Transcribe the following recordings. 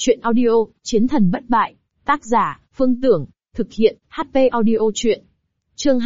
Chuyện audio, Chiến thần bất bại. Tác giả, Phương Tưởng. Thực hiện, HP Audio Chuyện. Chương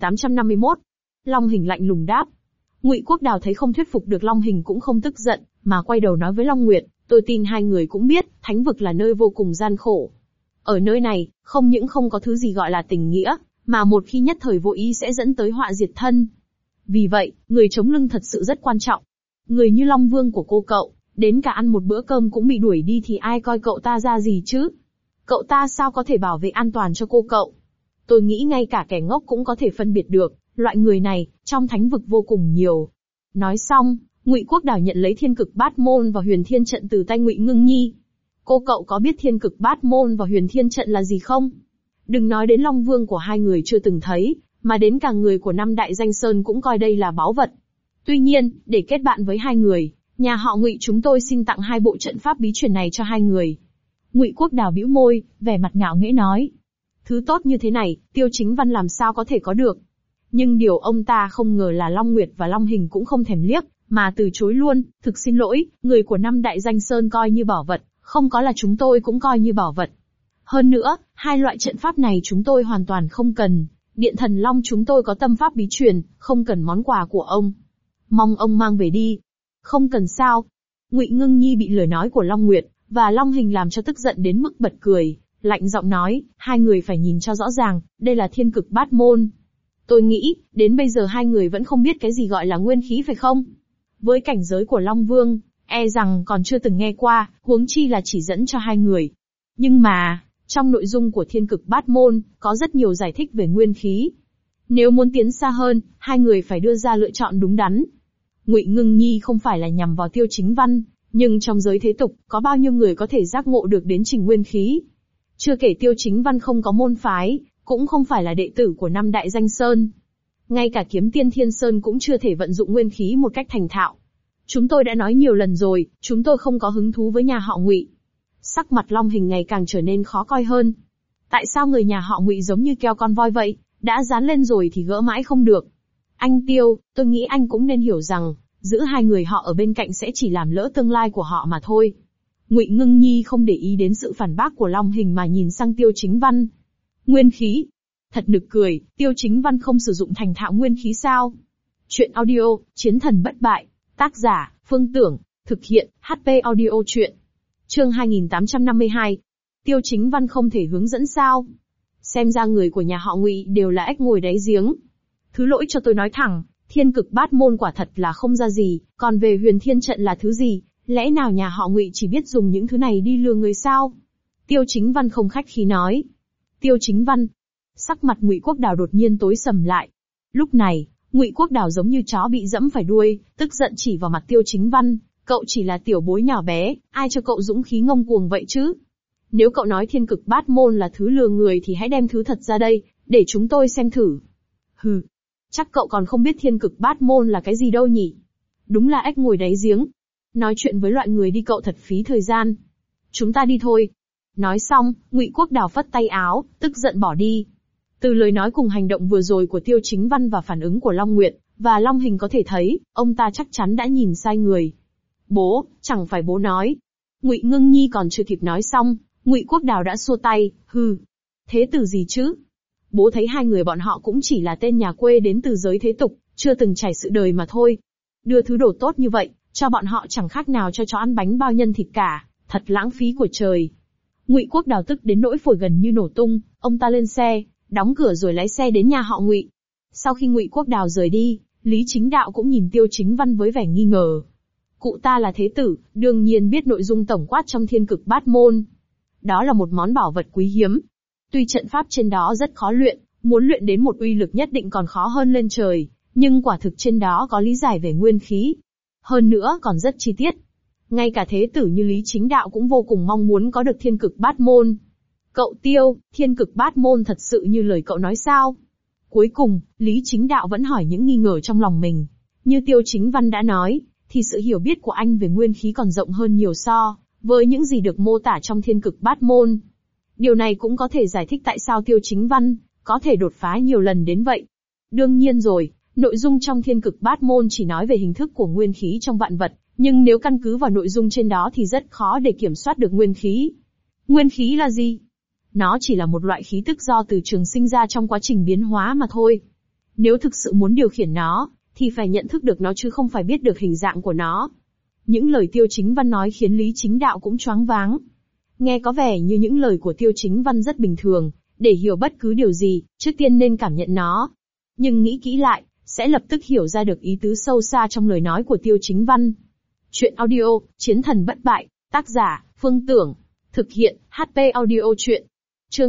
2851. Long Hình lạnh lùng đáp. Ngụy Quốc Đào thấy không thuyết phục được Long Hình cũng không tức giận, mà quay đầu nói với Long Nguyệt, tôi tin hai người cũng biết, thánh vực là nơi vô cùng gian khổ. Ở nơi này, không những không có thứ gì gọi là tình nghĩa, mà một khi nhất thời vô ý sẽ dẫn tới họa diệt thân. Vì vậy, người chống lưng thật sự rất quan trọng. Người như Long Vương của cô cậu, đến cả ăn một bữa cơm cũng bị đuổi đi thì ai coi cậu ta ra gì chứ? Cậu ta sao có thể bảo vệ an toàn cho cô cậu? Tôi nghĩ ngay cả kẻ ngốc cũng có thể phân biệt được, loại người này, trong thánh vực vô cùng nhiều. Nói xong, Ngụy Quốc Đào nhận lấy Thiên Cực Bát Môn và Huyền Thiên Trận từ tay Ngụy Ngưng Nhi. Cô cậu có biết Thiên Cực Bát Môn và Huyền Thiên Trận là gì không? Đừng nói đến Long Vương của hai người chưa từng thấy, mà đến cả người của năm đại danh sơn cũng coi đây là báu vật. Tuy nhiên, để kết bạn với hai người, nhà họ Ngụy chúng tôi xin tặng 2 bộ trận pháp bí truyền này cho hai người. Ngụy Quốc Đào bĩu môi, vẻ mặt ngạo nghễ nói. Thứ tốt như thế này, Tiêu Chính Văn làm sao có thể có được. Nhưng điều ông ta không ngờ là Long Nguyệt và Long Hình cũng không thèm liếc, mà từ chối luôn, thực xin lỗi, người của năm đại danh sơn coi như bảo vật, không có là chúng tôi cũng coi như bảo vật. Hơn nữa, 2 loại trận pháp này chúng tôi hoàn toàn không cần, Điện Thần Long chúng tôi có tâm pháp bí truyền, không cần món quà của ông. Mong ông mang về đi. Không cần sao. Ngụy Ngưng Nhi bị lời nói của Long Nguyệt và Long Hình làm cho tức giận đến mức bật cười, lạnh giọng nói, hai người phải nhìn cho rõ ràng, đây là Thiên Cực Bát Môn. Tôi nghĩ, đến bây giờ hai người vẫn không biết cái gì gọi là nguyên khí phải không? Với cảnh giới của Long Vương, e rằng còn chưa từng nghe qua, huống chi là chỉ dẫn cho hai người. Nhưng mà, trong nội dung của Thiên Cực Bát Môn, có rất nhiều giải thích về nguyên khí. Nếu muốn tiến xa hơn, hai người phải đưa ra lựa chọn đúng đắn. Ngụy Ngưng Nhi không phải là nhằm vào Tiêu Chính Văn, nhưng trong giới thế tục, có bao nhiêu người có thể giác ngộ được đến trình nguyên khí. Chưa kể Tiêu Chính Văn không có môn phái, cũng không phải là đệ tử của năm đại danh sơn. Ngay cả Kiếm Tiên Thiên Sơn cũng chưa thể vận dụng nguyên khí một cách thành thạo. Chúng tôi đã nói nhiều lần rồi, chúng tôi không có hứng thú với nhà họ Ngụy. Sắc mặt Long Hình ngày càng trở nên khó coi hơn. Tại sao người nhà họ Ngụy giống như keo con voi vậy, đã dán lên rồi thì gỡ mãi không được. Anh Tiêu, tôi nghĩ anh cũng nên hiểu rằng, giữ hai người họ ở bên cạnh sẽ chỉ làm lỡ tương lai của họ mà thôi. Ngụy Ngưng Nhi không để ý đến sự phản bác của Long Hình mà nhìn sang Tiêu Chính Văn. Nguyên khí? Thật nực cười, Tiêu Chính Văn không sử dụng thành thạo nguyên khí sao? Chuyện audio, Chiến thần bất bại. Tác giả, Phương Tưởng. Thực hiện, HP Audio Chuyện. Chương 2852. Tiêu Chính Văn không thể hướng dẫn sao? Xem ra người của nhà họ Ngụy đều là ếch ngồi đáy giếng. Thứ lỗi cho tôi nói thẳng, Thiên Cực Bát Môn quả thật là không ra gì, còn về Huyền Thiên Trận là thứ gì, lẽ nào nhà họ Ngụy chỉ biết dùng những thứ này đi lừa người sao? Tiêu Chính Văn không khách khí nói. Tiêu Chính Văn. Sắc mặt Ngụy Quốc Đào đột nhiên tối sầm lại. Lúc này, Ngụy Quốc Đào giống như chó bị dẫm phải đuôi, tức giận chỉ vào mặt Tiêu Chính Văn, cậu chỉ là tiểu bối nhỏ bé, ai cho cậu dũng khí ngông cuồng vậy chứ? Nếu cậu nói Thiên Cực Bát Môn là thứ lừa người thì hãy đem thứ thật ra đây, để chúng tôi xem thử. Hừ. Chắc cậu còn không biết Thiên Cực Bát Môn là cái gì đâu nhỉ? Đúng là ếch ngồi đáy giếng. Nói chuyện với loại người đi cậu thật phí thời gian. Chúng ta đi thôi. Nói xong, Ngụy Quốc Đào phất tay áo, tức giận bỏ đi. Từ lời nói cùng hành động vừa rồi của Tiêu Chính Văn và phản ứng của Long Nguyệt và Long Hình có thể thấy, ông ta chắc chắn đã nhìn sai người. Bố, chẳng phải bố nói. Ngụy Ngưng Nhi còn chưa kịp nói xong, Ngụy Quốc Đào đã xua tay, hừ. Thế từ gì chứ? Bố thấy hai người bọn họ cũng chỉ là tên nhà quê đến từ giới thế tục, chưa từng trải sự đời mà thôi. Đưa thứ đồ tốt như vậy, cho bọn họ chẳng khác nào cho chó ăn bánh bao nhân thịt cả, thật lãng phí của trời. Ngụy Quốc Đào tức đến nỗi phổi gần như nổ tung, ông ta lên xe, đóng cửa rồi lái xe đến nhà họ Ngụy. Sau khi Ngụy Quốc Đào rời đi, Lý Chính Đạo cũng nhìn Tiêu Chính Văn với vẻ nghi ngờ. Cụ ta là thế tử, đương nhiên biết nội dung tổng quát trong Thiên Cực Bát Môn. Đó là một món bảo vật quý hiếm. Tuy trận pháp trên đó rất khó luyện, muốn luyện đến một uy lực nhất định còn khó hơn lên trời, nhưng quả thực trên đó có lý giải về nguyên khí. Hơn nữa còn rất chi tiết. Ngay cả thế tử như Lý Chính Đạo cũng vô cùng mong muốn có được Thiên Cực Bát Môn. Cậu Tiêu, Thiên Cực Bát Môn thật sự như lời cậu nói sao? Cuối cùng, Lý Chính Đạo vẫn hỏi những nghi ngờ trong lòng mình. Như Tiêu Chính Văn đã nói, thì sự hiểu biết của anh về nguyên khí còn rộng hơn nhiều so với những gì được mô tả trong Thiên Cực Bát Môn. Điều này cũng có thể giải thích tại sao Tiêu Chính Văn có thể đột phá nhiều lần đến vậy. Đương nhiên rồi, nội dung trong Thiên Cực Bát Môn chỉ nói về hình thức của nguyên khí trong vạn vật, Nhưng nếu căn cứ vào nội dung trên đó thì rất khó để kiểm soát được nguyên khí. Nguyên khí là gì? Nó chỉ là một loại khí tức do từ trường sinh ra trong quá trình biến hóa mà thôi. Nếu thực sự muốn điều khiển nó, thì phải nhận thức được nó chứ không phải biết được hình dạng của nó. Những lời Tiêu Chính Văn nói khiến Lý Chính Đạo cũng choáng váng. Nghe có vẻ như những lời của Tiêu Chính Văn rất bình thường, để hiểu bất cứ điều gì, trước tiên nên cảm nhận nó. Nhưng nghĩ kỹ lại, sẽ lập tức hiểu ra được ý tứ sâu xa trong lời nói của Tiêu Chính Văn. Chuyện audio, Chiến thần bất bại, tác giả, Phương Tưởng. Thực hiện, HP audio chuyện. Chương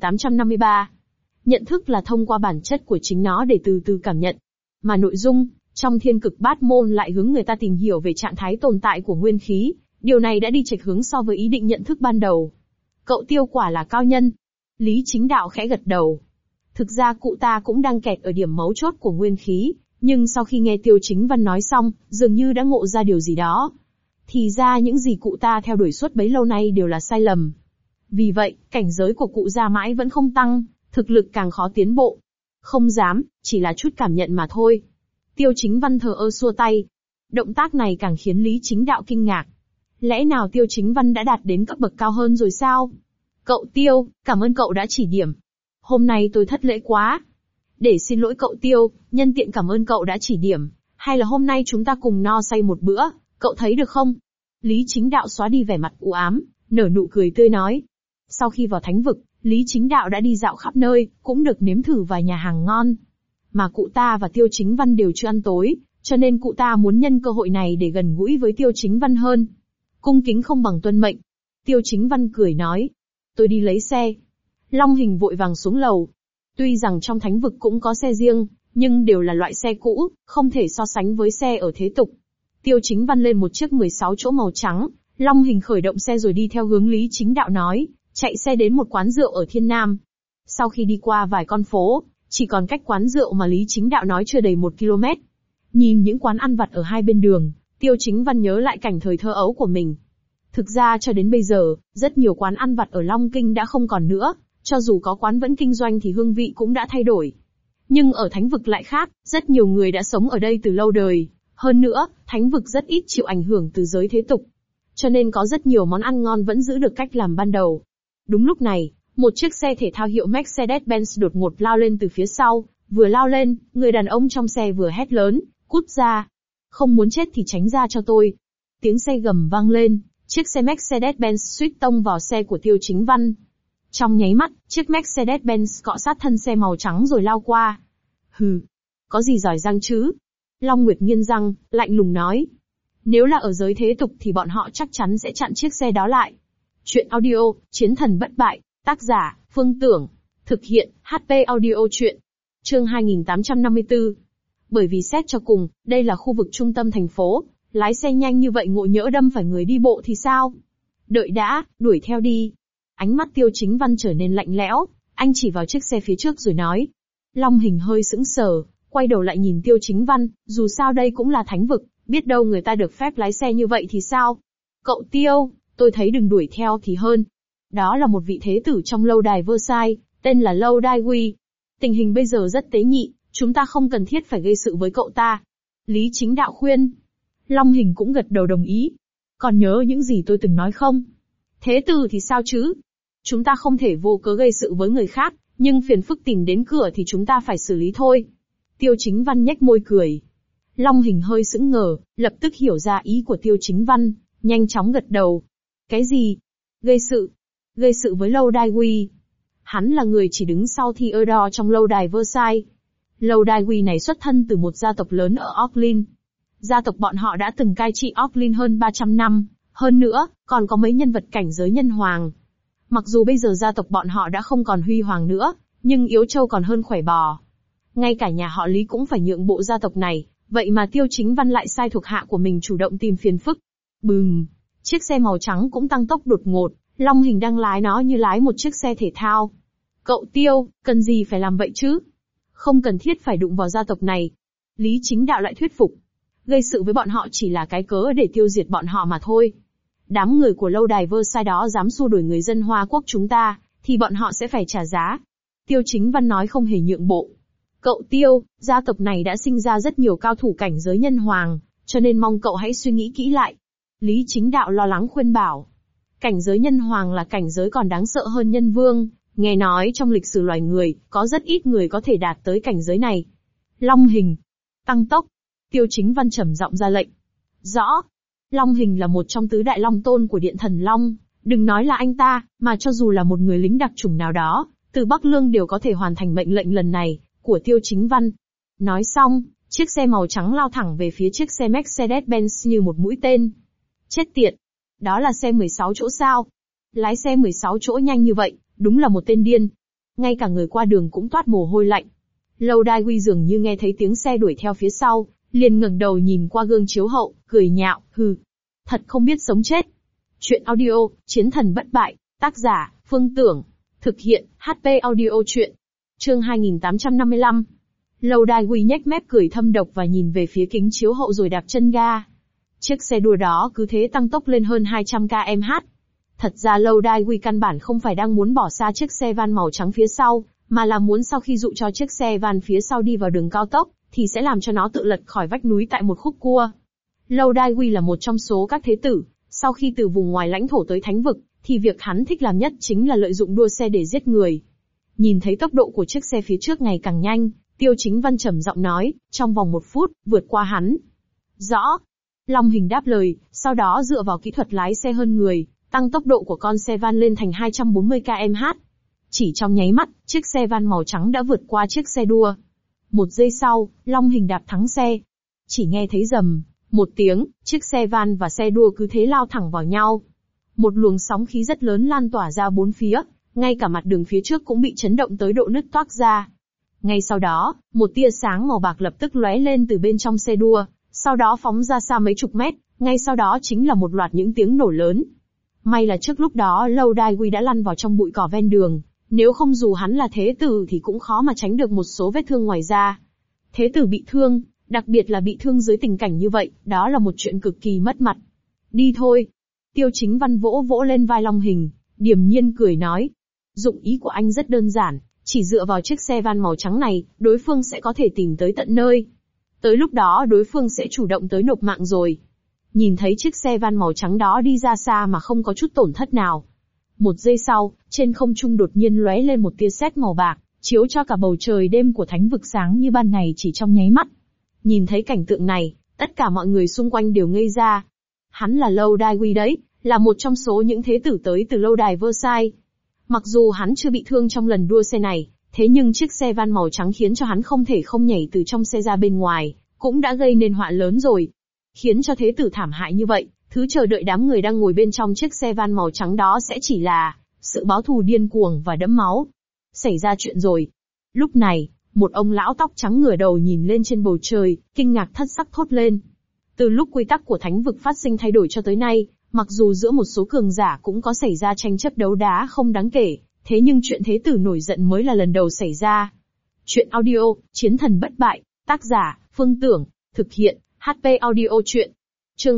2853. Nhận thức là thông qua bản chất của chính nó để từ từ cảm nhận. Mà nội dung, trong Thiên Cực Bát Môn lại hướng người ta tìm hiểu về trạng thái tồn tại của nguyên khí. Điều này đã đi chệch hướng so với ý định nhận thức ban đầu. Cậu Tiêu quả là cao nhân. Lý Chính Đạo khẽ gật đầu. Thực ra cụ ta cũng đang kẹt ở điểm mấu chốt của nguyên khí, nhưng sau khi nghe Tiêu Chính Văn nói xong, dường như đã ngộ ra điều gì đó. Thì ra những gì cụ ta theo đuổi suốt bấy lâu nay đều là sai lầm. Vì vậy, cảnh giới của cụ già mãi vẫn không tăng, thực lực càng khó tiến bộ. Không dám, chỉ là chút cảm nhận mà thôi. Tiêu Chính Văn thờ ơ xua tay. Động tác này càng khiến Lý Chính Đạo kinh ngạc. Lẽ nào Tiêu Chính Văn đã đạt đến cấp bậc cao hơn rồi sao? Cậu Tiêu, cảm ơn cậu đã chỉ điểm. Hôm nay tôi thất lễ quá. Để xin lỗi cậu Tiêu, nhân tiện cảm ơn cậu đã chỉ điểm. Hay là hôm nay chúng ta cùng no say một bữa, cậu thấy được không? Lý Chính Đạo xóa đi vẻ mặt u ám, nở nụ cười tươi nói. Sau khi vào thánh vực, Lý Chính Đạo đã đi dạo khắp nơi, cũng được nếm thử vài nhà hàng ngon. Mà cụ ta và Tiêu Chính Văn đều chưa ăn tối, cho nên cụ ta muốn nhân cơ hội này để gần gũi với Tiêu Chính Văn hơn. Cung kính không bằng tuân mệnh. Tiêu Chính Văn cười nói. Tôi đi lấy xe. Long Hình vội vàng xuống lầu. Tuy rằng trong thánh vực cũng có xe riêng, nhưng đều là loại xe cũ, không thể so sánh với xe ở thế tục. Tiêu Chính Văn lên một chiếc 16 chỗ màu trắng, Long Hình khởi động xe rồi đi theo hướng Lý Chính Đạo nói, chạy xe đến một quán rượu ở Thiên Nam. Sau khi đi qua vài con phố, chỉ còn cách quán rượu mà Lý Chính Đạo nói chưa đầy 1 km. Nhìn những quán ăn vặt ở hai bên đường, Tiêu Chính Văn nhớ lại cảnh thời thơ ấu của mình. Thực ra cho đến bây giờ, rất nhiều quán ăn vặt ở Long Kinh đã không còn nữa, cho dù có quán vẫn kinh doanh thì hương vị cũng đã thay đổi. Nhưng ở thánh vực lại khác, rất nhiều người đã sống ở đây từ lâu đời. Hơn nữa, thánh vực rất ít chịu ảnh hưởng từ giới thế tục. Cho nên có rất nhiều món ăn ngon vẫn giữ được cách làm ban đầu. Đúng lúc này, một chiếc xe thể thao hiệu Mercedes-Benz đột ngột lao lên từ phía sau. Vừa lao lên, người đàn ông trong xe vừa hét lớn, cút ra. Không muốn chết thì tránh ra cho tôi. Tiếng xe gầm vang lên, chiếc xe Mercedes-Benz suýt tông vào xe của Tiêu Chính Văn. Trong nháy mắt, chiếc Mercedes-Benz cọ sát thân xe màu trắng rồi lao qua. Hừ, có gì giỏi giang chứ? Long Nguyệt nghiến răng, lạnh lùng nói. Nếu là ở giới thế tục thì bọn họ chắc chắn sẽ chặn chiếc xe đó lại. Chuyện audio, Chiến thần bất bại, tác giả, Phương Tưởng. Thực hiện, HP audio chuyện. Chương 2854. Bởi vì xét cho cùng, đây là khu vực trung tâm thành phố, lái xe nhanh như vậy ngộ nhỡ đâm phải người đi bộ thì sao? Đợi đã, đuổi theo đi. Ánh mắt Tiêu Chính Văn trở nên lạnh lẽo, anh chỉ vào chiếc xe phía trước rồi nói. Long Hình hơi sững sờ, quay đầu lại nhìn Tiêu Chính Văn, dù sao đây cũng là thánh vực, biết đâu người ta được phép lái xe như vậy thì sao? Cậu Tiêu, tôi thấy đừng đuổi theo thì hơn. Đó là một vị thế tử trong lâu đài Versailles, tên là Lâu Đai Huy. Tình hình bây giờ rất tế nhị, chúng ta không cần thiết phải gây sự với cậu ta. Lý Chính Đạo khuyên. Long Hình cũng gật đầu đồng ý. Còn nhớ những gì tôi từng nói không? Thế tử thì sao chứ? Chúng ta không thể vô cớ gây sự với người khác, nhưng phiền phức tìm đến cửa thì chúng ta phải xử lý thôi. Tiêu Chính Văn nhếch môi cười. Long Hình hơi sững ngờ, lập tức hiểu ra ý của Tiêu Chính Văn, nhanh chóng gật đầu. Cái gì? Gây sự? Gây sự với Lâu Đai Huy? Hắn là người chỉ đứng sau Theodore trong lâu đài Versailles. Lâu Đai Huy này xuất thân từ một gia tộc lớn ở Orklin. Gia tộc bọn họ đã từng cai trị Orklin hơn 300 năm, hơn nữa, còn có mấy nhân vật cảnh giới nhân hoàng. Mặc dù bây giờ gia tộc bọn họ đã không còn huy hoàng nữa, nhưng yếu trâu còn hơn khỏe bò. Ngay cả nhà họ Lý cũng phải nhượng bộ gia tộc này, vậy mà Tiêu Chính Văn lại sai thuộc hạ của mình chủ động tìm phiền phức. Bùm! Chiếc xe màu trắng cũng tăng tốc đột ngột, Long Hình đang lái nó như lái một chiếc xe thể thao. Cậu Tiêu, cần gì phải làm vậy chứ? Không cần thiết phải đụng vào gia tộc này. Lý Chính Đạo lại thuyết phục. Gây sự với bọn họ chỉ là cái cớ để tiêu diệt bọn họ mà thôi. Đám người của lâu đài Versailles đó dám xua đuổi người dân Hoa Quốc chúng ta, thì bọn họ sẽ phải trả giá. Tiêu Chính Văn nói không hề nhượng bộ. Cậu Tiêu, gia tộc này đã sinh ra rất nhiều cao thủ cảnh giới nhân hoàng, cho nên mong cậu hãy suy nghĩ kỹ lại. Lý Chính Đạo lo lắng khuyên bảo. Cảnh giới nhân hoàng là cảnh giới còn đáng sợ hơn nhân vương, nghe nói trong lịch sử loài người, có rất ít người có thể đạt tới cảnh giới này. Long hình. Tăng tốc. Tiêu Chính Văn trầm giọng ra lệnh. Rõ. Long hình là một trong tứ đại long tôn của Điện Thần Long, đừng nói là anh ta, mà cho dù là một người lính đặc chủng nào đó, từ Bắc Lương đều có thể hoàn thành mệnh lệnh lần này, của Tiêu Chính Văn. Nói xong, chiếc xe màu trắng lao thẳng về phía chiếc xe Mercedes-Benz như một mũi tên. Chết tiệt! Đó là xe 16 chỗ sao? Lái xe 16 chỗ nhanh như vậy, đúng là một tên điên. Ngay cả người qua đường cũng toát mồ hôi lạnh. Lâu Đai Huy dường như nghe thấy tiếng xe đuổi theo phía sau, liền ngẩng đầu nhìn qua gương chiếu hậu, cười nhạo, hừ. Thật không biết sống chết. Chuyện audio, Chiến thần bất bại, tác giả, Phương Tưởng. Thực hiện, HP audio chuyện. Chương 2855. Lâu Đai Huy nhếch mép cười thâm độc và nhìn về phía kính chiếu hậu rồi đạp chân ga. Chiếc xe đua đó cứ thế tăng tốc lên hơn 200 km/h. Thật ra Lâu Đai Huy căn bản không phải đang muốn bỏ xa chiếc xe van màu trắng phía sau, mà là muốn sau khi dụ cho chiếc xe van phía sau đi vào đường cao tốc, thì sẽ làm cho nó tự lật khỏi vách núi tại một khúc cua. Lâu Đai Huy là một trong số các thế tử, sau khi từ vùng ngoài lãnh thổ tới thánh vực, thì việc hắn thích làm nhất chính là lợi dụng đua xe để giết người. Nhìn thấy tốc độ của chiếc xe phía trước ngày càng nhanh, Tiêu Chính Văn trầm giọng nói, trong vòng 1 phút, vượt qua hắn. Rõ. Long hình đáp lời, sau đó dựa vào kỹ thuật lái xe hơn người, tăng tốc độ của con xe van lên thành 240 km/h. Chỉ trong nháy mắt, chiếc xe van màu trắng đã vượt qua chiếc xe đua. 1 giây sau, Long hình đạp thắng xe. Chỉ nghe thấy rầm một tiếng, chiếc xe van và xe đua cứ thế lao thẳng vào nhau. Một luồng sóng khí rất lớn lan tỏa ra bốn phía, ngay cả mặt đường phía trước cũng bị chấn động tới độ nứt toác ra. Ngay sau đó, một tia sáng màu bạc lập tức lóe lên từ bên trong xe đua, sau đó phóng ra xa mấy chục mét, ngay sau đó chính là một loạt những tiếng nổ lớn. May là trước lúc đó Lâu Đai Huy đã lăn vào trong bụi cỏ ven đường, nếu không dù hắn là thế tử thì cũng khó mà tránh được một số vết thương ngoài da. Thế tử bị thương, đặc biệt là bị thương dưới tình cảnh như vậy, đó là một chuyện cực kỳ mất mặt. Đi thôi. Tiêu Chính Văn vỗ vỗ lên vai Long hình, điềm nhiên cười nói. Dụng ý của anh rất đơn giản, chỉ dựa vào chiếc xe van màu trắng này, đối phương sẽ có thể tìm tới tận nơi. Tới lúc đó đối phương sẽ chủ động tới nộp mạng rồi. Nhìn thấy chiếc xe van màu trắng đó đi ra xa mà không có chút tổn thất nào. 1 giây sau, trên không trung đột nhiên lóe lên một tia sét màu bạc, chiếu cho cả bầu trời đêm của thánh vực sáng như ban ngày chỉ trong nháy mắt. Nhìn thấy cảnh tượng này, tất cả mọi người xung quanh đều ngây ra. Hắn là Lâu Đai Huy đấy, là một trong số những thế tử tới từ lâu đài Versailles. Mặc dù hắn chưa bị thương trong lần đua xe này, thế nhưng chiếc xe van màu trắng khiến cho hắn không thể không nhảy từ trong xe ra bên ngoài, cũng đã gây nên họa lớn rồi. Khiến cho thế tử thảm hại như vậy, thứ chờ đợi đám người đang ngồi bên trong chiếc xe van màu trắng đó sẽ chỉ là sự báo thù điên cuồng và đẫm máu. Xảy ra chuyện rồi. Lúc này, một ông lão tóc trắng ngửa đầu nhìn lên trên bầu trời, kinh ngạc thất sắc thốt lên. Từ lúc quy tắc của thánh vực phát sinh thay đổi cho tới nay, mặc dù giữa một số cường giả cũng có xảy ra tranh chấp đấu đá không đáng kể, thế nhưng chuyện thế tử nổi giận mới là lần đầu xảy ra. Chuyện audio, Chiến thần bất bại, tác giả, Phương Tưởng, thực hiện, HP audio chuyện. Chương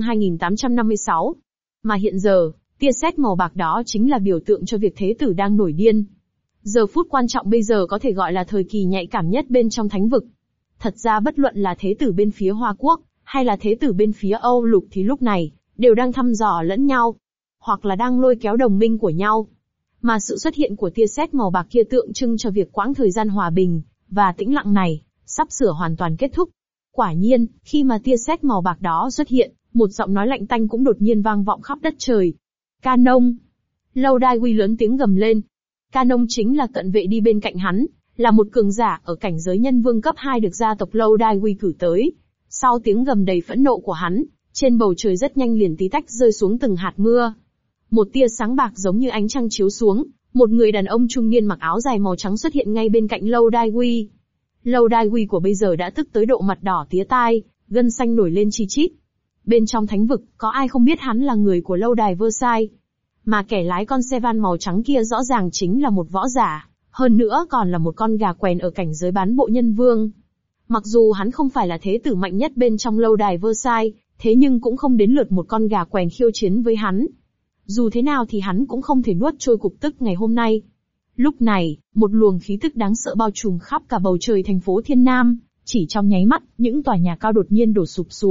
2856. Mà hiện giờ, tia sét màu bạc đó chính là biểu tượng cho việc thế tử đang nổi điên. Giờ phút quan trọng bây giờ có thể gọi là thời kỳ nhạy cảm nhất bên trong thánh vực. Thật ra bất luận là thế tử bên phía Hoa Quốc, hay là thế tử bên phía Âu Lục thì lúc này, đều đang thăm dò lẫn nhau, hoặc là đang lôi kéo đồng minh của nhau. Mà sự xuất hiện của tia sét màu bạc kia tượng trưng cho việc quãng thời gian hòa bình và tĩnh lặng này sắp sửa hoàn toàn kết thúc. Quả nhiên, khi mà tia sét màu bạc đó xuất hiện, một giọng nói lạnh tanh cũng đột nhiên vang vọng khắp đất trời. Canon! Lâu Đai Huy lớn tiếng gầm lên. Canon chính là cận vệ đi bên cạnh hắn, là một cường giả ở cảnh giới nhân vương cấp 2 được gia tộc Lâu Đai Huy cử tới. Sau tiếng gầm đầy phẫn nộ của hắn, trên bầu trời rất nhanh liền tí tách rơi xuống từng hạt mưa. Một tia sáng bạc giống như ánh trăng chiếu xuống, một người đàn ông trung niên mặc áo dài màu trắng xuất hiện ngay bên cạnh Lâu Đai Huy. Lâu Đai Huy của bây giờ đã tức tới độ mặt đỏ tía tai, gân xanh nổi lên chi chít. Bên trong thánh vực, có ai không biết hắn là người của lâu đài Versailles. Mà kẻ lái con xe van màu trắng kia rõ ràng chính là một võ giả, hơn nữa còn là một con gà quèn ở cảnh giới bán bộ nhân vương. Mặc dù hắn không phải là thế tử mạnh nhất bên trong lâu đài Versailles, thế nhưng cũng không đến lượt một con gà quèn khiêu chiến với hắn. Dù thế nào thì hắn cũng không thể nuốt trôi cục tức ngày hôm nay. Lúc này, một luồng khí tức đáng sợ bao trùm khắp cả bầu trời thành phố Thiên Nam, chỉ trong nháy mắt, những tòa nhà cao đột nhiên đổ sụp xuống,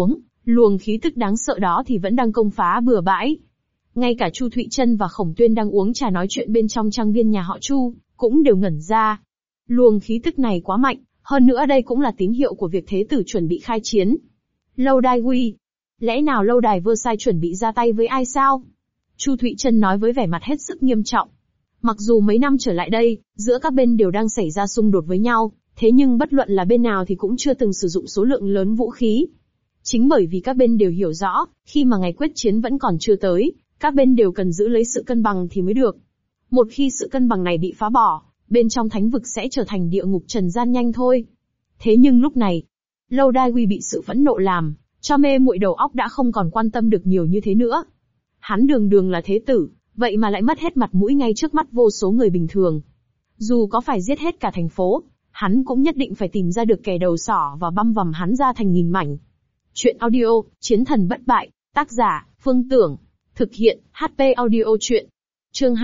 Luồng khí tức đáng sợ đó thì vẫn đang công phá bừa bãi. Ngay cả Chu Thụy Trân và Khổng Tuyên đang uống trà nói chuyện bên trong trang viên nhà họ Chu, cũng đều ngẩn ra. Luồng khí tức này quá mạnh, hơn nữa đây cũng là tín hiệu của việc thế tử chuẩn bị khai chiến. Lâu Đài Huy, lẽ nào lâu đài Versailles chuẩn bị ra tay với ai sao? Chu Thụy Trân nói với vẻ mặt hết sức nghiêm trọng. Mặc dù mấy năm trở lại đây, giữa các bên đều đang xảy ra xung đột với nhau, thế nhưng bất luận là bên nào thì cũng chưa từng sử dụng số lượng lớn vũ khí. Chính bởi vì các bên đều hiểu rõ, khi mà ngày quyết chiến vẫn còn chưa tới, các bên đều cần giữ lấy sự cân bằng thì mới được. Một khi sự cân bằng này bị phá bỏ, bên trong thánh vực sẽ trở thành địa ngục trần gian nhanh thôi. Thế nhưng lúc này, Lâu Đài Huy bị sự phẫn nộ làm cho mê muội đầu óc, đã không còn quan tâm được nhiều như thế nữa. Hắn đường đường là thế tử, vậy mà lại mất hết mặt mũi ngay trước mắt vô số người bình thường. Dù có phải giết hết cả thành phố, hắn cũng nhất định phải tìm ra được kẻ đầu sỏ và băm vằm hắn ra thành nghìn mảnh. Chuyện audio, Chiến thần bất bại, tác giả, Phương Tưởng, thực hiện, HP audio chuyện. Chương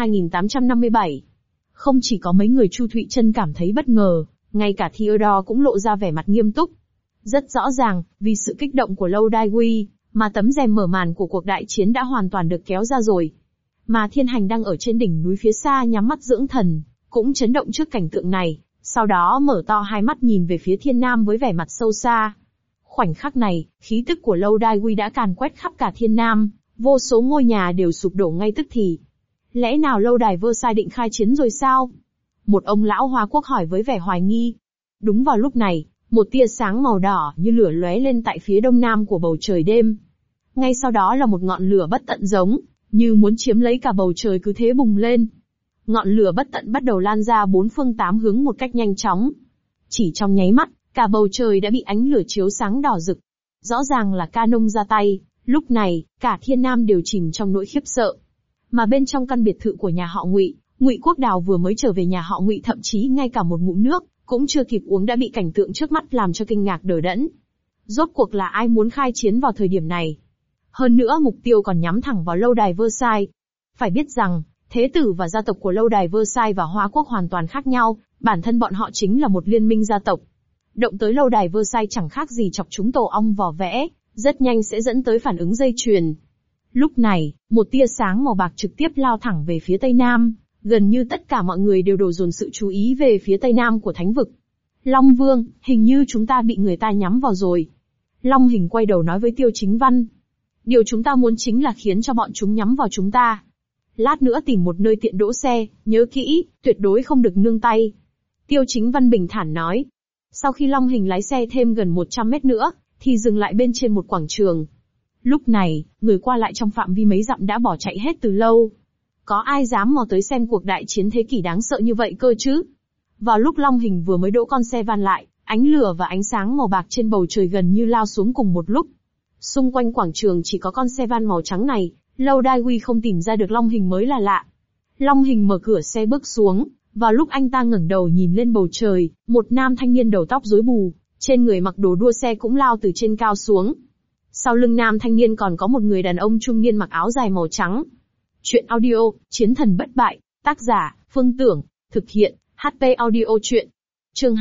2857. Không chỉ có mấy người Chu Thụy Trân cảm thấy bất ngờ, ngay cả Theodore cũng lộ ra vẻ mặt nghiêm túc. Rất rõ ràng, vì sự kích động của Lâu Đài Huy, mà tấm rèm mở màn của cuộc đại chiến đã hoàn toàn được kéo ra rồi. Mà Thiên Hành đang ở trên đỉnh núi phía xa nhắm mắt dưỡng thần, cũng chấn động trước cảnh tượng này, sau đó mở to hai mắt nhìn về phía Thiên Nam với vẻ mặt sâu xa. Khoảnh khắc này, khí tức của Lâu Đài Huy đã càn quét khắp cả Thiên Nam, vô số ngôi nhà đều sụp đổ ngay tức thì. Lẽ nào lâu đài Versailles định khai chiến rồi sao? Một ông lão Hoa Quốc hỏi với vẻ hoài nghi. Đúng vào lúc này, một tia sáng màu đỏ như lửa lóe lên tại phía đông nam của bầu trời đêm. Ngay sau đó là một ngọn lửa bất tận giống, như muốn chiếm lấy cả bầu trời cứ thế bùng lên. Ngọn lửa bất tận bắt đầu lan ra bốn phương tám hướng một cách nhanh chóng. Chỉ trong nháy mắt, cả bầu trời đã bị ánh lửa chiếu sáng đỏ rực. Rõ ràng là Ca Nông ra tay, lúc này, cả Thiên Nam đều chìm trong nỗi khiếp sợ. Mà bên trong căn biệt thự của nhà họ Ngụy, Ngụy Quốc Đào vừa mới trở về nhà họ Ngụy, thậm chí ngay cả một ngụm nước cũng chưa kịp uống đã bị cảnh tượng trước mắt làm cho kinh ngạc đờ đẫn. Rốt cuộc là ai muốn khai chiến vào thời điểm này? Hơn nữa mục tiêu còn nhắm thẳng vào lâu đài Versailles. Phải biết rằng, thế tử và gia tộc của lâu đài Versailles và Hoa Quốc hoàn toàn khác nhau, bản thân bọn họ chính là một liên minh gia tộc. Động tới lâu đài Versailles chẳng khác gì chọc chúng tổ ong vò vẽ, rất nhanh sẽ dẫn tới phản ứng dây chuyền. Lúc này, một tia sáng màu bạc trực tiếp lao thẳng về phía tây nam, gần như tất cả mọi người đều đổ dồn sự chú ý về phía tây nam của thánh vực. Long Vương, hình như chúng ta bị người ta nhắm vào rồi. Long Hình quay đầu nói với Tiêu Chính Văn. Điều chúng ta muốn chính là khiến cho bọn chúng nhắm vào chúng ta. Lát nữa tìm một nơi tiện đỗ xe, nhớ kỹ, tuyệt đối không được nương tay. Tiêu Chính Văn bình thản nói. Sau khi Long Hình lái xe thêm gần 100 mét nữa, thì dừng lại bên trên một quảng trường. Lúc này, người qua lại trong phạm vi mấy dặm đã bỏ chạy hết từ lâu. Có ai dám mò tới xem cuộc đại chiến thế kỷ đáng sợ như vậy cơ chứ? Vào lúc Long Hình vừa mới đỗ con xe van lại, ánh lửa và ánh sáng màu bạc trên bầu trời gần như lao xuống cùng một lúc. Xung quanh quảng trường chỉ có con xe van màu trắng này, Lâu Đài Huy không tìm ra được Long Hình mới là lạ. Long Hình mở cửa xe bước xuống, vào lúc anh ta ngẩng đầu nhìn lên bầu trời, một nam thanh niên đầu tóc rối bù, trên người mặc đồ đua xe cũng lao từ trên cao xuống. Sau lưng nam thanh niên còn có một người đàn ông trung niên mặc áo dài màu trắng. Chuyện audio, Chiến thần bất bại, tác giả, Phương Tưởng, thực hiện, HP audio chuyện. Chương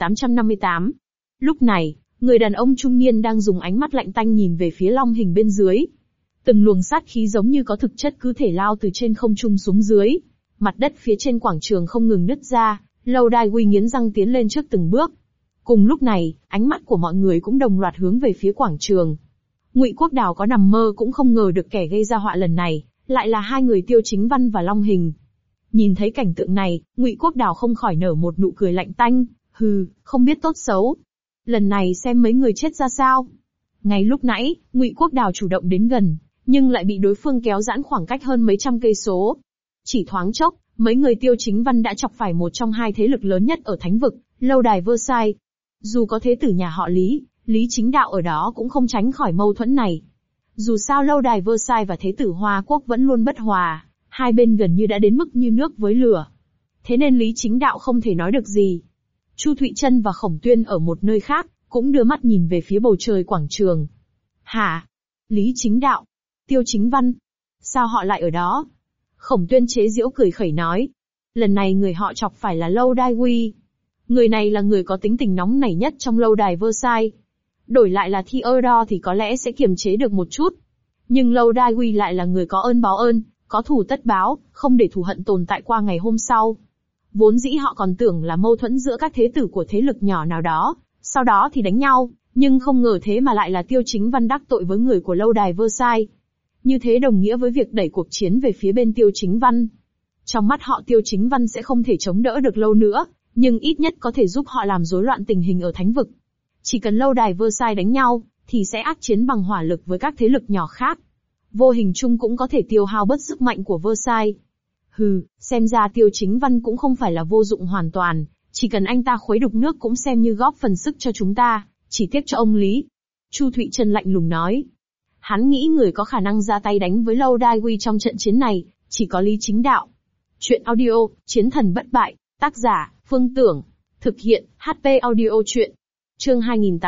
2858. Lúc này, người đàn ông trung niên đang dùng ánh mắt lạnh tanh nhìn về phía Long Hình bên dưới. Từng luồng sát khí giống như có thực chất cứ thể lao từ trên không trung xuống dưới. Mặt đất phía trên quảng trường không ngừng nứt ra, Lâu Đài Huy nghiến răng tiến lên trước từng bước. Cùng lúc này, ánh mắt của mọi người cũng đồng loạt hướng về phía quảng trường. Ngụy Quốc Đào có nằm mơ cũng không ngờ được kẻ gây ra họa lần này lại là hai người Tiêu Chính Văn và Long Hình. Nhìn thấy cảnh tượng này, Ngụy Quốc Đào không khỏi nở một nụ cười lạnh tanh, hừ, không biết tốt xấu. Lần này xem mấy người chết ra sao. Ngay lúc nãy, Ngụy Quốc Đào chủ động đến gần, nhưng lại bị đối phương kéo giãn khoảng cách hơn mấy trăm cây số. Chỉ thoáng chốc, mấy người Tiêu Chính Văn đã chọc phải một trong hai thế lực lớn nhất ở thánh vực, lâu đài Versailles. Dù có thế tử nhà họ Lý, Lý Chính Đạo ở đó cũng không tránh khỏi mâu thuẫn này. Dù sao lâu đài Versailles và thế tử Hoa Quốc vẫn luôn bất hòa, hai bên gần như đã đến mức như nước với lửa. Thế nên Lý Chính Đạo không thể nói được gì. Chu Thụy Trân và Khổng Tuyên ở một nơi khác, cũng đưa mắt nhìn về phía bầu trời quảng trường. Hả? Lý Chính Đạo? Tiêu Chính Văn? Sao họ lại ở đó? Khổng Tuyên chế giễu cười khẩy nói. Lần này người họ chọc phải là Lâu Đài Huy. Người này là người có tính tình nóng nảy nhất trong lâu đài Versailles. Đổi lại là Theodore thì có lẽ sẽ kiềm chế được một chút. Nhưng Lâu Đai Huy lại là người có ơn báo ơn, có thù tất báo, không để thù hận tồn tại qua ngày hôm sau. Vốn dĩ họ còn tưởng là mâu thuẫn giữa các thế tử của thế lực nhỏ nào đó, sau đó thì đánh nhau, nhưng không ngờ thế mà lại là Tiêu Chính Văn đắc tội với người của lâu đài Versailles. Như thế đồng nghĩa với việc đẩy cuộc chiến về phía bên Tiêu Chính Văn. Trong mắt họ Tiêu Chính Văn sẽ không thể chống đỡ được lâu nữa, nhưng ít nhất có thể giúp họ làm rối loạn tình hình ở Thánh vực. Chỉ cần lâu đài Versailles đánh nhau, thì sẽ ác chiến bằng hỏa lực với các thế lực nhỏ khác. Vô hình chung cũng có thể tiêu hao bớt sức mạnh của Versailles. Xem ra Tiêu Chính Văn cũng không phải là vô dụng hoàn toàn, chỉ cần anh ta khuấy đục nước cũng xem như góp phần sức cho chúng ta, chỉ tiếc cho ông Lý. Chu Thụy Trân lạnh lùng nói. Hắn nghĩ người có khả năng ra tay đánh với Lâu Đai Huy trong trận chiến này, chỉ có Lý Chính Đạo. Chuyện audio, Chiến thần bất bại, tác giả, Phương Tưởng. Thực hiện, HP audio chuyện. Chương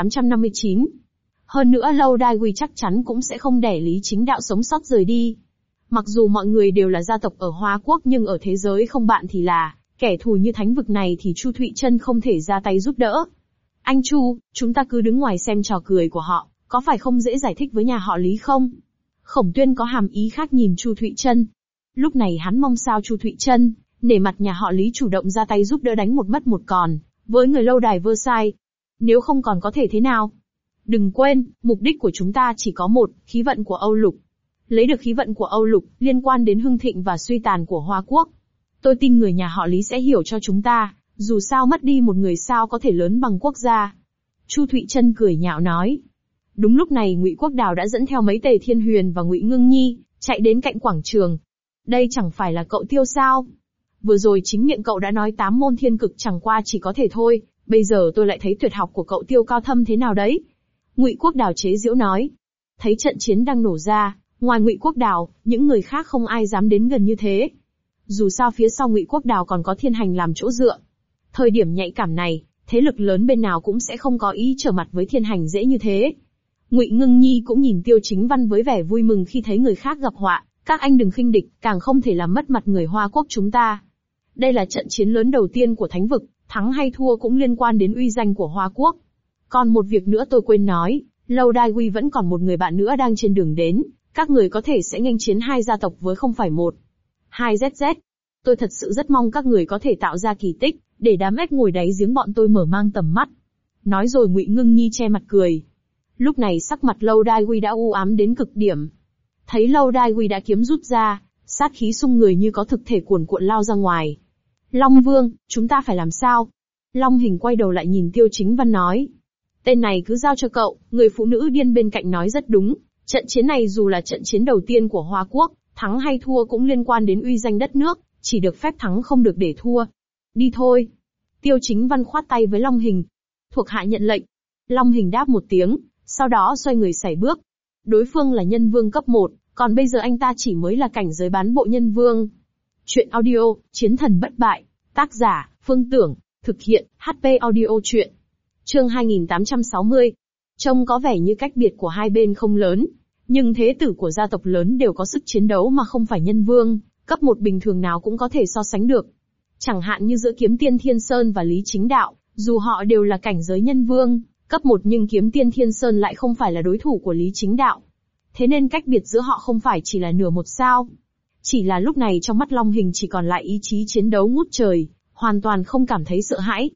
2859. Hơn nữa Lâu Đai Huy chắc chắn cũng sẽ không để Lý Chính Đạo sống sót rời đi. Mặc dù mọi người đều là gia tộc ở Hoa Quốc nhưng ở thế giới không bạn thì là, kẻ thù như Thánh vực này thì Chu Thụy Trân không thể ra tay giúp đỡ. Anh Chu, chúng ta cứ đứng ngoài xem trò cười của họ, có phải không dễ giải thích với nhà họ Lý không? Khổng Tuyên có hàm ý khác nhìn Chu Thụy Trân. Lúc này hắn mong sao Chu Thụy Trân, nể mặt nhà họ Lý chủ động ra tay giúp đỡ đánh một mất một còn, với người lâu đài Versailles. Nếu không còn có thể thế nào? Đừng quên, mục đích của chúng ta chỉ có một, khí vận của Âu Lục. Lấy được khí vận của Âu Lục, liên quan đến hưng thịnh và suy tàn của Hoa Quốc. Tôi tin người nhà họ Lý sẽ hiểu cho chúng ta, dù sao mất đi một người sao có thể lớn bằng quốc gia. Chu Thụy Trân cười nhạo nói. Đúng lúc này Ngụy Quốc Đào đã dẫn theo mấy Tề Thiên Huyền và Ngụy Ngưng Nhi, chạy đến cạnh quảng trường. Đây chẳng phải là cậu Tiêu sao? Vừa rồi chính miệng cậu đã nói 8 môn thiên cực chẳng qua chỉ có thể thôi, bây giờ tôi lại thấy tuyệt học của cậu Tiêu cao thâm thế nào đấy? Ngụy Quốc Đào chế giễu nói. Thấy trận chiến đang nổ ra, ngoài Ngụy Quốc Đào, những người khác không ai dám đến gần như thế. Dù sao phía sau Ngụy Quốc Đào còn có Thiên Hành làm chỗ dựa. Thời điểm nhạy cảm này, thế lực lớn bên nào cũng sẽ không có ý trở mặt với Thiên Hành dễ như thế. Ngụy Ngưng Nhi cũng nhìn Tiêu Chính Văn với vẻ vui mừng khi thấy người khác gặp họa, các anh đừng khinh địch, càng không thể làm mất mặt người Hoa Quốc chúng ta. Đây là trận chiến lớn đầu tiên của Thánh vực, thắng hay thua cũng liên quan đến uy danh của Hoa Quốc. Còn một việc nữa tôi quên nói, Lâu Đai Huy vẫn còn một người bạn nữa đang trên đường đến, các người có thể sẽ nghênh chiến hai gia tộc với không phải một. 2ZZ. Tôi thật sự rất mong các người có thể tạo ra kỳ tích, để đám ếch ngồi đáy giếng bọn tôi mở mang tầm mắt. Nói rồi Ngụy Ngưng Nhi che mặt cười. Lúc này sắc mặt Lâu Đai Huy đã u ám đến cực điểm. Thấy Lâu Đai Huy đã kiếm rút ra, sát khí xung người như có thực thể cuồn cuộn lao ra ngoài. Long Vương, chúng ta phải làm sao? Long Hình quay đầu lại nhìn Tiêu Chính Văn nói. Tên này cứ giao cho cậu, người phụ nữ điên bên cạnh nói rất đúng. Trận chiến này dù là trận chiến đầu tiên của Hoa Quốc, thắng hay thua cũng liên quan đến uy danh đất nước, chỉ được phép thắng không được để thua. Đi thôi. Tiêu Chính Văn khoát tay với Long Hình. Thuộc hạ nhận lệnh. Long Hình đáp một tiếng, sau đó xoay người sải bước. Đối phương là nhân vương cấp 1, còn bây giờ anh ta chỉ mới là cảnh giới bán bộ nhân vương. Chuyện audio, Chiến thần bất bại. Tác giả, Phương Tưởng. Thực hiện, HP audio chuyện. Chương 2860. Trông có vẻ như cách biệt của hai bên không lớn, nhưng thế tử của gia tộc lớn đều có sức chiến đấu mà không phải nhân vương, cấp 1 bình thường nào cũng có thể so sánh được. Chẳng hạn như giữa Kiếm Tiên Thiên Sơn và Lý Chính Đạo, dù họ đều là cảnh giới nhân vương, cấp 1 nhưng Kiếm Tiên Thiên Sơn lại không phải là đối thủ của Lý Chính Đạo. Thế nên cách biệt giữa họ không phải chỉ là nửa một sao. Chỉ là lúc này trong mắt Long Hình chỉ còn lại ý chí chiến đấu ngút trời, hoàn toàn không cảm thấy sợ hãi.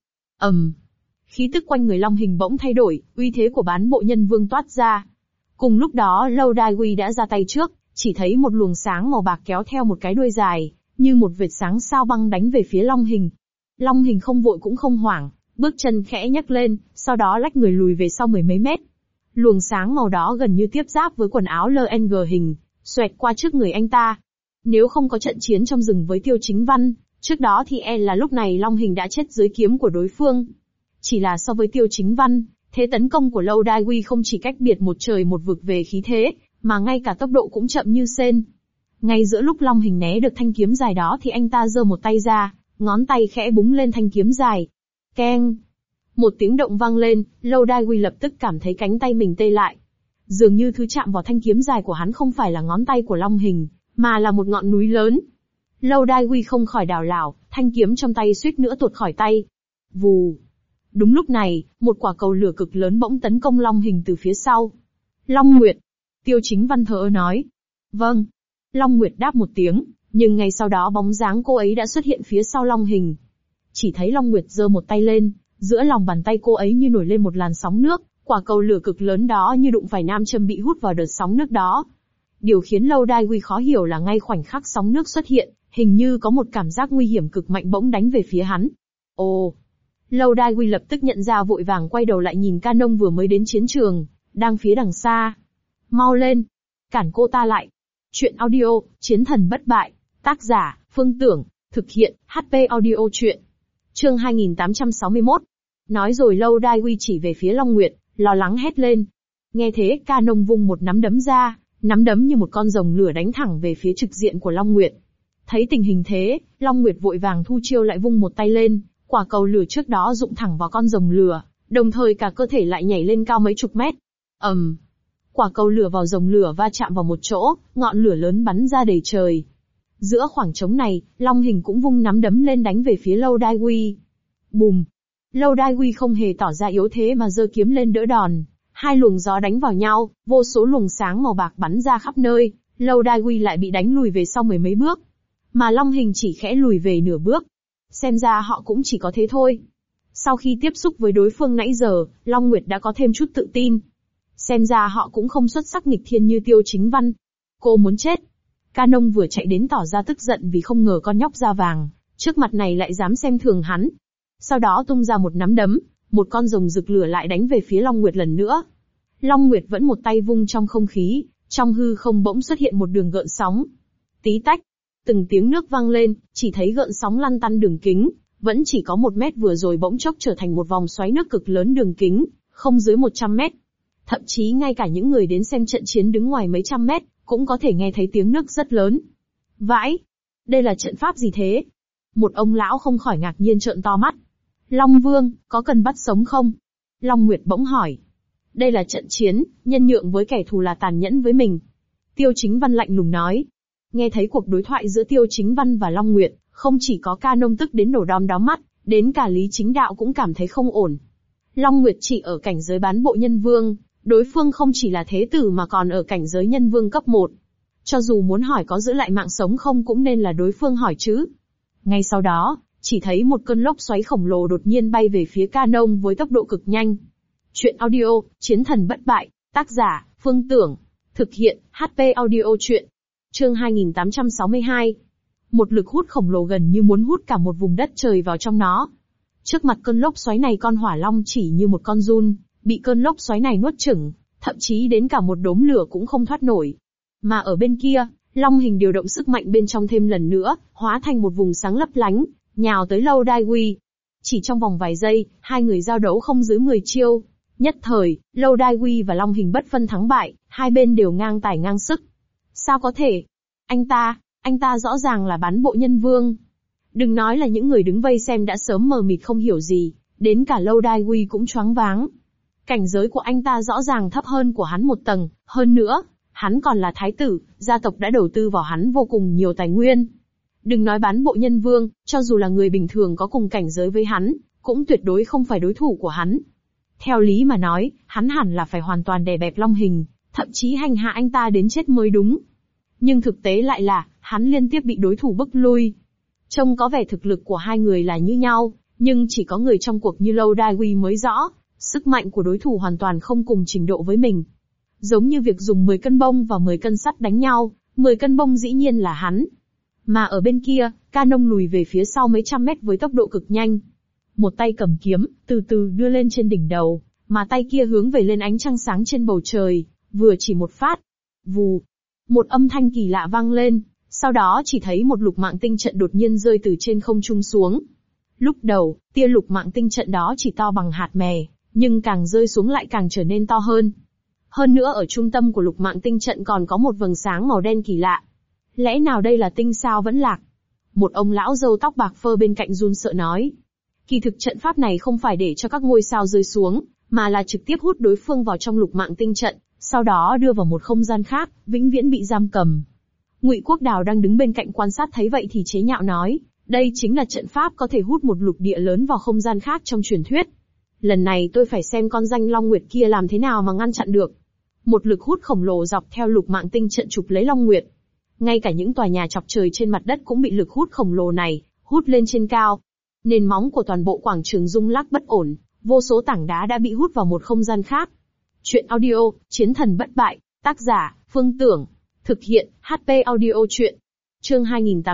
Khí tức quanh người Long Hình bỗng thay đổi, uy thế của bán bộ nhân vương toát ra. Cùng lúc đó Lâu Đai Huy đã ra tay trước, chỉ thấy một luồng sáng màu bạc kéo theo một cái đuôi dài, như một vệt sáng sao băng đánh về phía Long Hình. Long Hình không vội cũng không hoảng, bước chân khẽ nhấc lên, sau đó lách người lùi về sau mười mấy mét. Luồng sáng màu đó gần như tiếp giáp với quần áo LNG hình, xoẹt qua trước người anh ta. Nếu không có trận chiến trong rừng với Tiêu Chính Văn, trước đó thì là lúc này Long Hình đã chết dưới kiếm của đối phương. Chỉ là so với Tiêu Chính Văn, thế tấn công của Lâu Đai Huy không chỉ cách biệt một trời một vực về khí thế, mà ngay cả tốc độ cũng chậm như sên. Ngay giữa lúc Long Hình né được thanh kiếm dài đó thì anh ta giơ một tay ra, ngón tay khẽ búng lên thanh kiếm dài. Keng! Một tiếng động vang lên, Lâu Đai Huy lập tức cảm thấy cánh tay mình tê lại. Dường như thứ chạm vào thanh kiếm dài của hắn không phải là ngón tay của Long Hình, mà là một ngọn núi lớn. Lâu Đai Huy không khỏi đảo lảo, thanh kiếm trong tay suýt nữa tuột khỏi tay. Vù! Đúng lúc này, một quả cầu lửa cực lớn bỗng tấn công Long Hình từ phía sau. Long Nguyệt. Tiêu Chính Văn thờ ơ nói. Vâng. Long Nguyệt đáp một tiếng, nhưng ngay sau đó bóng dáng cô ấy đã xuất hiện phía sau Long Hình. Chỉ thấy Long Nguyệt giơ một tay lên, giữa lòng bàn tay cô ấy như nổi lên một làn sóng nước, quả cầu lửa cực lớn đó như đụng phải nam châm bị hút vào đợt sóng nước đó. Điều khiến Lâu Đai Huy khó hiểu là ngay khoảnh khắc sóng nước xuất hiện, hình như có một cảm giác nguy hiểm cực mạnh bỗng đánh về phía hắn. Ồ! Lâu Đai Huy lập tức nhận ra vội vàng quay đầu lại nhìn Ca Nông vừa mới đến chiến trường, đang phía đằng xa. Mau lên! Cản cô ta lại! Chuyện audio, Chiến thần bất bại, tác giả, Phương Tưởng, thực hiện, HP audio chuyện. Chương 2861. Nói rồi Lâu Đai Huy chỉ về phía Long Nguyệt, lo lắng hét lên. Nghe thế Ca Nông vung một nắm đấm ra, nắm đấm như một con rồng lửa đánh thẳng về phía trực diện của Long Nguyệt. Thấy tình hình thế, Long Nguyệt vội vàng thu chiêu lại vung một tay lên, quả cầu lửa trước đó rụng thẳng vào con rồng lửa, đồng thời cả cơ thể lại nhảy lên cao mấy chục mét. Quả cầu lửa vào rồng lửa va chạm vào một chỗ, ngọn lửa lớn bắn ra đầy trời. Giữa khoảng trống này, Long Hình cũng vung nắm đấm lên đánh về phía Lâu Đai Huy. Bùm! Lâu Đai Huy không hề tỏ ra yếu thế mà giơ kiếm lên đỡ đòn. Hai luồng gió đánh vào nhau, vô số luồng sáng màu bạc bắn ra khắp nơi, Lâu Đai Huy lại bị đánh lùi về sau mười mấy bước. Mà Long Hình chỉ khẽ lùi về nửa bước. Xem ra họ cũng chỉ có thế thôi. Sau khi tiếp xúc với đối phương nãy giờ, Long Nguyệt đã có thêm chút tự tin. Xem ra họ cũng không xuất sắc nghịch thiên như Tiêu Chính Văn. Cô muốn chết. Ca Nông vừa chạy đến tỏ ra tức giận vì không ngờ con nhóc da vàng, trước mặt này lại dám xem thường hắn. Sau đó tung ra một nắm đấm, một con rồng rực lửa lại đánh về phía Long Nguyệt lần nữa. Long Nguyệt vẫn một tay vung trong không khí, trong hư không bỗng xuất hiện một đường gợn sóng. Tí tách, từng tiếng nước vang lên, chỉ thấy gợn sóng lăn tăn đường kính, vẫn chỉ có 1 mét vừa rồi bỗng chốc trở thành một vòng xoáy nước cực lớn đường kính, không dưới 100 mét. Thậm chí ngay cả những người đến xem trận chiến đứng ngoài mấy trăm mét, cũng có thể nghe thấy tiếng nước rất lớn. Vãi! Đây là trận pháp gì thế? Một ông lão không khỏi ngạc nhiên trợn to mắt. Long Vương, có cần bắt sống không? Long Nguyệt bỗng hỏi. Đây là trận chiến, nhân nhượng với kẻ thù là tàn nhẫn với mình. Tiêu Chính Văn lạnh lùng nói. Nghe thấy cuộc đối thoại giữa Tiêu Chính Văn và Long Nguyệt, không chỉ có Ca Nông tức đến nổ đom đóm mắt, đến cả Lý Chính Đạo cũng cảm thấy không ổn. Long Nguyệt chỉ ở cảnh giới bán bộ nhân vương, đối phương không chỉ là thế tử mà còn ở cảnh giới nhân vương cấp 1. Cho dù muốn hỏi có giữ lại mạng sống không cũng nên là đối phương hỏi chứ. Ngay sau đó, chỉ thấy một cơn lốc xoáy khổng lồ đột nhiên bay về phía Ca Nông với tốc độ cực nhanh. Chuyện audio, Chiến thần bất bại, tác giả, Phương Tưởng, thực hiện, HP audio chuyện. Chương 2862. Một lực hút khổng lồ gần như muốn hút cả một vùng đất trời vào trong nó. Trước mặt cơn lốc xoáy này con hỏa long chỉ như một con giun, bị cơn lốc xoáy này nuốt chửng, thậm chí đến cả một đốm lửa cũng không thoát nổi. Mà ở bên kia, Long Hình điều động sức mạnh bên trong thêm lần nữa, hóa thành một vùng sáng lấp lánh, nhào tới Lâu Đai Huy. Chỉ trong vòng vài giây, hai người giao đấu không dưới 10 chiêu. Nhất thời, Lâu Đai Huy và Long Hình bất phân thắng bại, hai bên đều ngang tài ngang sức. Sao có thể? Anh ta rõ ràng là bán bộ nhân vương. Đừng nói là những người đứng vây xem đã sớm mờ mịt không hiểu gì, đến cả Lâu Đai Huy cũng choáng váng. Cảnh giới của anh ta rõ ràng thấp hơn của hắn một tầng, hơn nữa, hắn còn là thái tử, gia tộc đã đầu tư vào hắn vô cùng nhiều tài nguyên. Đừng nói bán bộ nhân vương, cho dù là người bình thường có cùng cảnh giới với hắn, cũng tuyệt đối không phải đối thủ của hắn. Theo lý mà nói, hắn hẳn là phải hoàn toàn đè bẹp Long Hình, thậm chí hành hạ anh ta đến chết mới đúng. Nhưng thực tế lại là, hắn liên tiếp bị đối thủ bức lui. Trông có vẻ thực lực của hai người là như nhau, nhưng chỉ có người trong cuộc như Lâu Đai Huy mới rõ, sức mạnh của đối thủ hoàn toàn không cùng trình độ với mình. Giống như việc dùng 10 cân bông và 10 cân sắt đánh nhau, 10 cân bông dĩ nhiên là hắn. Mà ở bên kia, Ca Nông lùi về phía sau mấy trăm mét với tốc độ cực nhanh. Một tay cầm kiếm, từ từ đưa lên trên đỉnh đầu, mà tay kia hướng về lên ánh trăng sáng trên bầu trời, vừa chỉ một phát. Vù! Một âm thanh kỳ lạ vang lên, sau đó chỉ thấy một lục mạng tinh trận đột nhiên rơi từ trên không trung xuống. Lúc đầu, tia lục mạng tinh trận đó chỉ to bằng hạt mè, nhưng càng rơi xuống lại càng trở nên to hơn. Hơn nữa ở trung tâm của lục mạng tinh trận còn có một vầng sáng màu đen kỳ lạ. Lẽ nào đây là tinh sao vẫn lạc? Một ông lão râu tóc bạc phơ bên cạnh run sợ nói. Kỳ thực trận pháp này không phải để cho các ngôi sao rơi xuống, mà là trực tiếp hút đối phương vào trong lục mạng tinh trận, sau đó đưa vào một không gian khác, vĩnh viễn bị giam cầm. Ngụy Quốc Đào đang đứng bên cạnh quan sát thấy vậy thì chế nhạo nói, đây chính là trận pháp có thể hút một lục địa lớn vào không gian khác trong truyền thuyết. Lần này tôi phải xem con danh Long Nguyệt kia làm thế nào mà ngăn chặn được. Một lực hút khổng lồ dọc theo lục mạng tinh trận chụp lấy Long Nguyệt. Ngay cả những tòa nhà chọc trời trên mặt đất cũng bị lực hút khổng lồ này hút lên trên cao. Nền móng của toàn bộ quảng trường rung lắc bất ổn, vô số tảng đá đã bị hút vào một không gian khác. Chuyện audio, Chiến thần bất bại, tác giả, Phương Tưởng. Thực hiện, HP Audio Chuyện. Chương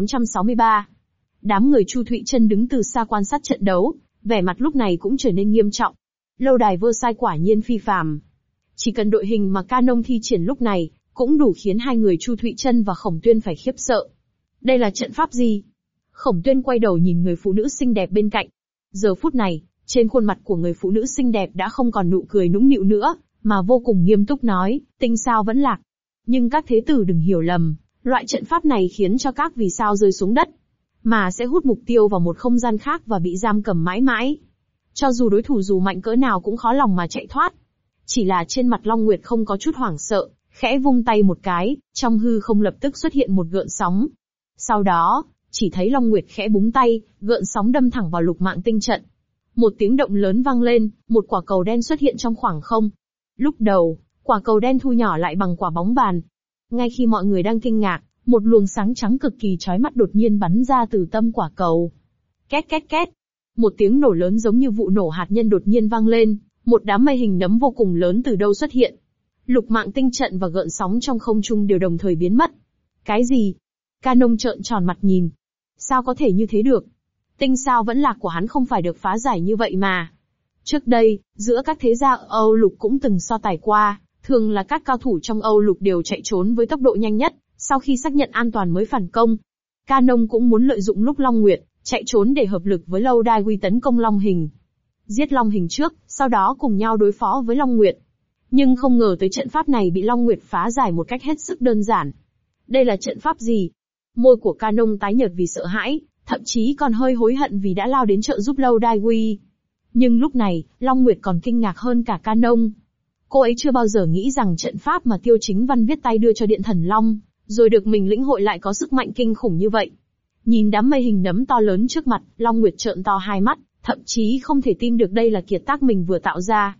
2863. Đám người Chu Thụy Chân đứng từ xa quan sát trận đấu, vẻ mặt lúc này cũng trở nên nghiêm trọng. Lâu đài Versailles quả nhiên phi phàm. Chỉ cần đội hình mà Canon thi triển lúc này, cũng đủ khiến hai người Chu Thụy Chân và Khổng Tuyên phải khiếp sợ. Đây là trận pháp gì? Khổng Tuyên quay đầu nhìn người phụ nữ xinh đẹp bên cạnh. Giờ phút này, trên khuôn mặt của người phụ nữ xinh đẹp đã không còn nụ cười nũng nịu nữa, mà vô cùng nghiêm túc nói, tinh sao vẫn lạc. Nhưng các thế tử đừng hiểu lầm, loại trận pháp này khiến cho các vì sao rơi xuống đất, mà sẽ hút mục tiêu vào một không gian khác và bị giam cầm mãi mãi. Cho dù đối thủ dù mạnh cỡ nào cũng khó lòng mà chạy thoát. Chỉ là trên mặt Long Nguyệt không có chút hoảng sợ, khẽ vung tay một cái, trong hư không lập tức xuất hiện một gợn sóng. Sau đó, chỉ thấy Long Nguyệt khẽ búng tay, gợn sóng đâm thẳng vào lục mạng tinh trận. Một tiếng động lớn vang lên, một quả cầu đen xuất hiện trong khoảng không. Lúc đầu, quả cầu đen thu nhỏ lại bằng quả bóng bàn. Ngay khi mọi người đang kinh ngạc, một luồng sáng trắng cực kỳ chói mắt đột nhiên bắn ra từ tâm quả cầu. Két két két. Một tiếng nổ lớn giống như vụ nổ hạt nhân đột nhiên vang lên, một đám mây hình nấm vô cùng lớn từ đâu xuất hiện. Lục mạng tinh trận và gợn sóng trong không trung đều đồng thời biến mất. Cái gì? Canon trợn tròn mặt nhìn. Sao có thể như thế được? Tinh sao vẫn lạc của hắn không phải được phá giải như vậy mà. Trước đây, giữa các thế gia ở Âu Lục cũng từng so tài qua, thường là các cao thủ trong Âu Lục đều chạy trốn với tốc độ nhanh nhất, sau khi xác nhận an toàn mới phản công. Canon cũng muốn lợi dụng lúc Long Nguyệt chạy trốn để hợp lực với Lâu Đai Quy tấn công Long Hình. Giết Long Hình trước, sau đó cùng nhau đối phó với Long Nguyệt. Nhưng không ngờ tới trận pháp này bị Long Nguyệt phá giải một cách hết sức đơn giản. Đây là trận pháp gì? Môi của Canon tái nhợt vì sợ hãi, thậm chí còn hơi hối hận vì đã lao đến trợ giúp Lâu Đai Quy. Nhưng lúc này, Long Nguyệt còn kinh ngạc hơn cả Canon. Cô ấy chưa bao giờ nghĩ rằng trận pháp mà Tiêu Chính Văn viết tay đưa cho Điện Thần Long, rồi được mình lĩnh hội lại có sức mạnh kinh khủng như vậy. Nhìn đám mây hình nấm to lớn trước mặt, Long Nguyệt trợn to hai mắt, thậm chí không thể tin được đây là kiệt tác mình vừa tạo ra.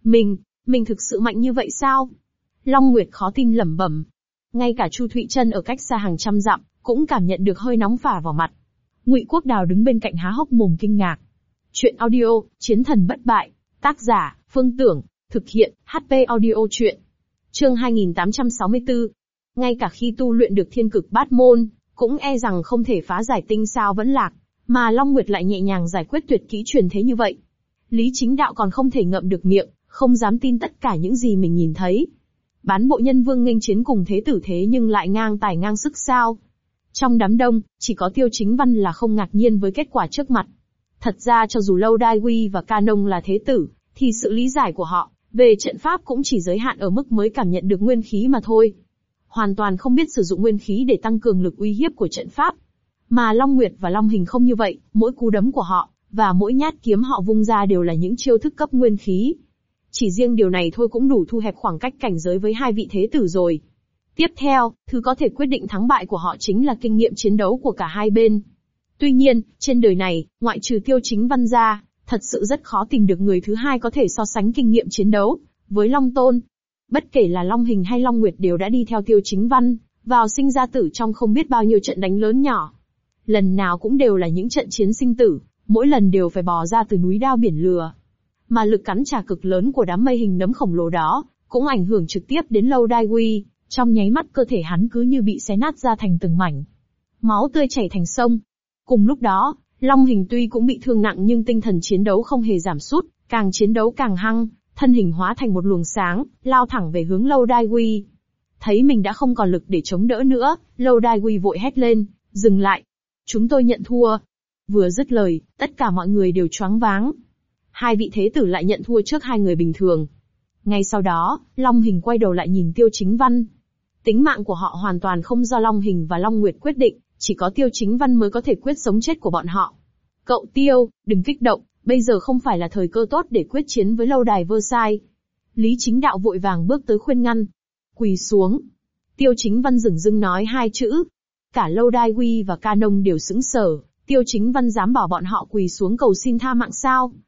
Mình thực sự mạnh như vậy sao? Long Nguyệt khó tin lẩm bẩm. Ngay cả Chu Thụy Chân ở cách xa hàng trăm dặm, cũng cảm nhận được hơi nóng phả vào mặt. Ngụy Quốc Đào đứng bên cạnh há hốc mồm kinh ngạc. Chuyện audio, Chiến thần bất bại, tác giả, Phương Tưởng, thực hiện, HP Audio Chuyện. Chương 2864. Ngay cả khi tu luyện được thiên cực bát môn, cũng e rằng không thể phá giải tinh sao vẫn lạc, mà Long Nguyệt lại nhẹ nhàng giải quyết tuyệt kỹ truyền thế như vậy. Lý Chính Đạo còn không thể ngậm được miệng, không dám tin tất cả những gì mình nhìn thấy. Bán bộ nhân vương nghênh chiến cùng thế tử thế nhưng lại ngang tài ngang sức sao? Trong đám đông, chỉ có Tiêu Chính Văn là không ngạc nhiên với kết quả trước mặt. Thật ra cho dù Lâu Đai Quy và Canon là thế tử, thì sự lý giải của họ về trận pháp cũng chỉ giới hạn ở mức mới cảm nhận được nguyên khí mà thôi. Hoàn toàn không biết sử dụng nguyên khí để tăng cường lực uy hiếp của trận pháp. Mà Long Nguyệt và Long Hình không như vậy, mỗi cú đấm của họ, và mỗi nhát kiếm họ vung ra đều là những chiêu thức cấp nguyên khí. Chỉ riêng điều này thôi cũng đủ thu hẹp khoảng cách cảnh giới với hai vị thế tử rồi. Tiếp theo, thứ có thể quyết định thắng bại của họ chính là kinh nghiệm chiến đấu của cả hai bên. Tuy nhiên, trên đời này, ngoại trừ Tiêu Chính Văn ra, thật sự rất khó tìm được người thứ hai có thể so sánh kinh nghiệm chiến đấu với Long Tôn. Bất kể là Long Hình hay Long Nguyệt đều đã đi theo Tiêu Chính Văn, vào sinh ra tử trong không biết bao nhiêu trận đánh lớn nhỏ. Lần nào cũng đều là những trận chiến sinh tử, mỗi lần đều phải bò ra từ núi đao biển lửa. Mà lực cắn trả cực lớn của đám mây hình nấm khổng lồ đó, cũng ảnh hưởng trực tiếp đến Lâu Đai Quy, trong nháy mắt cơ thể hắn cứ như bị xé nát ra thành từng mảnh. Máu tươi chảy thành sông. Cùng lúc đó, Long Hình tuy cũng bị thương nặng nhưng tinh thần chiến đấu không hề giảm sút, càng chiến đấu càng hăng, thân hình hóa thành một luồng sáng, lao thẳng về hướng Lâu Đai Quy. Thấy mình đã không còn lực để chống đỡ nữa, Lâu Đai Quy vội hét lên, dừng lại. Chúng tôi nhận thua. Vừa dứt lời, tất cả mọi người đều choáng váng. Hai vị thế tử lại nhận thua trước hai người bình thường. Ngay sau đó, Long Hình quay đầu lại nhìn Tiêu Chính Văn. Tính mạng của họ hoàn toàn không do Long Hình và Long Nguyệt quyết định, chỉ có Tiêu Chính Văn mới có thể quyết sống chết của bọn họ. Cậu Tiêu, đừng kích động, bây giờ không phải là thời cơ tốt để quyết chiến với lâu đài Versailles. Lý Chính Đạo vội vàng bước tới khuyên ngăn. Quỳ xuống. Tiêu Chính Văn dửng dưng nói hai chữ. Cả Lâu Đai Quy và Canon đều sững sờ, Tiêu Chính Văn dám bảo bọn họ quỳ xuống cầu xin tha mạng sao?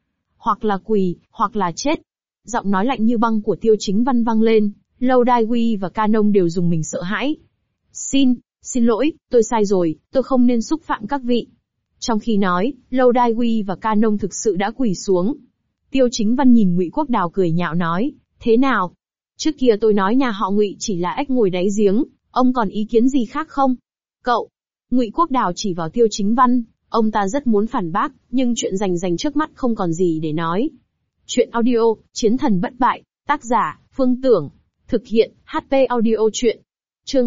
hoặc là quỳ, hoặc là chết. Giọng nói lạnh như băng của Tiêu Chính Văn vang lên, Lâu Đai Uy và Ca Nông đều dùng mình sợ hãi. Xin lỗi, tôi sai rồi, tôi không nên xúc phạm các vị. Trong khi nói, Lâu Đai Uy và Ca Nông thực sự đã quỳ xuống. Tiêu Chính Văn nhìn Ngụy Quốc Đào cười nhạo nói, thế nào? Trước kia tôi nói nhà họ Ngụy chỉ là ếch ngồi đáy giếng, ông còn ý kiến gì khác không? Cậu! Ngụy Quốc Đào chỉ vào Tiêu Chính Văn, ông ta rất muốn phản bác, nhưng chuyện rành trước mắt không còn gì để nói. Chuyện audio, Chiến thần bất bại, tác giả, Phương Tưởng. Thực hiện, HP audio chuyện. Chương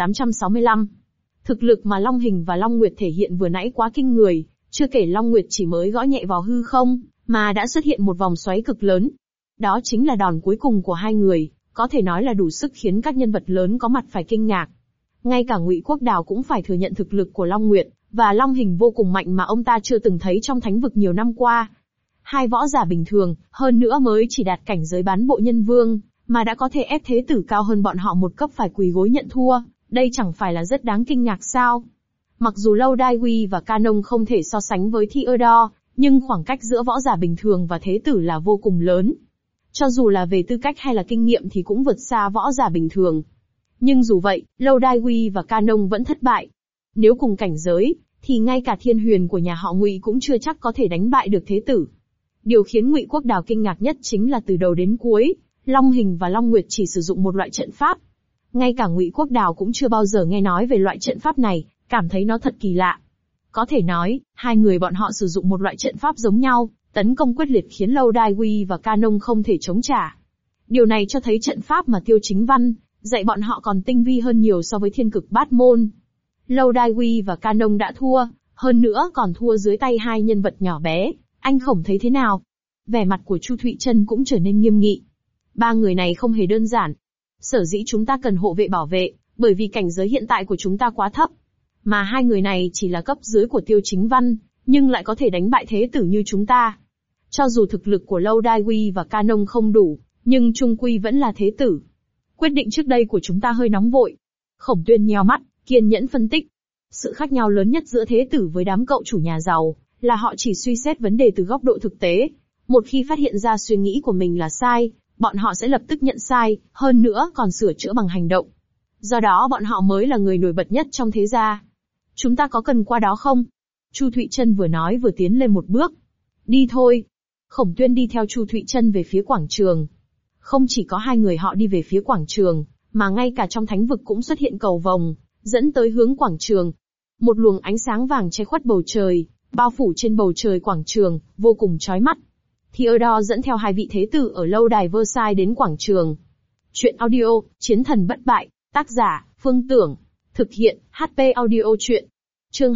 2865. Thực lực mà Long Hình và Long Nguyệt thể hiện vừa nãy quá kinh người, chưa kể Long Nguyệt chỉ mới gõ nhẹ vào hư không, mà đã xuất hiện một vòng xoáy cực lớn. Đó chính là đòn cuối cùng của hai người, có thể nói là đủ sức khiến các nhân vật lớn có mặt phải kinh ngạc. Ngay cả Ngụy Quốc Đào cũng phải thừa nhận thực lực của Long Nguyệt và Long Hình vô cùng mạnh mà ông ta chưa từng thấy trong thánh vực nhiều năm qua. Hai võ giả bình thường, hơn nữa mới chỉ đạt cảnh giới bán bộ nhân vương, mà đã có thể ép thế tử cao hơn bọn họ một cấp phải quỳ gối nhận thua, đây chẳng phải là rất đáng kinh ngạc sao? Mặc dù Lâu Đai Uy và Ca Nông không thể so sánh với Theodore, nhưng khoảng cách giữa võ giả bình thường và thế tử là vô cùng lớn. Cho dù là về tư cách hay là kinh nghiệm thì cũng vượt xa võ giả bình thường. Nhưng dù vậy, Lâu Đai Uy và Ca Nông vẫn thất bại. Nếu cùng cảnh giới, thì ngay cả Thiên Huyền của nhà họ Ngụy cũng chưa chắc có thể đánh bại được thế tử. Điều khiến Ngụy Quốc Đào kinh ngạc nhất chính là từ đầu đến cuối, Long Hình và Long Nguyệt chỉ sử dụng một loại trận pháp. Ngay cả Ngụy Quốc Đào cũng chưa bao giờ nghe nói về loại trận pháp này, cảm thấy nó thật kỳ lạ. Có thể nói, hai người bọn họ sử dụng một loại trận pháp giống nhau, tấn công quyết liệt khiến Lâu Đai Uy và Ca Nông không thể chống trả. Điều này cho thấy trận pháp mà Tiêu Chính Văn dạy bọn họ còn tinh vi hơn nhiều so với Thiên Cực Bát Môn. Lâu Đai Uy và Ca Nông đã thua, hơn nữa còn thua dưới tay hai nhân vật nhỏ bé. Anh Khổng thấy thế nào? Vẻ mặt của Chu Thụy Trân cũng trở nên nghiêm nghị. Ba người này không hề đơn giản. Sở dĩ chúng ta cần hộ vệ bảo vệ, bởi vì cảnh giới hiện tại của chúng ta quá thấp. Mà hai người này chỉ là cấp dưới của Tiêu Chính Văn, nhưng lại có thể đánh bại thế tử như chúng ta. Cho dù thực lực của Lâu Đai Uy và Ca Nông không đủ, nhưng chung quy vẫn là thế tử. Quyết định trước đây của chúng ta hơi nóng vội. Khổng Tuyên nheo mắt, kiên nhẫn phân tích. Sự khác nhau lớn nhất giữa thế tử với đám cậu chủ nhà giàu, là họ chỉ suy xét vấn đề từ góc độ thực tế. Một khi phát hiện ra suy nghĩ của mình là sai, bọn họ sẽ lập tức nhận sai, hơn nữa còn sửa chữa bằng hành động. Do đó bọn họ mới là người nổi bật nhất trong thế gia. Chúng ta có cần qua đó không? Chu Thụy Trân vừa nói vừa tiến lên một bước. Đi thôi. Khổng Tuyên đi theo Chu Thụy Trân về phía quảng trường. Không chỉ có hai người họ đi về phía quảng trường, mà ngay cả trong thánh vực cũng xuất hiện cầu vồng, dẫn tới hướng quảng trường. Một luồng ánh sáng vàng che khuất bầu trời, bao phủ trên bầu trời quảng trường, vô cùng chói mắt. Theodore dẫn theo hai vị thế tử ở lâu đài Versailles đến quảng trường. Chuyện audio, Chiến thần bất bại, tác giả, Phương Tưởng. Thực hiện, HP audio chuyện. Chương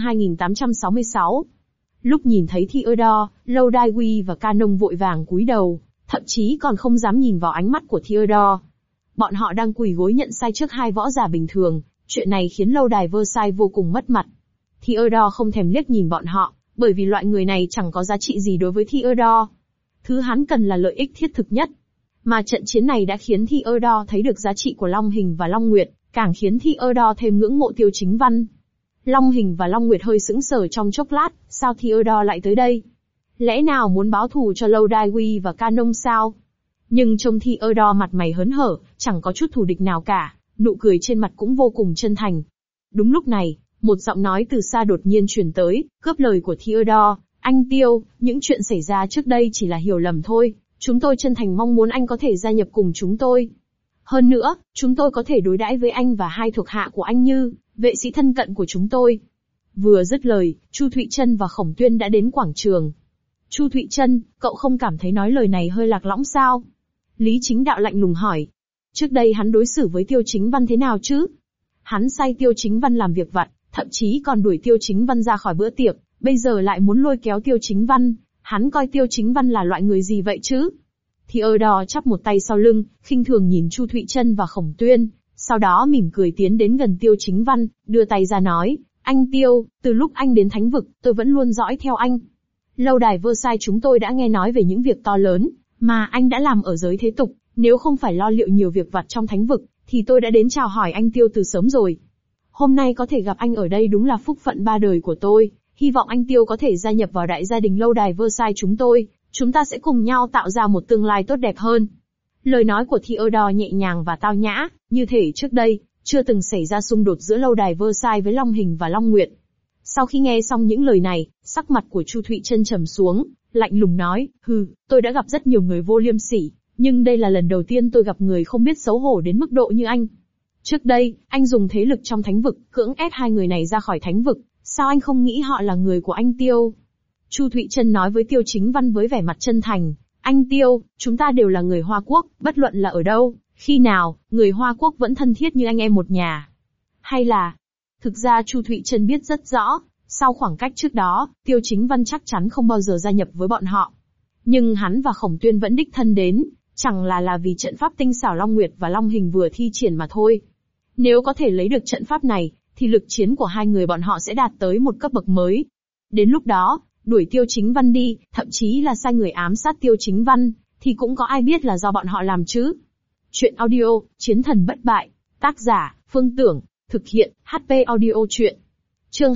2866. Lúc nhìn thấy Theodore, Lâu Đai Uy và Ca Nông vội vàng cúi đầu, thậm chí còn không dám nhìn vào ánh mắt của Theodore. Bọn họ đang quỳ gối nhận sai trước hai võ giả bình thường, chuyện này khiến lâu đài Versailles vô cùng mất mặt. Theodore không thèm liếc nhìn bọn họ, bởi vì loại người này chẳng có giá trị gì đối với Theodore. Thứ hắn cần là lợi ích thiết thực nhất. Mà trận chiến này đã khiến Theodore thấy được giá trị của Long Hình và Long Nguyệt, càng khiến Theodore thêm ngưỡng mộ Tiêu Chính Văn. Long Hình và Long Nguyệt hơi sững sờ trong chốc lát, sao Theodore lại tới đây? Lẽ nào muốn báo thù cho Lâu Đai Uy và Ca Nông sao? Nhưng trông Theodore mặt mày hớn hở, chẳng có chút thù địch nào cả, nụ cười trên mặt cũng vô cùng chân thành. Đúng lúc này, một giọng nói từ xa đột nhiên truyền tới, cướp lời của Theodore. Anh Tiêu, những chuyện xảy ra trước đây chỉ là hiểu lầm thôi, chúng tôi chân thành mong muốn anh có thể gia nhập cùng chúng tôi. Hơn nữa, chúng tôi có thể đối đãi với anh và hai thuộc hạ của anh như vệ sĩ thân cận của chúng tôi. Vừa dứt lời, Chu Thụy Trân và Khổng Tuyên đã đến quảng trường. Chu Thụy Trân, cậu không cảm thấy nói lời này hơi lạc lõng sao? Lý Chính Đạo lạnh lùng hỏi. Trước đây hắn đối xử với Tiêu Chính Văn thế nào chứ? Hắn sai Tiêu Chính Văn làm việc vặt, thậm chí còn đuổi Tiêu Chính Văn ra khỏi bữa tiệc, bây giờ lại muốn lôi kéo Tiêu Chính Văn, hắn coi Tiêu Chính Văn là loại người gì vậy chứ? Theodore chắp một tay sau lưng, khinh thường nhìn Chu Thụy Trân và Khổng Tuyên, sau đó mỉm cười tiến đến gần Tiêu Chính Văn, đưa tay ra nói, anh Tiêu, từ lúc anh đến thánh vực, tôi vẫn luôn dõi theo anh. Lâu đài Versailles chúng tôi đã nghe nói về những việc to lớn mà anh đã làm ở giới thế tục, nếu không phải lo liệu nhiều việc vặt trong thánh vực, thì tôi đã đến chào hỏi anh Tiêu từ sớm rồi. Hôm nay có thể gặp anh ở đây đúng là phúc phận ba đời của tôi, hy vọng anh Tiêu có thể gia nhập vào đại gia đình lâu đài Versailles chúng tôi, Chúng ta sẽ cùng nhau tạo ra một tương lai tốt đẹp hơn. Lời nói của Theodore nhẹ nhàng và tao nhã, như thể trước đây, chưa từng xảy ra xung đột giữa lâu đài Versailles với Long Hình và Long Nguyệt. Sau khi nghe xong những lời này, sắc mặt của Chu Thụy Trân trầm xuống, lạnh lùng nói, tôi đã gặp rất nhiều người vô liêm sỉ, nhưng đây là lần đầu tiên tôi gặp người không biết xấu hổ đến mức độ như anh. Trước đây, anh dùng thế lực trong thánh vực, cưỡng ép hai người này ra khỏi thánh vực, sao anh không nghĩ họ là người của anh Tiêu? Chu Thụy Trân nói với Tiêu Chính Văn với vẻ mặt chân thành, anh Tiêu, chúng ta đều là người Hoa Quốc, bất luận là ở đâu, khi nào, người Hoa Quốc vẫn thân thiết như anh em một nhà. Hay là, thực ra Chu Thụy Trân biết rất rõ, sau khoảng cách trước đó, Tiêu Chính Văn chắc chắn không bao giờ gia nhập với bọn họ. Nhưng hắn và Khổng Tuyên vẫn đích thân đến, chẳng là vì trận pháp tinh xảo Long Nguyệt và Long Hình vừa thi triển mà thôi. Nếu có thể lấy được trận pháp này, thì lực chiến của hai người bọn họ sẽ đạt tới một cấp bậc mới. Đến lúc đó, đuổi Tiêu Chính Văn đi, thậm chí là sai người ám sát Tiêu Chính Văn, thì cũng có ai biết là do bọn họ làm chứ. Chuyện audio, Chiến thần bất bại, tác giả, Phương Tưởng, thực hiện, HP audio chuyện. Chương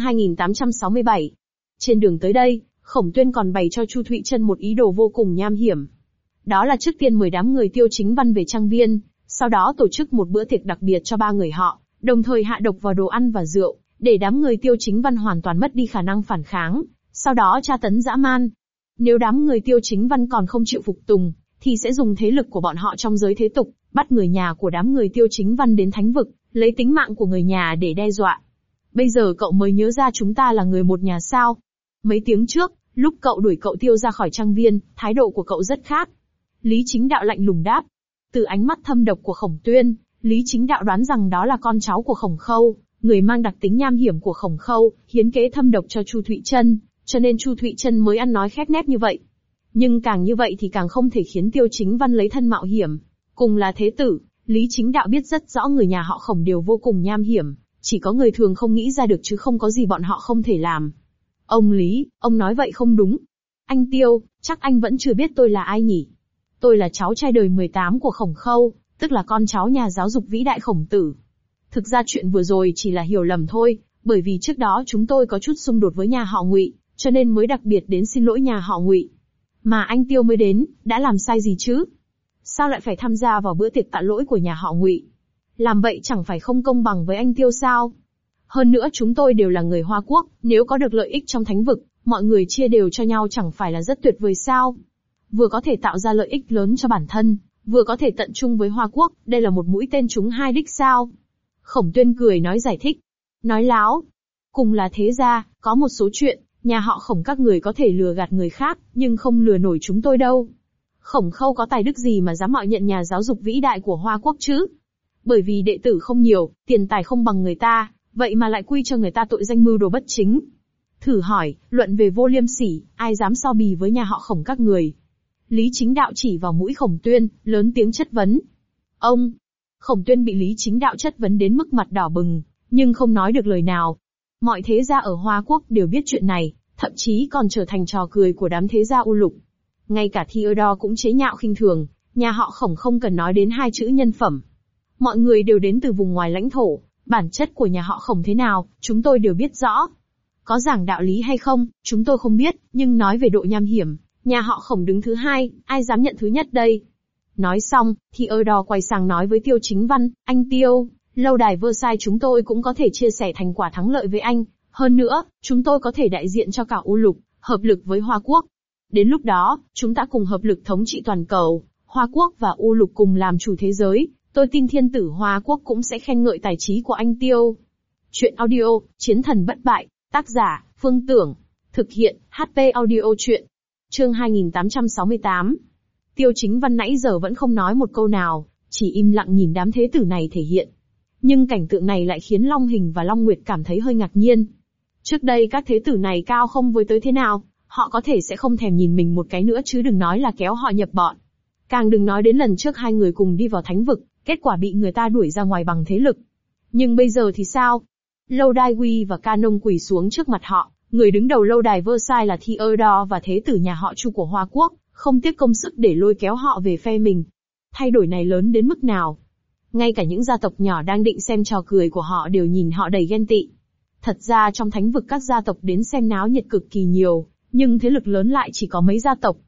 2867. Trên đường tới đây, Khổng Tuyên còn bày cho Chu Thụy Trân một ý đồ vô cùng nham hiểm. Đó là trước tiên mời đám người Tiêu Chính Văn về trang viên, sau đó tổ chức một bữa tiệc đặc biệt cho ba người họ, đồng thời hạ độc vào đồ ăn và rượu, để đám người Tiêu Chính Văn hoàn toàn mất đi khả năng phản kháng, sau đó tra tấn dã man. Nếu đám người Tiêu Chính Văn còn không chịu phục tùng, thì sẽ dùng thế lực của bọn họ trong giới thế tục, bắt người nhà của đám người Tiêu Chính Văn đến thánh vực, lấy tính mạng của người nhà để đe dọa. Bây giờ cậu mới nhớ ra chúng ta là người một nhà sao? Mấy tiếng trước, lúc cậu đuổi cậu Tiêu ra khỏi trang viên, thái độ của cậu rất khác. Lý Chính Đạo lạnh lùng đáp. Từ ánh mắt thâm độc của Khổng Tuyên, Lý Chính Đạo đoán rằng đó là con cháu của Khổng Khâu, người mang đặc tính nham hiểm của Khổng Khâu, hiến kế thâm độc cho Chu Thụy Trân, cho nên Chu Thụy Trân mới ăn nói khép nép như vậy. Nhưng càng như vậy thì càng không thể khiến Tiêu Chính Văn lấy thân mạo hiểm. Cùng là thế tử, Lý Chính Đạo biết rất rõ người nhà họ Khổng đều vô cùng nham hiểm, chỉ có người thường không nghĩ ra được chứ không có gì bọn họ không thể làm. Ông Lý, ông nói vậy không đúng. Anh Tiêu, chắc anh vẫn chưa biết tôi là ai nhỉ? Tôi là cháu trai đời 18 của Khổng Khâu, tức là con cháu nhà giáo dục vĩ đại Khổng Tử. Thực ra chuyện vừa rồi chỉ là hiểu lầm thôi, bởi vì trước đó chúng tôi có chút xung đột với nhà họ Ngụy, cho nên mới đặc biệt đến xin lỗi nhà họ Ngụy. Mà anh Tiêu mới đến, đã làm sai gì chứ? Sao lại phải tham gia vào bữa tiệc tạ lỗi của nhà họ Ngụy? Làm vậy chẳng phải không công bằng với anh Tiêu sao? Hơn nữa chúng tôi đều là người Hoa Quốc, nếu có được lợi ích trong thánh vực, mọi người chia đều cho nhau chẳng phải là rất tuyệt vời sao? Vừa có thể tạo ra lợi ích lớn cho bản thân, vừa có thể tận chung với Hoa Quốc, đây là một mũi tên trúng hai đích sao? Khổng Tuyên cười nói giải thích. Nói láo. Cùng là thế gia, có một số chuyện, nhà họ Khổng các người có thể lừa gạt người khác, nhưng không lừa nổi chúng tôi đâu. Khổng Khâu có tài đức gì mà dám mạo nhận nhà giáo dục vĩ đại của Hoa Quốc chứ? Bởi vì đệ tử không nhiều, tiền tài không bằng người ta, vậy mà lại quy cho người ta tội danh mưu đồ bất chính. Thử hỏi, luận về vô liêm sỉ, ai dám so bì với nhà họ Khổng các người? Lý Chính Đạo chỉ vào mũi Khổng Tuyên, lớn tiếng chất vấn. Ông! Khổng Tuyên bị Lý Chính Đạo chất vấn đến mức mặt đỏ bừng, nhưng không nói được lời nào. Mọi thế gia ở Hoa Quốc đều biết chuyện này, thậm chí còn trở thành trò cười của đám thế gia U Lục. Ngay cả Theodore cũng chế nhạo khinh thường, nhà họ Khổng không cần nói đến hai chữ nhân phẩm. Mọi người đều đến từ vùng ngoài lãnh thổ, bản chất của nhà họ Khổng thế nào, chúng tôi đều biết rõ. Có giảng đạo lý hay không, chúng tôi không biết, nhưng nói về độ nham hiểm, nhà họ Khổng đứng thứ hai, ai dám nhận thứ nhất đây? Nói xong, Theodore quay sang nói với Tiêu Chính Văn, anh Tiêu, lâu đài Versailles chúng tôi cũng có thể chia sẻ thành quả thắng lợi với anh. Hơn nữa, chúng tôi có thể đại diện cho cả U Lục, hợp lực với Hoa Quốc. Đến lúc đó, chúng ta cùng hợp lực thống trị toàn cầu, Hoa Quốc và U Lục cùng làm chủ thế giới. Tôi tin thiên tử Hoa Quốc cũng sẽ khen ngợi tài trí của anh Tiêu. Chuyện audio, Chiến thần bất bại, tác giả, Phương Tưởng. Thực hiện, HP audio chuyện. Chương 2868. Tiêu Chính Văn nãy giờ vẫn không nói một câu nào, chỉ im lặng nhìn đám thế tử này thể hiện. Nhưng cảnh tượng này lại khiến Long Hình và Long Nguyệt cảm thấy hơi ngạc nhiên. Trước đây các thế tử này cao không với tới thế nào, họ có thể sẽ không thèm nhìn mình một cái nữa chứ đừng nói là kéo họ nhập bọn. Càng đừng nói đến lần trước hai người cùng đi vào thánh vực, kết quả bị người ta đuổi ra ngoài bằng thế lực. Nhưng bây giờ thì sao? Lâu đài Huy và Canon quỳ xuống trước mặt họ, người đứng đầu lâu đài Versailles là Theodore và thế tử nhà họ Chu của Hoa Quốc, không tiếc công sức để lôi kéo họ về phe mình. Thay đổi này lớn đến mức nào? Ngay cả những gia tộc nhỏ đang định xem trò cười của họ đều nhìn họ đầy ghen tị. Thật ra trong thánh vực các gia tộc đến xem náo nhiệt cực kỳ nhiều, nhưng thế lực lớn lại chỉ có mấy gia tộc.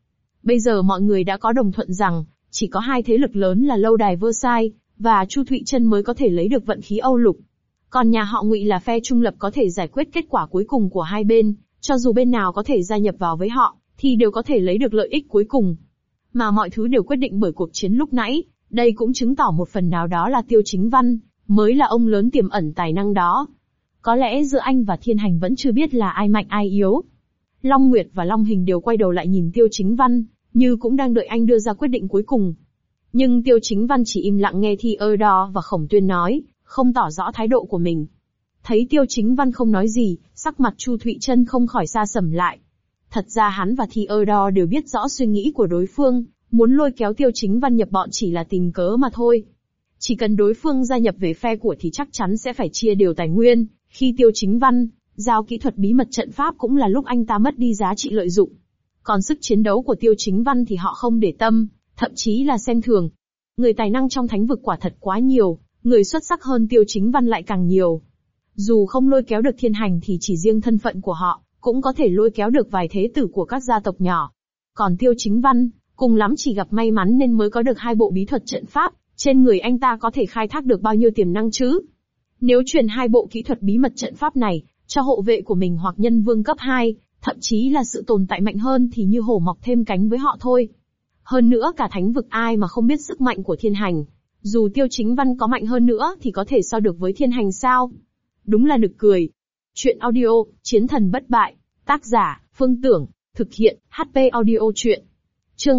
Bây giờ mọi người đã có đồng thuận rằng, chỉ có hai thế lực lớn là lâu đài Versailles và Chu Thụy Trân mới có thể lấy được vận khí Âu Lục. Còn nhà họ Ngụy là phe trung lập có thể giải quyết kết quả cuối cùng của hai bên, cho dù bên nào có thể gia nhập vào với họ, thì đều có thể lấy được lợi ích cuối cùng. Mà mọi thứ đều quyết định bởi cuộc chiến lúc nãy, đây cũng chứng tỏ một phần nào đó là Tiêu Chính Văn mới là ông lớn tiềm ẩn tài năng đó. Có lẽ giữa anh và Thiên Hành vẫn chưa biết là ai mạnh ai yếu. Long Nguyệt và Long Hình đều quay đầu lại nhìn Tiêu Chính Văn, như cũng đang đợi anh đưa ra quyết định cuối cùng. Nhưng Tiêu Chính Văn chỉ im lặng nghe Theodore và Khổng Tuyên nói, không tỏ rõ thái độ của mình. Thấy Tiêu Chính Văn không nói gì, sắc mặt Chu Thụy Trân không khỏi xa sầm lại. Thật ra hắn và Theodore đều biết rõ suy nghĩ của đối phương, muốn lôi kéo Tiêu Chính Văn nhập bọn chỉ là tìm cớ mà thôi. Chỉ cần đối phương gia nhập về phe của thì chắc chắn sẽ phải chia đều tài nguyên, khi Tiêu Chính Văn giao kỹ thuật bí mật trận pháp cũng là lúc anh ta mất đi giá trị lợi dụng. Còn sức chiến đấu của Tiêu Chính Văn thì họ không để tâm, thậm chí là xem thường. Người tài năng trong thánh vực quả thật quá nhiều, người xuất sắc hơn Tiêu Chính Văn lại càng nhiều. Dù không lôi kéo được Thiên Hành thì chỉ riêng thân phận của họ, cũng có thể lôi kéo được vài thế tử của các gia tộc nhỏ. Còn Tiêu Chính Văn, cùng lắm chỉ gặp may mắn nên mới có được hai bộ bí thuật trận pháp, trên người anh ta có thể khai thác được bao nhiêu tiềm năng chứ? Nếu truyền hai bộ kỹ thuật bí mật trận pháp này, cho hộ vệ của mình hoặc nhân vương cấp 2, thậm chí là sự tồn tại mạnh hơn thì như hổ mọc thêm cánh với họ thôi. Hơn nữa cả thánh vực ai mà không biết sức mạnh của Thiên Hành. Dù Tiêu Chính Văn có mạnh hơn nữa thì có thể so được với Thiên Hành sao? Đúng là nực cười. Chuyện audio, Chiến thần bất bại. Tác giả, Phương Tưởng. Thực hiện, HP Audio Chuyện. Chương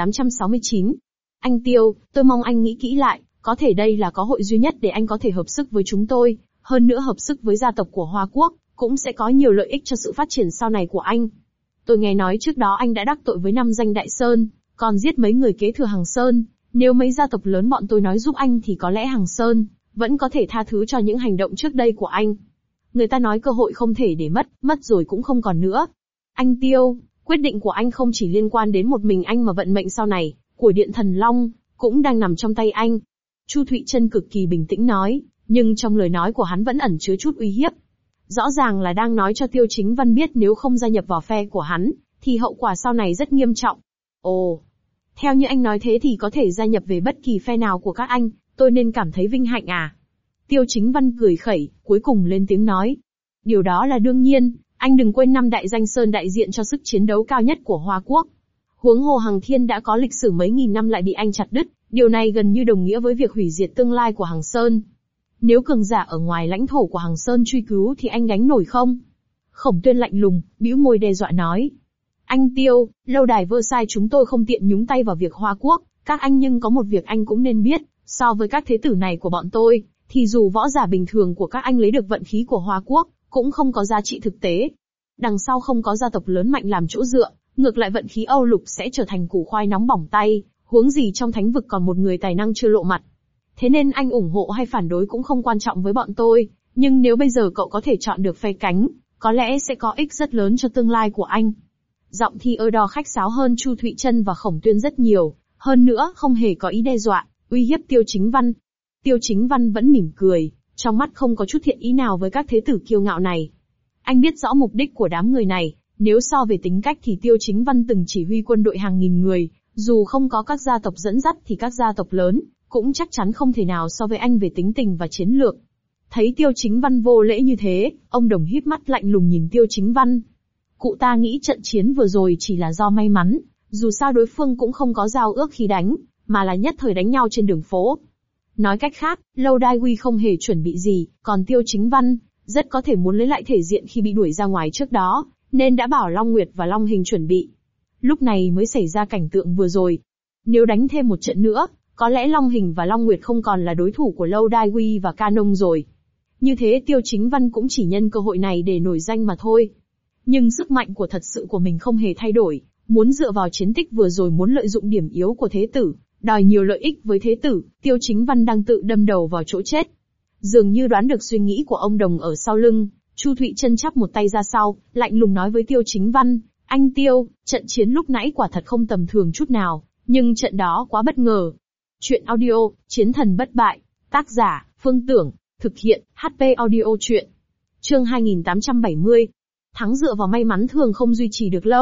2869. Anh Tiêu, tôi mong anh nghĩ kỹ lại, có thể đây là cơ hội duy nhất để anh có thể hợp sức với chúng tôi, hơn nữa hợp sức với gia tộc của Hoa Quốc, cũng sẽ có nhiều lợi ích cho sự phát triển sau này của anh. Tôi nghe nói trước đó anh đã đắc tội với 5 danh Đại Sơn, còn giết mấy người kế thừa Hằng Sơn, nếu mấy gia tộc lớn bọn tôi nói giúp anh thì có lẽ Hằng Sơn vẫn có thể tha thứ cho những hành động trước đây của anh. Người ta nói cơ hội không thể để mất rồi cũng không còn nữa. Anh Tiêu, quyết định của anh không chỉ liên quan đến một mình anh mà vận mệnh sau này của Điện Thần Long cũng đang nằm trong tay anh. Chu Thụy Trân cực kỳ bình tĩnh nói, nhưng trong lời nói của hắn vẫn ẩn chứa chút uy hiếp. Rõ ràng là đang nói cho Tiêu Chính Văn biết nếu không gia nhập vào phe của hắn, thì hậu quả sau này rất nghiêm trọng. Ồ, theo như anh nói thế thì có thể gia nhập về bất kỳ phe nào của các anh, tôi nên cảm thấy vinh hạnh à? Tiêu Chính Văn cười khẩy, cuối cùng lên tiếng nói. Điều đó là đương nhiên, anh đừng quên 5 đại danh sơn đại diện cho sức chiến đấu cao nhất của Hoa Quốc. Huống hồ Hằng Thiên đã có lịch sử mấy nghìn năm lại bị anh chặt đứt, điều này gần như đồng nghĩa với việc hủy diệt tương lai của Hằng Sơn. Nếu cường giả ở ngoài lãnh thổ của Hằng Sơn truy cứu thì anh gánh nổi không? Khổng Tuyên lạnh lùng, bĩu môi đe dọa nói. Anh Tiêu, lâu đài Versailles chúng tôi không tiện nhúng tay vào việc Hoa Quốc, các anh nhưng có một việc anh cũng nên biết, so với các thế tử này của bọn tôi, thì dù võ giả bình thường của các anh lấy được vận khí của Hoa Quốc, cũng không có giá trị thực tế. Đằng sau không có gia tộc lớn mạnh làm chỗ dựa, ngược lại vận khí Âu Lục sẽ trở thành củ khoai nóng bỏng tay, huống gì trong thánh vực còn một người tài năng chưa lộ mặt. Thế nên anh ủng hộ hay phản đối cũng không quan trọng với bọn tôi, nhưng nếu bây giờ cậu có thể chọn được phe cánh, có lẽ sẽ có ích rất lớn cho tương lai của anh. Giọng Theodore khách sáo hơn Chu Thụy Trân và Khổng Tuyên rất nhiều, hơn nữa không hề có ý đe dọa, uy hiếp Tiêu Chính Văn. Tiêu Chính Văn vẫn mỉm cười, trong mắt không có chút thiện ý nào với các thế tử kiêu ngạo này. Anh biết rõ mục đích của đám người này, nếu so về tính cách thì Tiêu Chính Văn từng chỉ huy quân đội hàng nghìn người, dù không có các gia tộc dẫn dắt thì các gia tộc lớn cũng chắc chắn không thể nào so với anh về tính tình và chiến lược. Thấy Tiêu Chính Văn vô lễ như thế, ông Đồng híp mắt lạnh lùng nhìn Tiêu Chính Văn. Cụ ta nghĩ trận chiến vừa rồi chỉ là do may mắn, dù sao đối phương cũng không có giao ước khi đánh, mà là nhất thời đánh nhau trên đường phố. Nói cách khác, Lâu Đai Huy không hề chuẩn bị gì, còn Tiêu Chính Văn rất có thể muốn lấy lại thể diện khi bị đuổi ra ngoài trước đó, nên đã bảo Long Nguyệt và Long Hình chuẩn bị. Lúc này mới xảy ra cảnh tượng vừa rồi. Nếu đánh thêm một trận nữa, có lẽ Long Hình và Long Nguyệt không còn là đối thủ của Lâu Đai Huy và Ca Nông rồi. Như thế Tiêu Chính Văn cũng chỉ nhân cơ hội này để nổi danh mà thôi. Nhưng sức mạnh của thật sự của mình không hề thay đổi, muốn dựa vào chiến tích vừa rồi muốn lợi dụng điểm yếu của thế tử, đòi nhiều lợi ích với thế tử, Tiêu Chính Văn đang tự đâm đầu vào chỗ chết. Dường như đoán được suy nghĩ của ông Đồng ở sau lưng, Chu Thụy Trân chắp một tay ra sau, lạnh lùng nói với Tiêu Chính Văn, anh Tiêu, trận chiến lúc nãy quả thật không tầm thường chút nào, nhưng trận đó quá bất ngờ. Chuyện audio, Chiến thần bất bại, tác giả, Phương Tưởng, thực hiện, HP Audio Chuyện. Chương 2870. Thắng dựa vào may mắn thường không duy trì được lâu,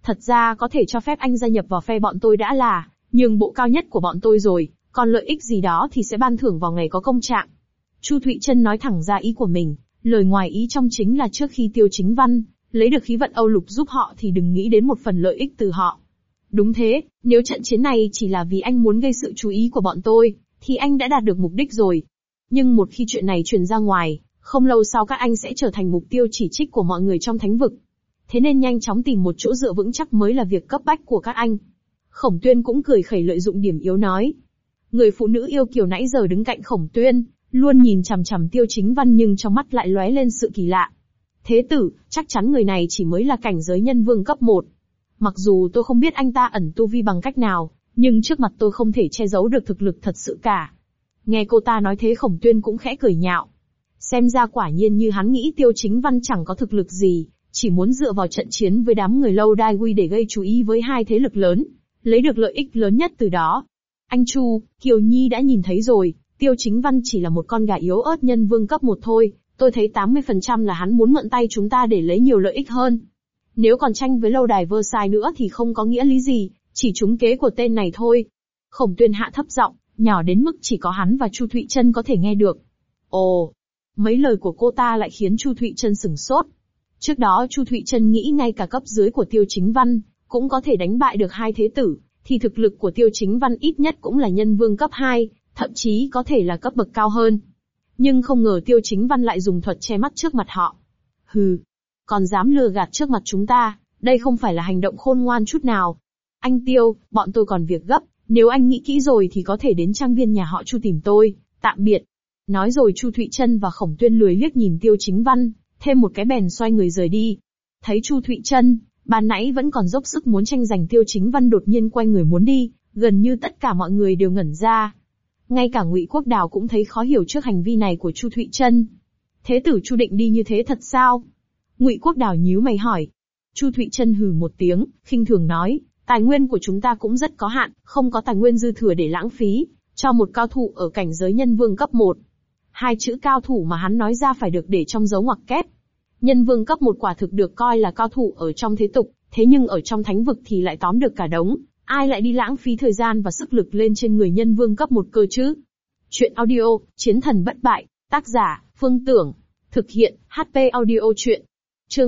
Thật ra có thể cho phép anh gia nhập vào phe bọn tôi đã là nhường bộ cao nhất của bọn tôi rồi, còn lợi ích gì đó thì sẽ ban thưởng vào ngày có công trạng. Chu Thụy Trân nói thẳng ra ý của mình, lời ngoài ý trong chính là trước khi Tiêu Chính Văn lấy được khí vận Âu Lục giúp họ thì đừng nghĩ đến một phần lợi ích từ họ. Đúng thế, nếu trận chiến này chỉ là vì anh muốn gây sự chú ý của bọn tôi, thì anh đã đạt được mục đích rồi. Nhưng một khi chuyện này truyền ra ngoài, không lâu sau các anh sẽ trở thành mục tiêu chỉ trích của mọi người trong thánh vực. Thế nên nhanh chóng tìm một chỗ dựa vững chắc mới là việc cấp bách của các anh. Khổng Tuyên cũng cười khẩy lợi dụng điểm yếu nói. Người phụ nữ yêu kiều nãy giờ đứng cạnh Khổng Tuyên, luôn nhìn chằm chằm Tiêu Chính Văn nhưng trong mắt lại lóe lên sự kỳ lạ. Thế tử, chắc chắn người này chỉ mới là cảnh giới nhân vương cấp 1. Mặc dù tôi không biết anh ta ẩn tu vi bằng cách nào, nhưng trước mặt tôi không thể che giấu được thực lực thật sự cả. Nghe cô ta nói thế Khổng Tuyên cũng khẽ cười nhạo. Xem ra quả nhiên như hắn nghĩ Tiêu Chính Văn chẳng có thực lực gì, chỉ muốn dựa vào trận chiến với đám người Lâu Đai Quy để gây chú ý với hai thế lực lớn, lấy được lợi ích lớn nhất từ đó. Anh Chu, Kiều Nhi đã nhìn thấy rồi, Tiêu Chính Văn chỉ là một con gà yếu ớt nhân vương cấp 1 thôi, tôi thấy 80% là hắn muốn mượn tay chúng ta để lấy nhiều lợi ích hơn. Nếu còn tranh với lâu đài Versailles nữa thì không có nghĩa lý gì, chỉ trúng kế của tên này thôi. Khổng Tuyên hạ thấp giọng, nhỏ đến mức chỉ có hắn và Chu Thụy Trân có thể nghe được. Ồ, mấy lời của cô ta lại khiến Chu Thụy Trân sửng sốt. Trước đó Chu Thụy Trân nghĩ ngay cả cấp dưới của Tiêu Chính Văn cũng có thể đánh bại được hai thế tử, thì thực lực của Tiêu Chính Văn ít nhất cũng là nhân vương cấp 2, thậm chí có thể là cấp bậc cao hơn. Nhưng không ngờ Tiêu Chính Văn lại dùng thuật che mắt trước mặt họ. Hừ, còn dám lừa gạt trước mặt chúng ta, đây không phải là hành động khôn ngoan chút nào. Anh Tiêu, bọn tôi còn việc gấp, nếu anh nghĩ kỹ rồi thì có thể đến trang viên nhà họ Chu tìm tôi, tạm biệt. Nói rồi Chu Thụy Trân và Khổng Tuyên lười liếc nhìn Tiêu Chính Văn, thêm một cái bèn xoay người rời đi. Thấy Chu Thụy Trân, ban nãy vẫn còn dốc sức muốn tranh giành Tiêu Chính Văn đột nhiên quay người muốn đi, gần như tất cả mọi người đều ngẩn ra. Ngay cả Ngụy Quốc Đào cũng thấy khó hiểu trước hành vi này của Chu Thụy Trân. Thế tử Chu định đi như thế thật sao? Ngụy Quốc Đào nhíu mày hỏi. Chu Thụy Trân hừ một tiếng, khinh thường nói, tài nguyên của chúng ta cũng rất có hạn, không có tài nguyên dư thừa để lãng phí, cho một cao thủ ở cảnh giới nhân vương cấp 1. Hai chữ cao thủ mà hắn nói ra phải được để trong dấu ngoặc kép. Nhân vương cấp 1 quả thực được coi là cao thủ ở trong thế tục, thế nhưng ở trong thánh vực thì lại tóm được cả đống, ai lại đi lãng phí thời gian và sức lực lên trên người nhân vương cấp 1 cơ chứ? Chuyện audio, Chiến thần bất bại, tác giả, Phương Tưởng, thực hiện, HP audio chuyện. Chương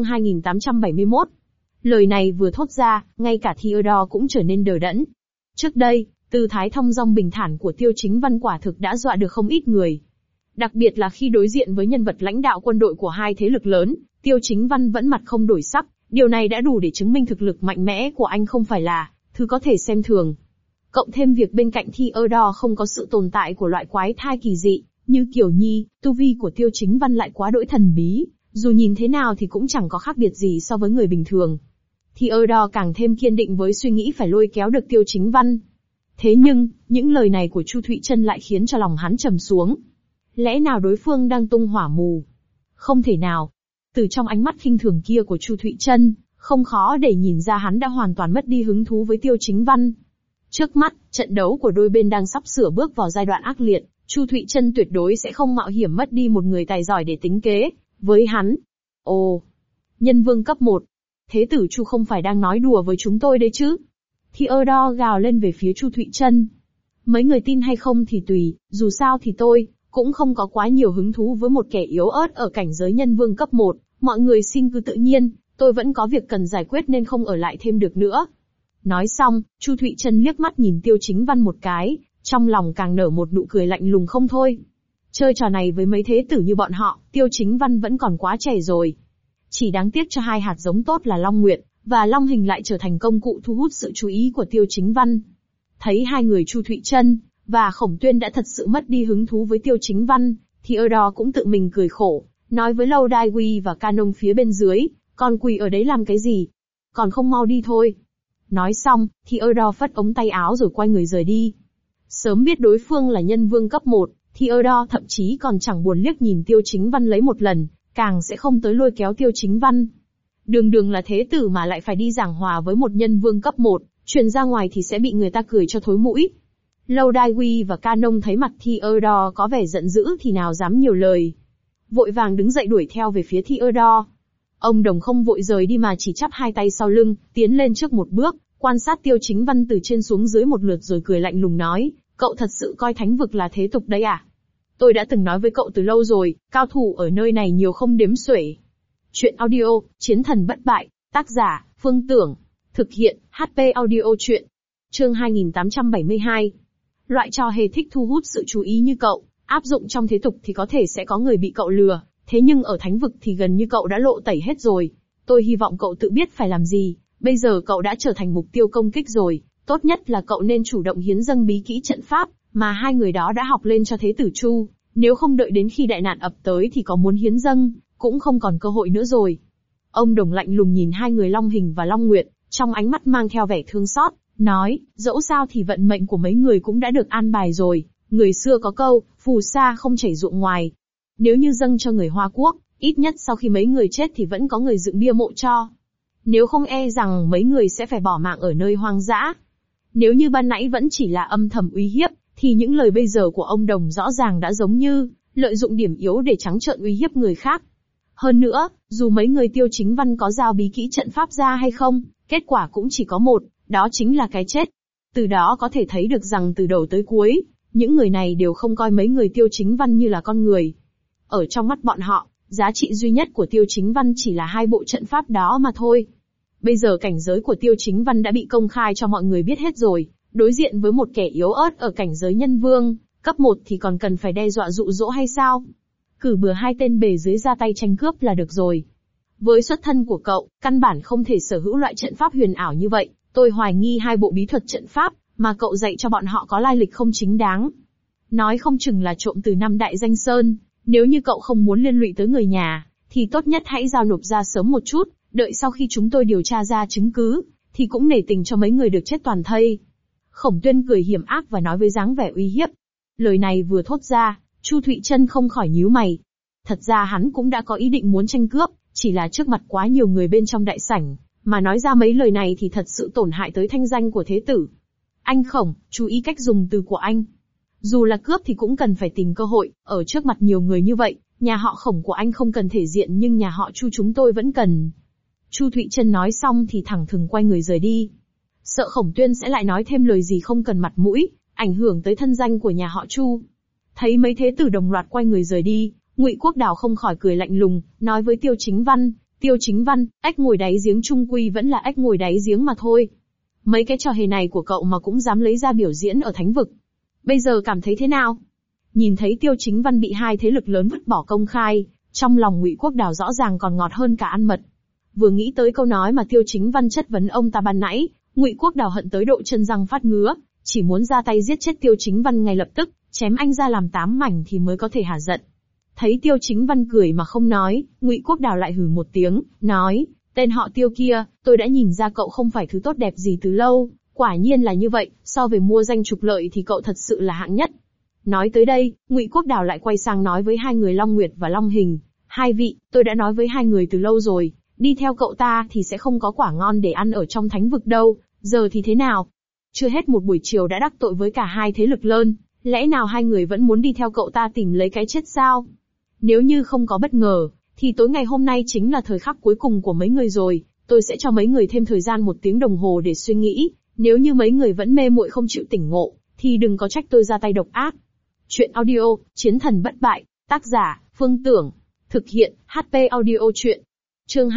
2871. Lời này vừa thốt ra, ngay cả Theodore cũng trở nên đờ đẫn. Trước đây, tư thái thong dong bình thản của Tiêu Chính Văn quả thực đã dọa được không ít người. Đặc biệt là khi đối diện với nhân vật lãnh đạo quân đội của hai thế lực lớn, Tiêu Chính Văn vẫn mặt không đổi sắc, điều này đã đủ để chứng minh thực lực mạnh mẽ của anh không phải là thứ có thể xem thường. Cộng thêm việc bên cạnh Theodore không có sự tồn tại của loại quái thai kỳ dị, như Kiều Nhi, tu vi của Tiêu Chính Văn lại quá đỗi thần bí, dù nhìn thế nào thì cũng chẳng có khác biệt gì so với người bình thường. Theodore càng thêm kiên định với suy nghĩ phải lôi kéo được Tiêu Chính Văn. Thế nhưng, những lời này của Chu Thụy Trân lại khiến cho lòng hắn trầm xuống. Lẽ nào đối phương đang tung hỏa mù? Không thể nào. Từ trong ánh mắt khinh thường kia của Chu Thụy Trân, không khó để nhìn ra hắn đã hoàn toàn mất đi hứng thú với Tiêu Chính Văn. Trước mắt, trận đấu của đôi bên đang sắp sửa bước vào giai đoạn ác liệt, Chu Thụy Trân tuyệt đối sẽ không mạo hiểm mất đi một người tài giỏi để tính kế với hắn. Ồ, nhân vương cấp 1. Thế tử Chu không phải đang nói đùa với chúng tôi đấy chứ? Theodore gào lên về phía Chu Thụy Trân. Mấy người tin hay không thì tùy, dù sao thì tôi cũng không có quá nhiều hứng thú với một kẻ yếu ớt ở cảnh giới nhân vương cấp 1, mọi người xin cứ tự nhiên, tôi vẫn có việc cần giải quyết nên không ở lại thêm được nữa. Nói xong, Chu Thụy Trân liếc mắt nhìn Tiêu Chính Văn một cái, trong lòng càng nở một nụ cười lạnh lùng không thôi. Chơi trò này với mấy thế tử như bọn họ, Tiêu Chính Văn vẫn còn quá trẻ rồi. Chỉ đáng tiếc cho hai hạt giống tốt là Long Nguyệt và Long Hình lại trở thành công cụ thu hút sự chú ý của Tiêu Chính Văn. Thấy hai người Chu Thụy Trân và Khổng Tuyên đã thật sự mất đi hứng thú với Tiêu Chính Văn, Theodore cũng tự mình cười khổ, nói với Lâu Đai Quy và Canon phía bên dưới, còn quỳ ở đấy làm cái gì? Còn không mau đi thôi. Nói xong, Theodore phất ống tay áo rồi quay người rời đi. Sớm biết đối phương là nhân vương cấp 1, Theodore thậm chí còn chẳng buồn liếc nhìn Tiêu Chính Văn lấy một lần, càng sẽ không tới lôi kéo Tiêu Chính Văn. Đường đường là thế tử mà lại phải đi giảng hòa với một nhân vương cấp 1, truyền ra ngoài thì sẽ bị người ta cười cho thối mũi. Lâu Đai Quy và Canon thấy mặt Theodore có vẻ giận dữ thì nào dám nhiều lời. Vội vàng đứng dậy đuổi theo về phía Theodore. Ông Đồng không vội rời đi mà chỉ chắp hai tay sau lưng, tiến lên trước một bước, quan sát Tiêu Chính Văn từ trên xuống dưới một lượt rồi cười lạnh lùng nói, cậu thật sự coi thánh vực là thế tục đấy à? Tôi đã từng nói với cậu từ lâu rồi, cao thủ ở nơi này nhiều không đếm xuể. Chuyện audio, Chiến thần bất bại, tác giả, Phương Tưởng. Thực hiện, HP audio chuyện. Chương 2872. Loại trò hề thích thu hút sự chú ý như cậu, áp dụng trong thế tục thì có thể sẽ có người bị cậu lừa, thế nhưng ở thánh vực thì gần như cậu đã lộ tẩy hết rồi. Tôi hy vọng cậu tự biết phải làm gì, bây giờ cậu đã trở thành mục tiêu công kích rồi, tốt nhất là cậu nên chủ động hiến dâng bí kỹ trận pháp, mà hai người đó đã học lên cho Thế Tử Chu, nếu không đợi đến khi đại nạn ập tới thì có muốn hiến dâng, cũng không còn cơ hội nữa rồi. Ông Đồng lạnh lùng nhìn hai người Long Hình và Long Nguyệt, trong ánh mắt mang theo vẻ thương xót, nói, dẫu sao thì vận mệnh của mấy người cũng đã được an bài rồi, người xưa có câu, phù sa không chảy ruộng ngoài. Nếu như dâng cho người Hoa Quốc, ít nhất sau khi mấy người chết thì vẫn có người dựng bia mộ cho. Nếu không e rằng mấy người sẽ phải bỏ mạng ở nơi hoang dã. Nếu như ban nãy vẫn chỉ là âm thầm uy hiếp, thì những lời bây giờ của ông Đồng rõ ràng đã giống như lợi dụng điểm yếu để trắng trợn uy hiếp người khác. Hơn nữa, dù mấy người Tiêu Chính Văn có giao bí kỹ trận pháp ra hay không, kết quả cũng chỉ có một, đó chính là cái chết. Từ đó có thể thấy được rằng từ đầu tới cuối, những người này đều không coi mấy người Tiêu Chính Văn như là con người. Ở trong mắt bọn họ, giá trị duy nhất của Tiêu Chính Văn chỉ là hai bộ trận pháp đó mà thôi. Bây giờ cảnh giới của Tiêu Chính Văn đã bị công khai cho mọi người biết hết rồi, đối diện với một kẻ yếu ớt ở cảnh giới nhân vương, cấp 1 thì còn cần phải đe dọa dụ dỗ hay sao? Cử bừa hai tên bề dưới ra tay tranh cướp là được rồi. Với xuất thân của cậu, căn bản không thể sở hữu loại trận pháp huyền ảo như vậy, tôi hoài nghi hai bộ bí thuật trận pháp mà cậu dạy cho bọn họ có lai lịch không chính đáng. Nói không chừng là trộm từ năm Đại Danh Sơn, nếu như cậu không muốn liên lụy tới người nhà, thì tốt nhất hãy giao nộp ra sớm một chút, đợi sau khi chúng tôi điều tra ra chứng cứ, thì cũng nể tình cho mấy người được chết toàn thây. Khổng Tuyên cười hiểm ác và nói với dáng vẻ uy hiếp. Lời này vừa thốt ra, Chu Thụy Trân không khỏi nhíu mày. Thật ra hắn cũng đã có ý định muốn tranh cướp, chỉ là trước mặt quá nhiều người bên trong đại sảnh, mà nói ra mấy lời này thì thật sự tổn hại tới thanh danh của thế tử. Anh Khổng, chú ý cách dùng từ của anh. Dù là cướp thì cũng cần phải tìm cơ hội, ở trước mặt nhiều người như vậy, nhà họ Khổng của anh không cần thể diện nhưng nhà họ Chu chúng tôi vẫn cần. Chu Thụy Trân nói xong thì thẳng thừng quay người rời đi. Sợ Khổng Tuyên sẽ lại nói thêm lời gì không cần mặt mũi, ảnh hưởng tới thân danh của nhà họ Chu. Thấy mấy thế tử đồng loạt quay người rời đi, Ngụy Quốc Đào không khỏi cười lạnh lùng, nói với Tiêu Chính Văn, ếch ngồi đáy giếng chung quy vẫn là ếch ngồi đáy giếng mà thôi. Mấy cái trò hề này của cậu mà cũng dám lấy ra biểu diễn ở thánh vực. Bây giờ cảm thấy thế nào? Nhìn thấy Tiêu Chính Văn bị hai thế lực lớn vứt bỏ công khai, trong lòng Ngụy Quốc Đào rõ ràng còn ngọt hơn cả ăn mật. Vừa nghĩ tới câu nói mà Tiêu Chính Văn chất vấn ông ta ban nãy, Ngụy Quốc Đào hận tới độ chân răng phát ngứa, chỉ muốn ra tay giết chết Tiêu Chính Văn ngay lập tức, chém anh ra làm 8 mảnh thì mới có thể hả giận. Thấy Tiêu Chính Văn cười mà không nói, Ngụy Quốc Đào lại hừ một tiếng, nói, tên họ Tiêu kia, tôi đã nhìn ra cậu không phải thứ tốt đẹp gì từ lâu, quả nhiên là như vậy, so về mua danh trục lợi thì cậu thật sự là hạng nhất. Nói tới đây, Ngụy Quốc Đào lại quay sang nói với hai người Long Nguyệt và Long Hình, hai vị, tôi đã nói với hai người từ lâu rồi, đi theo cậu ta thì sẽ không có quả ngon để ăn ở trong thánh vực đâu, giờ thì thế nào? Chưa hết một buổi chiều đã đắc tội với cả hai thế lực lớn, lẽ nào hai người vẫn muốn đi theo cậu ta tìm lấy cái chết sao? Nếu như không có bất ngờ, thì tối ngày hôm nay chính là thời khắc cuối cùng của mấy người rồi, tôi sẽ cho mấy người thêm thời gian 1 tiếng đồng hồ để suy nghĩ, nếu như mấy người vẫn mê muội không chịu tỉnh ngộ, thì đừng có trách tôi ra tay độc ác. Chuyện audio, Chiến thần bất bại, tác giả, Phương Tưởng. Thực hiện, HP audio chuyện. Chương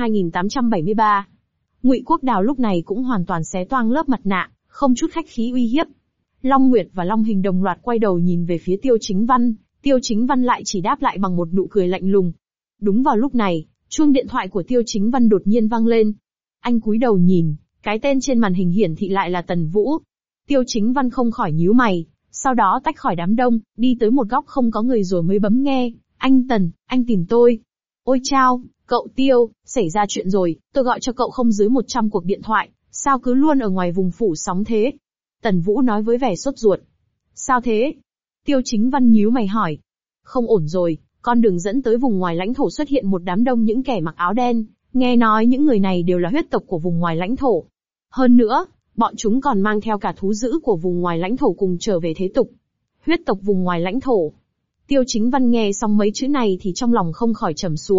2873. Ngụy Quốc Đào lúc này cũng hoàn toàn xé toang lớp mặt nạ, không chút khách khí uy hiếp. Long Nguyệt và Long Hình đồng loạt quay đầu nhìn về phía Tiêu Chính Văn, Tiêu Chính Văn lại chỉ đáp lại bằng một nụ cười lạnh lùng. Đúng vào lúc này, chuông điện thoại của Tiêu Chính Văn đột nhiên vang lên. Anh cúi đầu nhìn, cái tên trên màn hình hiển thị lại là Tần Vũ. Tiêu Chính Văn không khỏi nhíu mày, sau đó tách khỏi đám đông, đi tới một góc không có người rồi mới bấm nghe. Anh Tần, anh tìm tôi. Ôi chao, cậu Tiêu, xảy ra chuyện rồi, tôi gọi cho cậu không dưới 100 cuộc điện thoại, sao cứ luôn ở ngoài vùng phủ sóng thế? Tần Vũ nói với vẻ sốt ruột. Sao thế? Tiêu Chính Văn nhíu mày hỏi. Không ổn rồi, con đường dẫn tới vùng ngoài lãnh thổ xuất hiện một đám đông những kẻ mặc áo đen, nghe nói những người này đều là huyết tộc của vùng ngoài lãnh thổ. Hơn nữa, bọn chúng còn mang theo cả thú dữ của vùng ngoài lãnh thổ cùng trở về thế tục. Huyết tộc vùng ngoài lãnh thổ. Tiêu Chính Văn nghe xong mấy chữ này thì trong lòng không khỏi trầm xuống.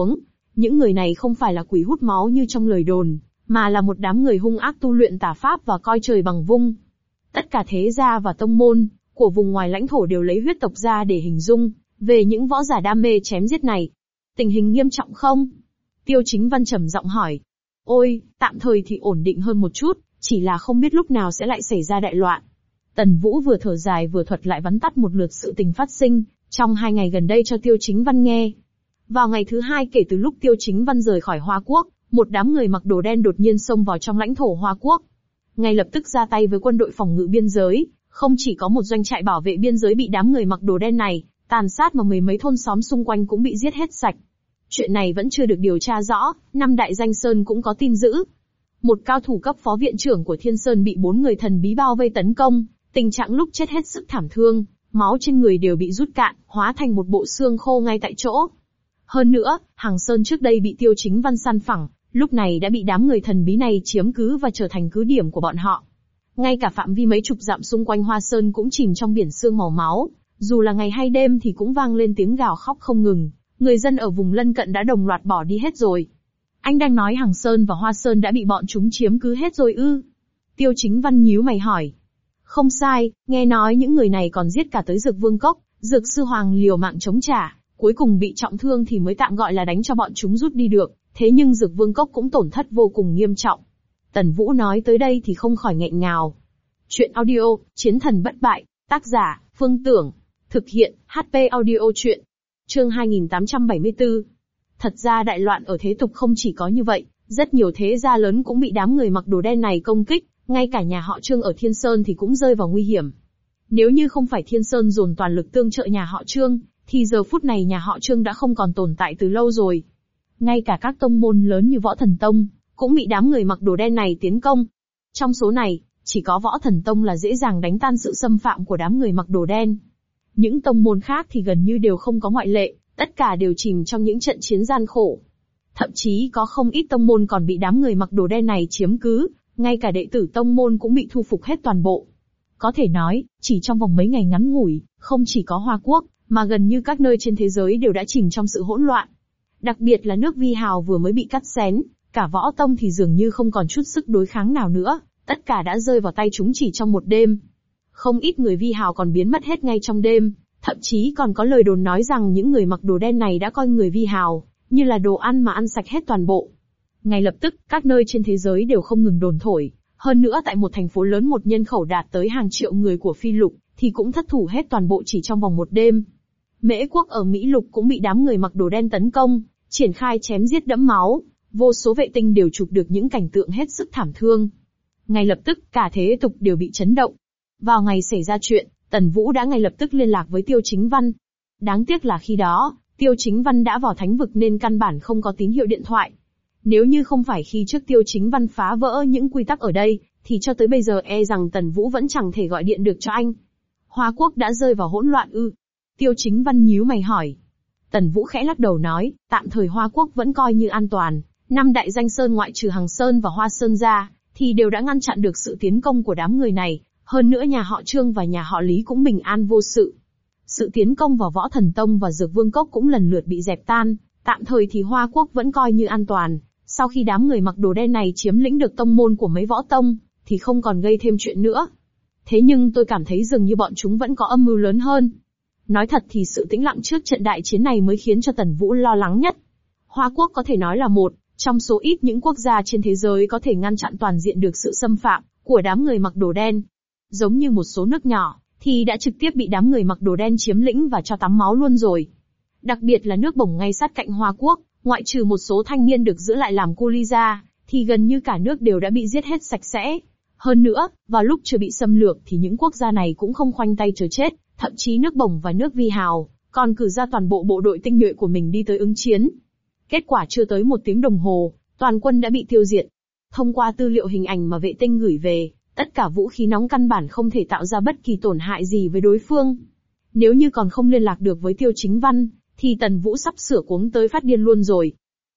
Những người này không phải là quỷ hút máu như trong lời đồn, mà là một đám người hung ác tu luyện tà pháp và coi trời bằng vung. Tất cả thế gia và tông môn của vùng ngoài lãnh thổ đều lấy huyết tộc ra để hình dung về những võ giả đam mê chém giết này. Tình hình nghiêm trọng không? Tiêu Chính Văn trầm giọng hỏi. Ôi, tạm thời thì ổn định hơn một chút, chỉ là không biết lúc nào sẽ lại xảy ra đại loạn. Tần Vũ vừa thở dài vừa thuật lại vắn tắt một lượt sự tình phát sinh trong 2 ngày gần đây cho Tiêu Chính Văn nghe. Vào ngày thứ 2 kể từ lúc Tiêu Chính Văn rời khỏi Hoa Quốc, một đám người mặc đồ đen đột nhiên xông vào trong lãnh thổ Hoa Quốc. Ngay lập tức ra tay với quân đội phòng ngự biên giới, không chỉ có một doanh trại bảo vệ biên giới bị đám người mặc đồ đen này tàn sát mà mười mấy thôn xóm xung quanh cũng bị giết hết sạch. Chuyện này vẫn chưa được điều tra rõ, năm Đại Danh Sơn cũng có tin dữ. Một cao thủ cấp phó viện trưởng của Thiên Sơn bị 4 người thần bí bao vây tấn công, tình trạng lúc chết hết sức thảm thương, máu trên người đều bị rút cạn, hóa thành một bộ xương khô ngay tại chỗ. Hơn nữa, Hằng Sơn trước đây bị Tiêu Chính Văn săn phẳng, lúc này đã bị đám người thần bí này chiếm cứ và trở thành cứ điểm của bọn họ. Ngay cả phạm vi mấy chục dặm xung quanh Hoa Sơn cũng chìm trong biển sương màu máu, dù là ngày hay đêm thì cũng vang lên tiếng gào khóc không ngừng, người dân ở vùng lân cận đã đồng loạt bỏ đi hết rồi. Anh đang nói Hằng Sơn và Hoa Sơn đã bị bọn chúng chiếm cứ hết rồi ư? Tiêu Chính Văn nhíu mày hỏi. Không sai, nghe nói những người này còn giết cả tới Dược Vương Cốc, Dược Sư Hoàng liều mạng chống trả, cuối cùng bị trọng thương thì mới tạm gọi là đánh cho bọn chúng rút đi được, thế nhưng Dược Vương Cốc cũng tổn thất vô cùng nghiêm trọng. Tần Vũ nói tới đây thì không khỏi nghẹn ngào. Chuyện audio, Chiến thần bất bại, tác giả, Phương Tưởng, thực hiện, HP audio chuyện. Chương 2874. Thật ra đại loạn ở thế tục không chỉ có như vậy, rất nhiều thế gia lớn cũng bị đám người mặc đồ đen này công kích, ngay cả nhà họ Trương ở Thiên Sơn thì cũng rơi vào nguy hiểm. Nếu như không phải Thiên Sơn dồn toàn lực tương trợ nhà họ Trương, thì giờ phút này nhà họ Trương đã không còn tồn tại từ lâu rồi. Ngay cả các tông môn lớn như Võ Thần Tông, cũng bị đám người mặc đồ đen này tiến công. Trong số này, chỉ có Võ Thần Tông là dễ dàng đánh tan sự xâm phạm của đám người mặc đồ đen. Những tông môn khác thì gần như đều không có ngoại lệ, tất cả đều chìm trong những trận chiến gian khổ. Thậm chí có không ít tông môn còn bị đám người mặc đồ đen này chiếm cứ, ngay cả đệ tử tông môn cũng bị thu phục hết toàn bộ. Có thể nói, chỉ trong vòng mấy ngày ngắn ngủi, không chỉ có Hoa Quốc, mà gần như các nơi trên thế giới đều đã chìm trong sự hỗn loạn. Đặc biệt là nước Vi Hào vừa mới bị cắt xén, cả Võ Tông thì dường như không còn chút sức đối kháng nào nữa, tất cả đã rơi vào tay chúng chỉ trong một đêm. Không ít người Vi Hào còn biến mất hết ngay trong đêm, thậm chí còn có lời đồn nói rằng những người mặc đồ đen này đã coi người Vi Hào như là đồ ăn mà ăn sạch hết toàn bộ. Ngay lập tức, các nơi trên thế giới đều không ngừng đồn thổi, hơn nữa tại một thành phố lớn một nhân khẩu đạt tới hàng triệu người của Phi Lục, thì cũng thất thủ hết toàn bộ chỉ trong vòng một đêm. Mễ Quốc ở Mỹ Lục cũng bị đám người mặc đồ đen tấn công, triển khai chém giết đẫm máu, vô số vệ tinh đều chụp được những cảnh tượng hết sức thảm thương. Ngay lập tức, cả thế tục đều bị chấn động. Vào ngày xảy ra chuyện, Tần Vũ đã ngay lập tức liên lạc với Tiêu Chính Văn. Đáng tiếc là khi đó, Tiêu Chính Văn đã vào thánh vực nên căn bản không có tín hiệu điện thoại. Nếu như không phải khi trước Tiêu Chính Văn phá vỡ những quy tắc ở đây, thì cho tới bây giờ e rằng Tần Vũ vẫn chẳng thể gọi điện được cho anh. Hoa Quốc đã rơi vào hỗn loạn ư? Tiêu Chính Văn nhíu mày hỏi. Tần Vũ khẽ lắc đầu nói, tạm thời Hoa Quốc vẫn coi như an toàn. 5 đại danh sơn ngoại trừ Hằng Sơn và Hoa Sơn ra, thì đều đã ngăn chặn được sự tiến công của đám người này. Hơn nữa nhà họ Trương và nhà họ Lý cũng bình an vô sự. Sự tiến công vào Võ Thần Tông và Dược Vương Cốc cũng lần lượt bị dẹp tan. Tạm thời thì Hoa Quốc vẫn coi như an toàn. Sau khi đám người mặc đồ đen này chiếm lĩnh được tông môn của mấy võ tông, thì không còn gây thêm chuyện nữa. Thế nhưng tôi cảm thấy dường như bọn chúng vẫn có âm mưu lớn hơn. Nói thật thì sự tĩnh lặng trước trận đại chiến này mới khiến cho Tần Vũ lo lắng nhất. Hoa Quốc có thể nói là một trong số ít những quốc gia trên thế giới có thể ngăn chặn toàn diện được sự xâm phạm của đám người mặc đồ đen. Giống như một số nước nhỏ, thì đã trực tiếp bị đám người mặc đồ đen chiếm lĩnh và cho tắm máu luôn rồi. Đặc biệt là nước Bồng ngay sát cạnh Hoa Quốc, ngoại trừ một số thanh niên được giữ lại làm cu li ra, thì gần như cả nước đều đã bị giết hết sạch sẽ. Hơn nữa, vào lúc chưa bị xâm lược thì những quốc gia này cũng không khoanh tay chờ chết, thậm chí nước Bồng và nước Vi Hào còn cử ra toàn bộ bộ đội tinh nhuệ của mình đi tới ứng chiến. Kết quả chưa tới 1 tiếng đồng hồ, toàn quân đã bị tiêu diệt. Thông qua tư liệu hình ảnh mà vệ tinh gửi về, tất cả vũ khí nóng căn bản không thể tạo ra bất kỳ tổn hại gì với đối phương. Nếu như còn không liên lạc được với Tiêu Chính Văn, thì Tần Vũ sắp sửa cuống tới phát điên luôn rồi.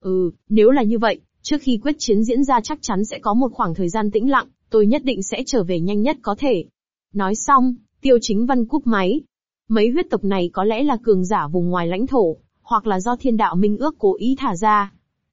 Nếu là như vậy, trước khi quyết chiến diễn ra chắc chắn sẽ có một khoảng thời gian tĩnh lặng, tôi nhất định sẽ trở về nhanh nhất có thể. Nói xong, Tiêu Chính Văn cúp máy. Mấy huyết tộc này có lẽ là cường giả vùng ngoài lãnh thổ, hoặc là do Thiên Đạo Minh Ước cố ý thả ra.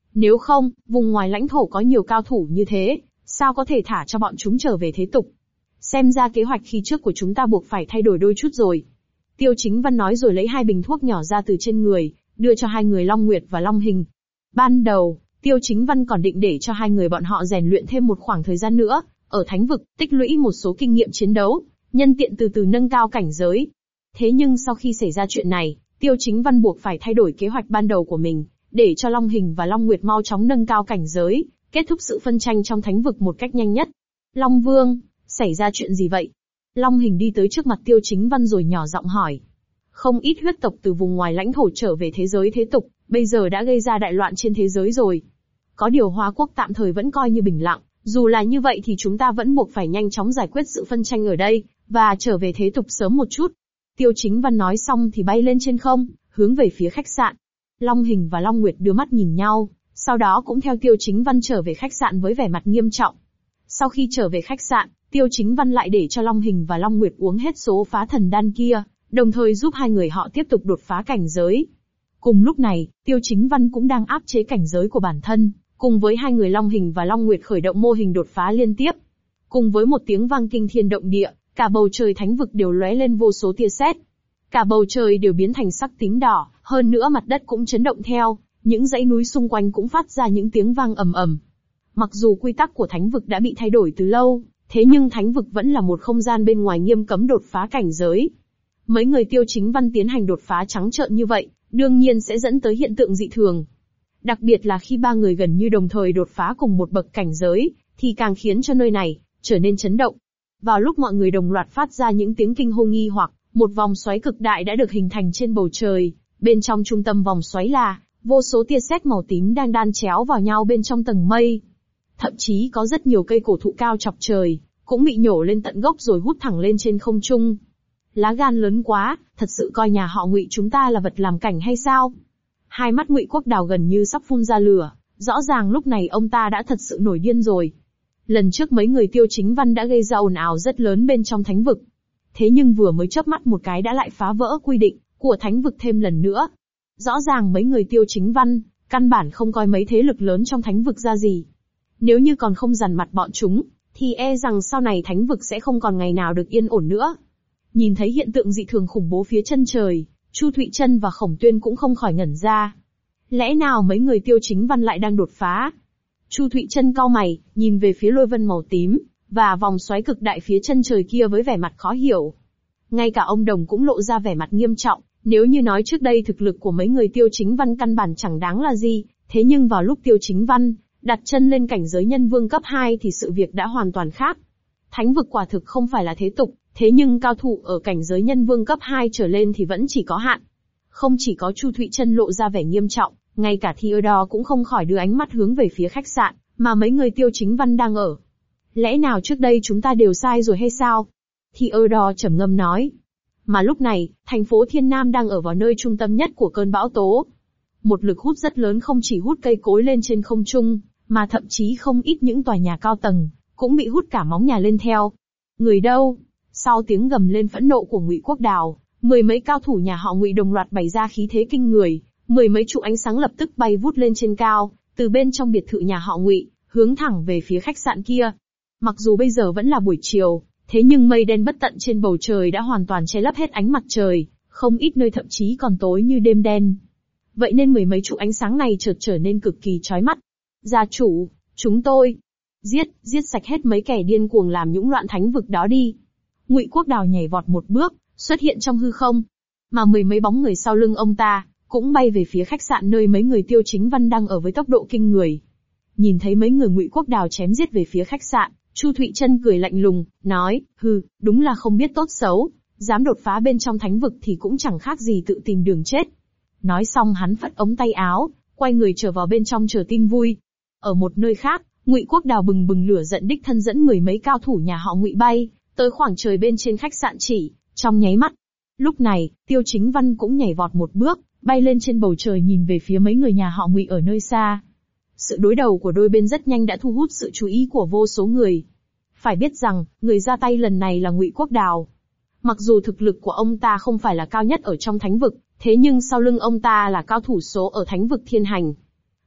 Nếu không, vùng ngoài lãnh thổ có nhiều cao thủ như thế, sao có thể thả cho bọn chúng trở về thế tục? Xem ra kế hoạch khi trước của chúng ta buộc phải thay đổi đôi chút rồi. Tiêu Chính Văn nói rồi lấy 2 bình thuốc nhỏ ra từ trên người, đưa cho 2 người Long Nguyệt và Long Hình. Ban đầu, Tiêu Chính Văn còn định để cho 2 người bọn họ rèn luyện thêm một khoảng thời gian nữa, ở thánh vực, tích lũy một số kinh nghiệm chiến đấu, nhân tiện từ từ nâng cao cảnh giới. Thế nhưng sau khi xảy ra chuyện này, Tiêu Chính Văn buộc phải thay đổi kế hoạch ban đầu của mình, để cho Long Hình và Long Nguyệt mau chóng nâng cao cảnh giới, kết thúc sự phân tranh trong thánh vực một cách nhanh nhất. Long Vương, xảy ra chuyện gì vậy? Long Hình đi tới trước mặt Tiêu Chính Văn rồi nhỏ giọng hỏi. Không ít huyết tộc từ vùng ngoài lãnh thổ trở về thế giới thế tục, bây giờ đã gây ra đại loạn trên thế giới rồi. Có điều Hoa Quốc tạm thời vẫn coi như bình lặng, dù là như vậy thì chúng ta vẫn buộc phải nhanh chóng giải quyết sự phân tranh ở đây, và trở về thế tục sớm một chút. Tiêu Chính Văn nói xong thì bay lên trên không, hướng về phía khách sạn. Long Hình và Long Nguyệt đưa mắt nhìn nhau, sau đó cũng theo Tiêu Chính Văn trở về khách sạn với vẻ mặt nghiêm trọng. Sau khi trở về khách sạn, Tiêu Chính Văn lại để cho Long Hình và Long Nguyệt uống hết số phá thần đan kia, đồng thời giúp 2 người họ tiếp tục đột phá cảnh giới. Cùng lúc này, Tiêu Chính Văn cũng đang áp chế cảnh giới của bản thân, cùng với 2 người Long Hình và Long Nguyệt khởi động mô hình đột phá liên tiếp. Cùng với một tiếng vang kinh thiên động địa, cả bầu trời thánh vực đều lóe lên vô số tia sét. Cả bầu trời đều biến thành sắc tím đỏ, hơn nữa mặt đất cũng chấn động theo, những dãy núi xung quanh cũng phát ra những tiếng vang ầm ầm. Mặc dù quy tắc của thánh vực đã bị thay đổi từ lâu, thế nhưng thánh vực vẫn là một không gian bên ngoài nghiêm cấm đột phá cảnh giới. Mấy người Tiêu Chính Văn tiến hành đột phá trắng trợn như vậy, đương nhiên sẽ dẫn tới hiện tượng dị thường. Đặc biệt là khi 3 người gần như đồng thời đột phá cùng một bậc cảnh giới, thì càng khiến cho nơi này trở nên chấn động. Vào lúc mọi người đồng loạt phát ra những tiếng kinh hô nghi hoặc, một vòng xoáy cực đại đã được hình thành trên bầu trời. Bên trong trung tâm vòng xoáy là vô số tia sét màu tím đang đan chéo vào nhau bên trong tầng mây. Thậm chí có rất nhiều cây cổ thụ cao chọc trời, cũng bị nhổ lên tận gốc rồi hút thẳng lên trên không trung. Lá gan lớn quá, thật sự coi nhà họ Ngụy chúng ta là vật làm cảnh hay sao? Hai mắt Ngụy Quốc Đào gần như sắp phun ra lửa, rõ ràng lúc này ông ta đã thật sự nổi điên rồi. Lần trước mấy người Tiêu Chính Văn đã gây ra ồn ào rất lớn bên trong thánh vực. Thế nhưng vừa mới chớp mắt một cái đã lại phá vỡ quy định của thánh vực thêm lần nữa. Rõ ràng mấy người Tiêu Chính Văn, căn bản không coi mấy thế lực lớn trong thánh vực ra gì. Nếu như còn không dằn mặt bọn chúng, thì e rằng sau này thánh vực sẽ không còn ngày nào được yên ổn nữa. Nhìn thấy hiện tượng dị thường khủng bố phía chân trời, Chu Thụy Trân và Khổng Tuyên cũng không khỏi ngẩn ra. Lẽ nào mấy người Tiêu Chính Văn lại đang đột phá? Chu Thụy Trân cau mày, nhìn về phía lôi vân màu tím, và vòng xoáy cực đại phía chân trời kia với vẻ mặt khó hiểu. Ngay cả ông Đồng cũng lộ ra vẻ mặt nghiêm trọng, nếu như nói trước đây thực lực của mấy người Tiêu Chính Văn căn bản chẳng đáng là gì, thế nhưng vào lúc Tiêu Chính Văn đặt chân lên cảnh giới nhân vương cấp 2 thì sự việc đã hoàn toàn khác. Thánh vực quả thực không phải là thế tục, thế nhưng cao thủ ở cảnh giới nhân vương cấp 2 trở lên thì vẫn chỉ có hạn. Không chỉ có Chu Thụy Trân lộ ra vẻ nghiêm trọng, ngay cả Theodore cũng không khỏi đưa ánh mắt hướng về phía khách sạn mà mấy người Tiêu Chính Văn đang ở. Lẽ nào trước đây chúng ta đều sai rồi hay sao? Theodore trầm ngâm nói. Mà lúc này, thành phố Thiên Nam đang ở vào nơi trung tâm nhất của cơn bão tố. Một lực hút rất lớn không chỉ hút cây cối lên trên không trung, mà thậm chí không ít những tòa nhà cao tầng cũng bị hút cả móng nhà lên theo. Người đâu? Sau tiếng gầm lên phẫn nộ của Ngụy Quốc Đào, mười mấy cao thủ nhà họ Ngụy đồng loạt bày ra khí thế kinh người, mười mấy trụ ánh sáng lập tức bay vút lên trên cao, từ bên trong biệt thự nhà họ Ngụy, hướng thẳng về phía khách sạn kia. Mặc dù bây giờ vẫn là buổi chiều, thế nhưng mây đen bất tận trên bầu trời đã hoàn toàn che lấp hết ánh mặt trời, không ít nơi thậm chí còn tối như đêm đen. Vậy nên mười mấy trụ ánh sáng này chợt trở nên cực kỳ chói mắt. Gia chủ, chúng tôi giết sạch hết mấy kẻ điên cuồng làm nhũng loạn thánh vực đó đi. Ngụy Quốc Đào nhảy vọt một bước, xuất hiện trong hư không, mà mười mấy bóng người sau lưng ông ta cũng bay về phía khách sạn nơi mấy người Tiêu Chính Văn đang ở với tốc độ kinh người. Nhìn thấy mấy người Ngụy Quốc Đào chém giết về phía khách sạn, Chu Thụy Trân cười lạnh lùng, nói, đúng là không biết tốt xấu, dám đột phá bên trong thánh vực thì cũng chẳng khác gì tự tìm đường chết. Nói xong hắn phất ống tay áo, quay người trở vào bên trong chờ tin vui. Ở một nơi khác, Ngụy Quốc Đào bừng bừng lửa giận đích thân dẫn mười mấy cao thủ nhà họ Ngụy bay tới khoảng trời bên trên khách sạn chỉ trong nháy mắt. Lúc này, Tiêu Chính Văn cũng nhảy vọt một bước, bay lên trên bầu trời nhìn về phía mấy người nhà họ Ngụy ở nơi xa. Sự đối đầu của đôi bên rất nhanh đã thu hút sự chú ý của vô số người. Phải biết rằng, người ra tay lần này là Ngụy Quốc Đào. Mặc dù thực lực của ông ta không phải là cao nhất ở trong thánh vực, thế nhưng sau lưng ông ta là cao thủ số ở thánh vực Thiên Hành.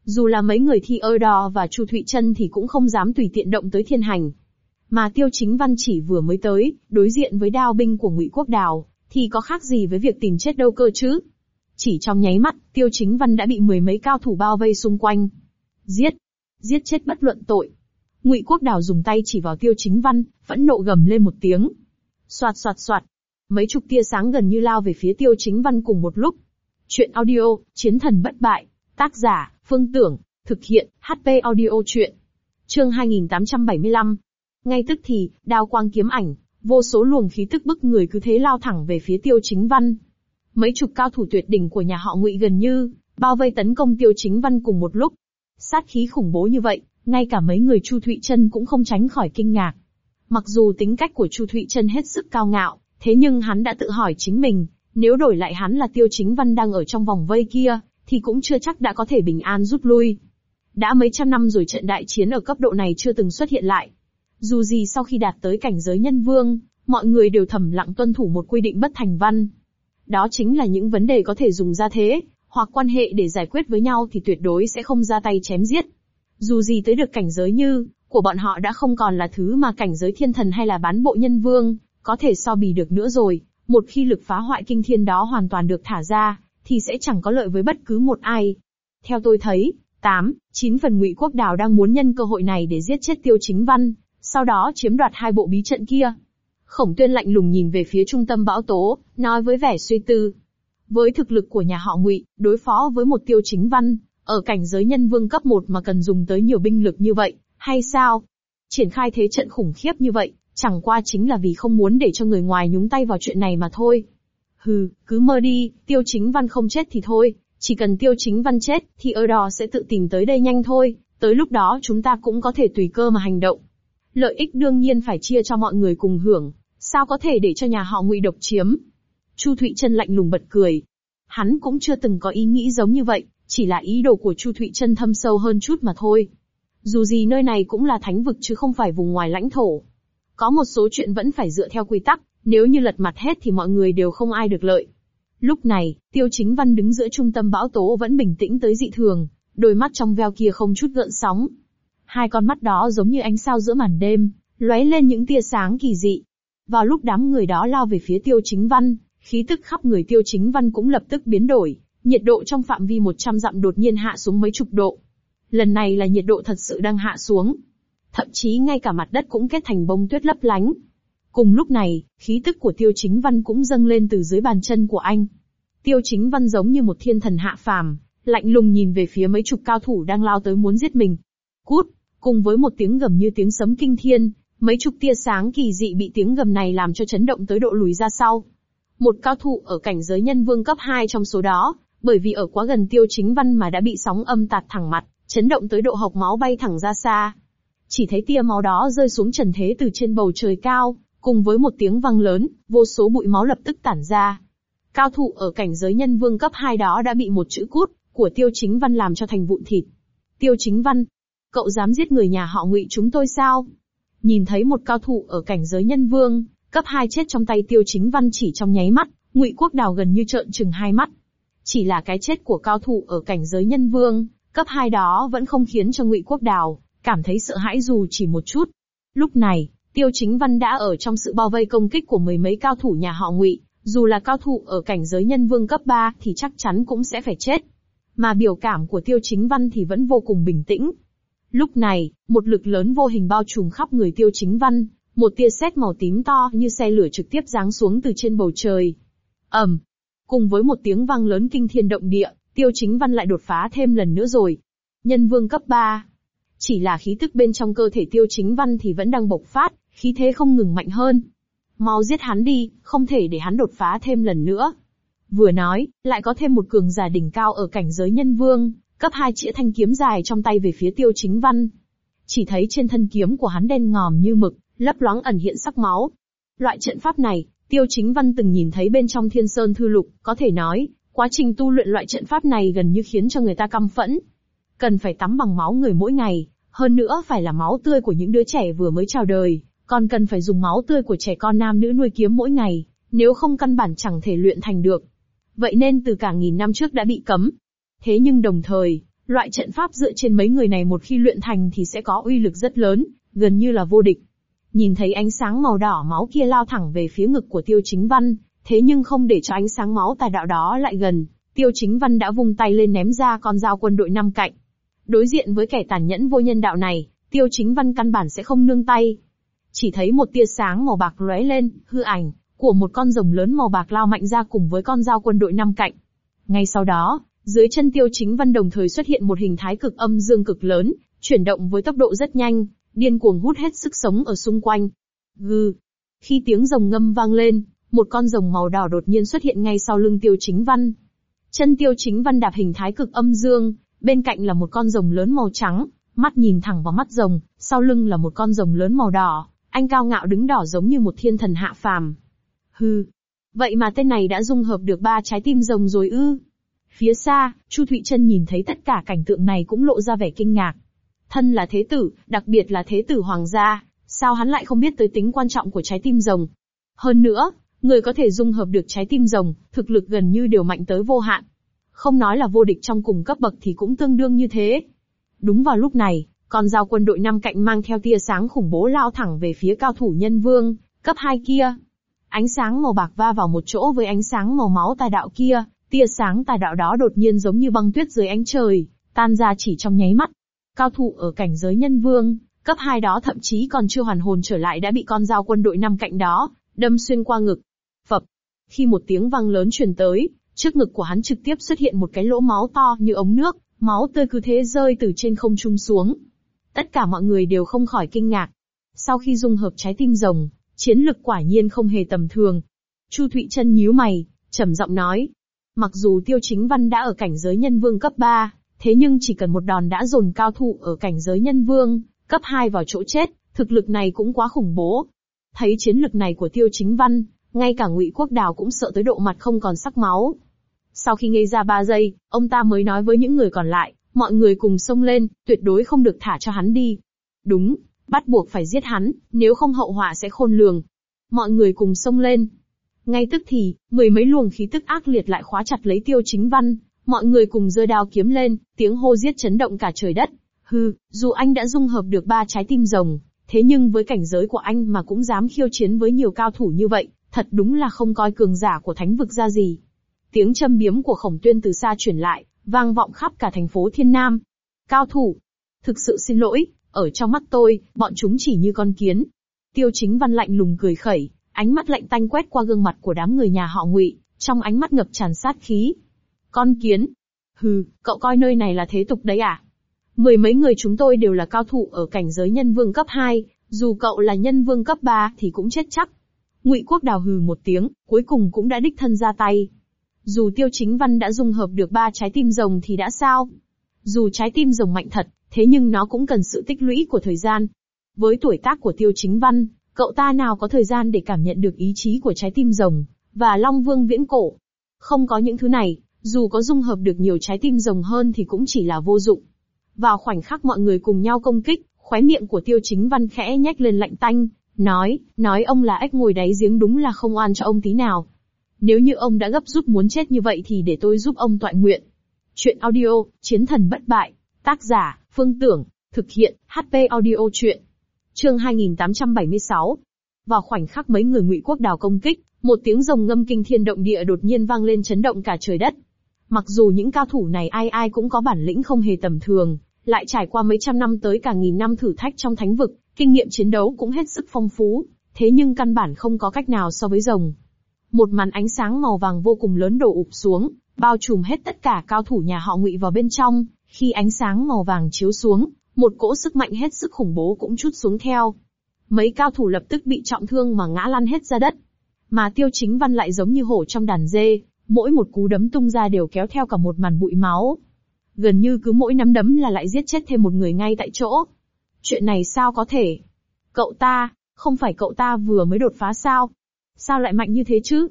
Dù là mấy người Theodore và Chu Thụy Trân thì cũng không dám tùy tiện động tới Thiên Hành. Mà Tiêu Chính Văn chỉ vừa mới tới, đối diện với đao binh của Ngụy Quốc Đào, thì có khác gì với việc tìm chết đâu cơ chứ. Chỉ trong nháy mắt, Tiêu Chính Văn đã bị mười mấy cao thủ bao vây xung quanh. Giết! Giết chết bất luận tội! Ngụy Quốc Đào dùng tay chỉ vào Tiêu Chính Văn, phẫn nộ gầm lên một tiếng. Soạt soạt soạt! Mấy chục tia sáng gần như lao về phía Tiêu Chính Văn cùng một lúc. Chuyện audio, Chiến thần bất bại. Tác giả, Phương Tưởng. Thực hiện, HP Audio Chuyện. Chương 2875. Ngay tức thì, đao quang kiếm ảnh, vô số luồng khí tức bức người cứ thế lao thẳng về phía Tiêu Chính Văn. Mấy chục cao thủ tuyệt đỉnh của nhà họ Ngụy gần như bao vây tấn công Tiêu Chính Văn cùng một lúc. Sát khí khủng bố như vậy, ngay cả mấy người Chu Thụy Trân cũng không tránh khỏi kinh ngạc. Mặc dù tính cách của Chu Thụy Trân hết sức cao ngạo, thế nhưng hắn đã tự hỏi chính mình, nếu đổi lại hắn là Tiêu Chính Văn đang ở trong vòng vây kia, thì cũng chưa chắc đã có thể bình an rút lui. Đã mấy trăm năm rồi trận đại chiến ở cấp độ này chưa từng xuất hiện lại. Dù gì sau khi đạt tới cảnh giới nhân vương, mọi người đều thầm lặng tuân thủ một quy định bất thành văn. Đó chính là những vấn đề có thể dùng gia thế, hoặc quan hệ để giải quyết với nhau thì tuyệt đối sẽ không ra tay chém giết. Dù gì tới được cảnh giới như của bọn họ đã không còn là thứ mà cảnh giới thiên thần hay là bán bộ nhân vương có thể so bì được nữa rồi. Một khi lực phá hoại kinh thiên đó hoàn toàn được thả ra, thì sẽ chẳng có lợi với bất cứ một ai. Theo tôi thấy, 9 phần Ngụy Quốc Đào đang muốn nhân cơ hội này để giết chết Tiêu Chính Văn, sau đó chiếm đoạt hai bộ bí trận kia. Khổng Tuyên lạnh lùng nhìn về phía trung tâm bão tố, nói với vẻ suy tư. Với thực lực của nhà họ Ngụy, đối phó với một Tiêu Chính Văn, ở cảnh giới nhân vương cấp 1 mà cần dùng tới nhiều binh lực như vậy, hay sao? Triển khai thế trận khủng khiếp như vậy, chẳng qua chính là vì không muốn để cho người ngoài nhúng tay vào chuyện này mà thôi. Hừ, cứ mơ đi, Tiêu Chính Văn không chết thì thôi, chỉ cần Tiêu Chính Văn chết, thì Theodore sẽ tự tìm tới đây nhanh thôi, tới lúc đó chúng ta cũng có thể tùy cơ mà hành động. Lợi ích đương nhiên phải chia cho mọi người cùng hưởng, sao có thể để cho nhà họ Ngụy độc chiếm? Chu Thụy Trân lạnh lùng bật cười. Hắn cũng chưa từng có ý nghĩ giống như vậy, chỉ là ý đồ của Chu Thụy Trân thâm sâu hơn chút mà thôi. Dù gì nơi này cũng là thánh vực chứ không phải vùng ngoài lãnh thổ. Có một số chuyện vẫn phải dựa theo quy tắc, nếu như lật mặt hết thì mọi người đều không ai được lợi. Lúc này, Tiêu Chính Văn đứng giữa trung tâm bão tố vẫn bình tĩnh tới dị thường, đôi mắt trong veo kia không chút gợn sóng. Hai con mắt đó giống như ánh sao giữa màn đêm, lóe lên những tia sáng kỳ dị. Vào lúc đám người đó lao về phía Tiêu Chính Văn, khí tức khắp người Tiêu Chính Văn cũng lập tức biến đổi, nhiệt độ trong phạm vi 100 dặm đột nhiên hạ xuống mấy chục độ. Lần này là nhiệt độ thật sự đang hạ xuống. Thậm chí ngay cả mặt đất cũng kết thành bông tuyết lấp lánh. Cùng lúc này, khí tức của Tiêu Chính Văn cũng dâng lên từ dưới bàn chân của anh. Tiêu Chính Văn giống như một thiên thần hạ phàm, lạnh lùng nhìn về phía mấy chục cao thủ đang lao tới muốn giết mình. Cút! Cùng với một tiếng gầm như tiếng sấm kinh thiên, mấy chục tia sáng kỳ dị bị tiếng gầm này làm cho chấn động tới độ lùi ra sau. Một cao thủ ở cảnh giới nhân vương cấp 2 trong số đó, bởi vì ở quá gần Tiêu Chính Văn mà đã bị sóng âm tạt thẳng mặt, chấn động tới độ hộc máu bay thẳng ra xa. Chỉ thấy tia máu đó rơi xuống trần thế từ trên bầu trời cao, cùng với một tiếng vang lớn, vô số bụi máu lập tức tản ra. Cao thủ ở cảnh giới nhân vương cấp 2 đó đã bị một chữ cút của Tiêu Chính Văn làm cho thành vụn thịt. Tiêu Chính Văn, cậu dám giết người nhà họ Ngụy chúng tôi sao? Nhìn thấy một cao thủ ở cảnh giới nhân vương cấp 2 chết trong tay Tiêu Chính Văn chỉ trong nháy mắt, Ngụy Quốc Đào gần như trợn trừng hai mắt. Chỉ là cái chết của cao thủ ở cảnh giới nhân vương cấp 2 đó vẫn không khiến cho Ngụy Quốc Đào cảm thấy sợ hãi dù chỉ một chút. Lúc này, Tiêu Chính Văn đã ở trong sự bao vây công kích của mười mấy cao thủ nhà họ Ngụy, dù là cao thủ ở cảnh giới nhân vương cấp 3 thì chắc chắn cũng sẽ phải chết. Mà biểu cảm của Tiêu Chính Văn thì vẫn vô cùng bình tĩnh. Lúc này, một lực lớn vô hình bao trùm khắp người Tiêu Chính Văn, một tia sét màu tím to như xe lửa trực tiếp giáng xuống từ trên bầu trời. Ầm! Cùng với một tiếng vang lớn kinh thiên động địa, Tiêu Chính Văn lại đột phá thêm lần nữa rồi. Nhân vương cấp 3. Chỉ là khí tức bên trong cơ thể Tiêu Chính Văn thì vẫn đang bộc phát, khí thế không ngừng mạnh hơn. Mau giết hắn đi, không thể để hắn đột phá thêm lần nữa. Vừa nói, lại có thêm một cường giả đỉnh cao ở cảnh giới nhân vương cấp 2 chĩa thanh kiếm dài trong tay về phía Tiêu Chính Văn. Chỉ thấy trên thân kiếm của hắn đen ngòm như mực, lấp loáng ẩn hiện sắc máu. Loại trận pháp này, Tiêu Chính Văn từng nhìn thấy bên trong Thiên Sơn Thư Lục, có thể nói, quá trình tu luyện loại trận pháp này gần như khiến cho người ta căm phẫn. Cần phải tắm bằng máu người mỗi ngày, hơn nữa phải là máu tươi của những đứa trẻ vừa mới chào đời, còn cần phải dùng máu tươi của trẻ con nam nữ nuôi kiếm mỗi ngày, nếu không căn bản chẳng thể luyện thành được. Vậy nên từ cả nghìn năm trước đã bị cấm. Thế nhưng đồng thời, Loại trận pháp dựa trên mấy người này một khi luyện thành thì sẽ có uy lực rất lớn, gần như là vô địch. Nhìn thấy ánh sáng màu đỏ máu kia lao thẳng về phía ngực của Tiêu Chính Văn, thế nhưng không để cho ánh sáng máu tà đạo đó lại gần, Tiêu Chính Văn đã vung tay lên ném ra con dao quân đội 5 cạnh. Đối diện với kẻ tàn nhẫn vô nhân đạo này, Tiêu Chính Văn căn bản sẽ không nương tay. Chỉ thấy một tia sáng màu bạc lóe lên, hư ảnh của một con rồng lớn màu bạc lao mạnh ra cùng với con dao quân đội 5 cạnh. Ngay sau đó, dưới chân Tiêu Chính Văn đồng thời xuất hiện một hình thái cực âm dương cực lớn, chuyển động với tốc độ rất nhanh, điên cuồng hút hết sức sống ở xung quanh. Gừ. Khi tiếng rồng ngâm vang lên, một con rồng màu đỏ đột nhiên xuất hiện ngay sau lưng Tiêu Chính Văn. Chân Tiêu Chính Văn đạp hình thái cực âm dương, bên cạnh là một con rồng lớn màu trắng, mắt nhìn thẳng vào mắt rồng, sau lưng là một con rồng lớn màu đỏ, anh cao ngạo đứng đỏ giống như một thiên thần hạ phàm. Hừ. Vậy mà tên này đã dung hợp được 3 trái tim rồng rồi ư? Phía xa, Chu Thụy Trân nhìn thấy tất cả cảnh tượng này cũng lộ ra vẻ kinh ngạc. Thân là thế tử, đặc biệt là thế tử hoàng gia, sao hắn lại không biết tới tính quan trọng của trái tim rồng? Hơn nữa, người có thể dung hợp được trái tim rồng, thực lực gần như đều mạnh tới vô hạn. Không nói là vô địch trong cùng cấp bậc thì cũng tương đương như thế. Đúng vào lúc này, con dao quân đội 5 cạnh mang theo tia sáng khủng bố lao thẳng về phía cao thủ nhân vương, cấp 2 kia. Ánh sáng màu bạc va vào một chỗ với ánh sáng màu máu tà đạo kia, tia sáng tà đạo đó đột nhiên giống như băng tuyết dưới ánh trời, tan ra chỉ trong nháy mắt. Cao thủ ở cảnh giới nhân vương, cấp 2 đó thậm chí còn chưa hoàn hồn trở lại đã bị con dao quân đội 5 cạnh đó, đâm xuyên qua ngực. Phập. Khi một tiếng vang lớn truyền tới, trước ngực của hắn trực tiếp xuất hiện một cái lỗ máu to như ống nước, máu tươi cứ thế rơi từ trên không trung xuống. Tất cả mọi người đều không khỏi kinh ngạc. Sau khi dung hợp trái tim rồng, chiến lực quả nhiên không hề tầm thường. Chu Thụy Trân nhíu mày, trầm giọng nói. Mặc dù Tiêu Chính Văn đã ở cảnh giới nhân vương cấp 3, thế nhưng chỉ cần một đòn đã dồn cao thủ ở cảnh giới nhân vương, cấp 2 vào chỗ chết, thực lực này cũng quá khủng bố. Thấy chiến lực này của Tiêu Chính Văn, ngay cả Ngụy Quốc Đào cũng sợ tới độ mặt không còn sắc máu. Sau khi ngây ra 3 giây, ông ta mới nói với những người còn lại, mọi người cùng xông lên, tuyệt đối không được thả cho hắn đi. Đúng, bắt buộc phải giết hắn, nếu không hậu họa sẽ khôn lường. Mọi người cùng xông lên. Ngay tức thì, 10 mấy luồng khí tức ác liệt lại khóa chặt lấy Tiêu Chính Văn, mọi người cùng giơ đao kiếm lên, tiếng hô giết chấn động cả trời đất. Hừ, dù anh đã dung hợp được 3 trái tim rồng, thế nhưng với cảnh giới của anh mà cũng dám khiêu chiến với nhiều cao thủ như vậy, thật đúng là không coi cường giả của thánh vực ra gì. Tiếng châm biếm của Khổng Tuyên từ xa truyền lại, vang vọng khắp cả thành phố Thiên Nam. Cao thủ, thực sự xin lỗi, ở trong mắt tôi, bọn chúng chỉ như con kiến. Tiêu Chính Văn lạnh lùng cười khẩy, ánh mắt lạnh tanh quét qua gương mặt của đám người nhà họ Ngụy, trong ánh mắt ngập tràn sát khí. Con kiến? Hừ, cậu coi nơi này là thế tục đấy à? 10 mấy người chúng tôi đều là cao thủ ở cảnh giới nhân vương cấp 2, dù cậu là nhân vương cấp 3 thì cũng chết chắc. Ngụy Quốc Đào hừ một tiếng, cuối cùng cũng đã đích thân ra tay. Dù Tiêu Chính Văn đã dung hợp được 3 trái tim rồng thì đã sao? Dù trái tim rồng mạnh thật, thế nhưng nó cũng cần sự tích lũy của thời gian. Với tuổi tác của Tiêu Chính Văn, cậu ta nào có thời gian để cảm nhận được ý chí của trái tim rồng, và Long Vương viễn cổ. Không có những thứ này, dù có dung hợp được nhiều trái tim rồng hơn thì cũng chỉ là vô dụng. Vào khoảnh khắc mọi người cùng nhau công kích, khóe miệng của Tiêu Chính Văn khẽ nhếch lên lạnh tanh, nói ông là ếch ngồi đáy giếng đúng là không oan cho ông tí nào. Nếu như ông đã gấp rút muốn chết như vậy thì để tôi giúp ông toại nguyện. Chuyện audio, Chiến thần bất bại, tác giả, Phương Tưởng, thực hiện, HP audio chuyện. Chương 2876. Vào khoảnh khắc mấy người Ngụy Quốc Đào công kích, một tiếng rồng ngâm kinh thiên động địa đột nhiên vang lên chấn động cả trời đất. Mặc dù những cao thủ này ai ai cũng có bản lĩnh không hề tầm thường, lại trải qua mấy trăm năm tới cả nghìn năm thử thách trong thánh vực, kinh nghiệm chiến đấu cũng hết sức phong phú, thế nhưng căn bản không có cách nào so với rồng. Một màn ánh sáng màu vàng vô cùng lớn đổ ụp xuống, bao trùm hết tất cả cao thủ nhà họ Ngụy vào bên trong. Khi ánh sáng màu vàng chiếu xuống, một cỗ sức mạnh hết sức khủng bố cũng trút xuống theo. Mấy cao thủ lập tức bị trọng thương mà ngã lăn hết ra đất. Mà Tiêu Chính Văn lại giống như hổ trong đàn dê, mỗi một cú đấm tung ra đều kéo theo cả một màn bụi máu. Gần như cứ mỗi nắm đấm là lại giết chết thêm một người ngay tại chỗ. Chuyện này sao có thể? Không phải cậu ta vừa mới đột phá sao? Sao lại mạnh như thế chứ?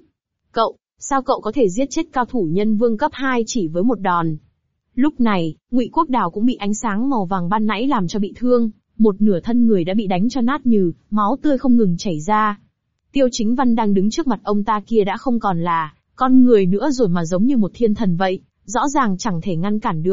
Sao cậu có thể giết chết cao thủ nhân vương cấp 2 chỉ với một đòn? Lúc này, Ngụy Quốc Đào cũng bị ánh sáng màu vàng ban nãy làm cho bị thương, một nửa thân người đã bị đánh cho nát nhừ, máu tươi không ngừng chảy ra. Tiêu Chính Văn đang đứng trước mặt ông ta kia đã không còn là con người nữa rồi mà giống như một thiên thần vậy, rõ ràng chẳng thể ngăn cản được.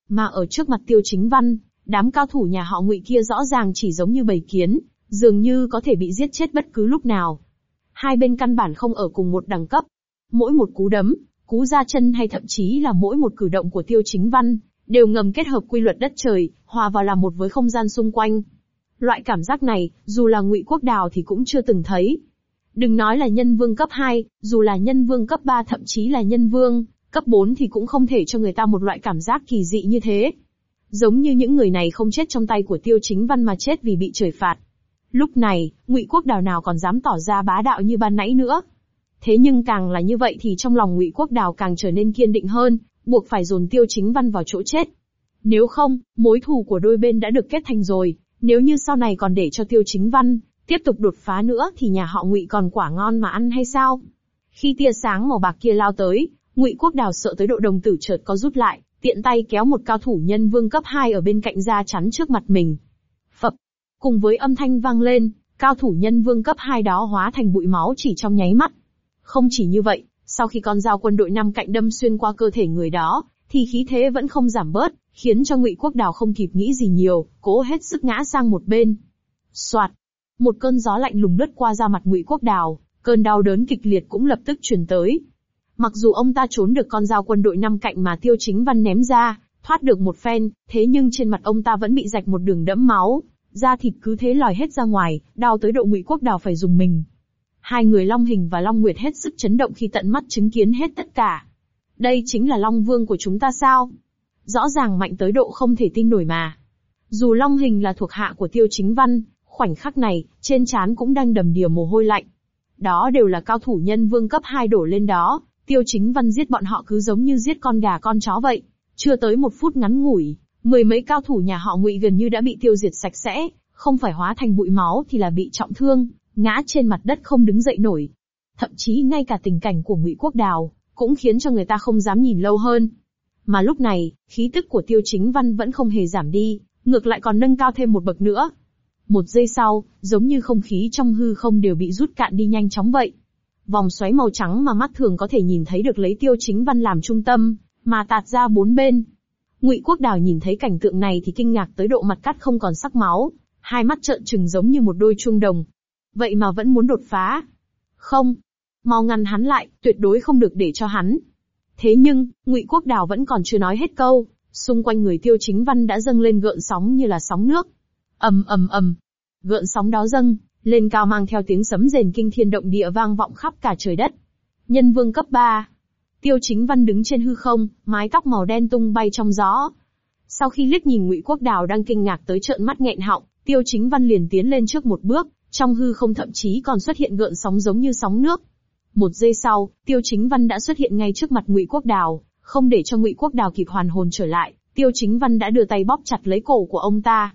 Mà ở trước mặt Tiêu Chính Văn, đám cao thủ nhà họ Ngụy kia rõ ràng chỉ giống như bầy kiến, dường như có thể bị giết chết bất cứ lúc nào. Hai bên căn bản không ở cùng một đẳng cấp. Mỗi một cú đấm, cú ra chân hay thậm chí là mỗi một cử động của Tiêu Chính Văn, đều ngầm kết hợp quy luật đất trời, hòa vào làm một với không gian xung quanh. Loại cảm giác này, dù là Ngụy Quốc Đào thì cũng chưa từng thấy. Đừng nói là nhân vương cấp 2, dù là nhân vương cấp 3 thậm chí là nhân vương cấp 4 thì cũng không thể cho người ta một loại cảm giác kỳ dị như thế. Giống như những người này không chết trong tay của Tiêu Chính Văn mà chết vì bị trời phạt. Lúc này, Ngụy Quốc Đào nào còn dám tỏ ra bá đạo như ban nãy nữa. Thế nhưng càng là như vậy thì trong lòng Ngụy Quốc Đào càng trở nên kiên định hơn, buộc phải dồn Tiêu Chính Văn vào chỗ chết. Nếu không, mối thù của đôi bên đã được kết thành rồi, nếu như sau này còn để cho Tiêu Chính Văn tiếp tục đột phá nữa thì nhà họ Ngụy còn quả ngon mà ăn hay sao? Khi tia sáng màu bạc kia lao tới, Ngụy Quốc Đào sợ tới độ đồng tử chợt có rút lại, tiện tay kéo một cao thủ nhân vương cấp 2 ở bên cạnh ra chắn trước mặt mình. Phập, cùng với âm thanh vang lên, cao thủ nhân vương cấp 2 đó hóa thành bụi máu chỉ trong nháy mắt. Không chỉ như vậy, sau khi con dao quân đội 5 cạnh đâm xuyên qua cơ thể người đó, thì khí thế vẫn không giảm bớt, khiến cho Ngụy Quốc Đào không kịp nghĩ gì nhiều, cố hết sức ngã sang một bên. Soạt, một cơn gió lạnh lùng lướt qua da mặt Ngụy Quốc Đào, cơn đau đớn kịch liệt cũng lập tức truyền tới. Mặc dù ông ta trốn được con dao quân đội 5 cạnh mà Tiêu Chính Văn ném ra, thoát được một phen, thế nhưng trên mặt ông ta vẫn bị rạch một đường đẫm máu, da thịt cứ thế lòi hết ra ngoài, đau tới độ Ngụy Quốc Đào phải dùng mình. Hai người Long Hình và Long Nguyệt hết sức chấn động khi tận mắt chứng kiến hết tất cả. Đây chính là Long Vương của chúng ta sao? Rõ ràng mạnh tới độ không thể tin nổi mà. Dù Long Hình là thuộc hạ của Tiêu Chính Văn, khoảnh khắc này, trên trán cũng đang đầm đìa mồ hôi lạnh. Đó đều là cao thủ nhân vương cấp 2 đổ lên đó, Tiêu Chính Văn giết bọn họ cứ giống như giết con gà con chó vậy. Chưa tới một phút ngắn ngủi, mười mấy cao thủ nhà họ Ngụy gần như đã bị tiêu diệt sạch sẽ, không phải hóa thành bụi máu thì là bị trọng thương, ngã trên mặt đất không đứng dậy nổi. Thậm chí ngay cả tình cảnh của Ngụy Quốc Đào cũng khiến cho người ta không dám nhìn lâu hơn. Mà lúc này, khí tức của Tiêu Chính Văn vẫn không hề giảm đi, ngược lại còn nâng cao thêm một bậc nữa. Một giây sau, giống như không khí trong hư không đều bị rút cạn đi nhanh chóng vậy. Vòng xoáy màu trắng mà mắt thường có thể nhìn thấy được lấy Tiêu Chính Văn làm trung tâm, mà tạt ra bốn bên. Ngụy Quốc Đào nhìn thấy cảnh tượng này thì kinh ngạc tới độ mặt cắt không còn sắc máu, hai mắt trợn trừng giống như một đôi chuông đồng. Vậy mà vẫn muốn đột phá. Không, mau ngăn hắn lại, tuyệt đối không được để cho hắn. Thế nhưng, Ngụy Quốc Đào vẫn còn chưa nói hết câu, xung quanh người Tiêu Chính Văn đã dâng lên gợn sóng như là sóng nước. Ầm ầm ầm, gợn sóng đó dâng lên cao mang theo tiếng sấm rền kinh thiên động địa vang vọng khắp cả trời đất. Nhân vương cấp 3. Tiêu Chính Văn đứng trên hư không, mái tóc màu đen tung bay trong gió. Sau khi liếc nhìn Ngụy Quốc Đào đang kinh ngạc tới trợn mắt nghẹn họng, Tiêu Chính Văn liền tiến lên trước một bước, trong hư không thậm chí còn xuất hiện gợn sóng giống như sóng nước. Một giây sau, Tiêu Chính Văn đã xuất hiện ngay trước mặt Ngụy Quốc Đào, không để cho Ngụy Quốc Đào kịp hoàn hồn trở lại, Tiêu Chính Văn đã đưa tay bóp chặt lấy cổ của ông ta.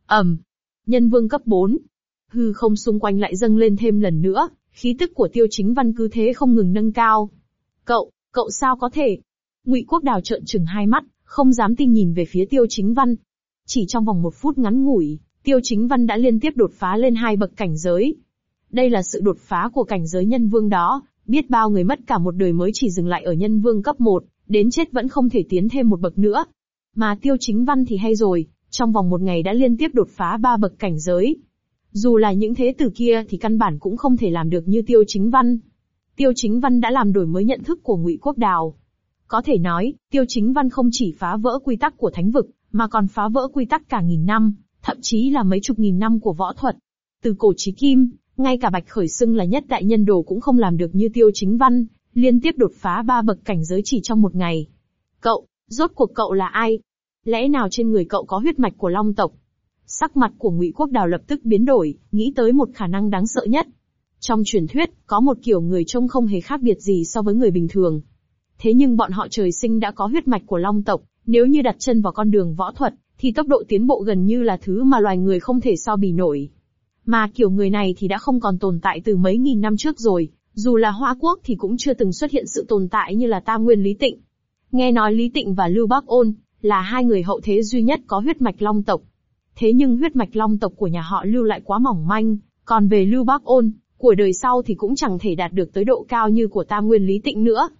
Nhân vương cấp 4. Hư không xung quanh lại dâng lên thêm lần nữa, khí tức của Tiêu Chính Văn cứ thế không ngừng nâng cao. Cậu sao có thể? Ngụy Quốc Đào trợn trừng hai mắt, không dám tin nhìn về phía Tiêu Chính Văn. Chỉ trong vòng một phút ngắn ngủi, Tiêu Chính Văn đã liên tiếp đột phá lên 2 bậc cảnh giới. Đây là sự đột phá của cảnh giới nhân vương đó, biết bao người mất cả một đời mới chỉ dừng lại ở nhân vương cấp 1, đến chết vẫn không thể tiến thêm một bậc nữa. Mà Tiêu Chính Văn thì hay rồi, trong vòng một ngày đã liên tiếp đột phá 3 bậc cảnh giới. Dù là những thế tử kia thì căn bản cũng không thể làm được như Tiêu Chính Văn. Tiêu Chính Văn đã làm đổi mới nhận thức của Ngụy Quốc Đào. Có thể nói, Tiêu Chính Văn không chỉ phá vỡ quy tắc của thánh vực, mà còn phá vỡ quy tắc cả nghìn năm, thậm chí là mấy chục nghìn năm của võ thuật. Từ cổ chí kim, ngay cả Bạch Khởi xưng là nhất đại nhân đồ cũng không làm được như Tiêu Chính Văn, liên tiếp đột phá 3 bậc cảnh giới chỉ trong một ngày. Rốt cuộc cậu là ai? Lẽ nào trên người cậu có huyết mạch của Long tộc? Sắc mặt của Ngụy Quốc Đào lập tức biến đổi, nghĩ tới một khả năng đáng sợ nhất. Trong truyền thuyết, có một kiểu người trông không hề khác biệt gì so với người bình thường. Thế nhưng bọn họ trời sinh đã có huyết mạch của Long tộc, nếu như đặt chân vào con đường võ thuật, thì tốc độ tiến bộ gần như là thứ mà loài người không thể so bì nổi. Mà kiểu người này thì đã không còn tồn tại từ mấy nghìn năm trước rồi, dù là Hoa Quốc thì cũng chưa từng xuất hiện sự tồn tại như là Tam Nguyên Lý Tịnh. Nghe nói Lý Tịnh và Lưu Bác Ôn là hai người hậu thế duy nhất có huyết mạch Long tộc. Thế nhưng huyết mạch Long tộc của nhà họ Lưu lại quá mỏng manh, còn về Lưu Bác Ôn, của đời sau thì cũng chẳng thể đạt được tới độ cao như của Tam Nguyên Lý Tịnh nữa.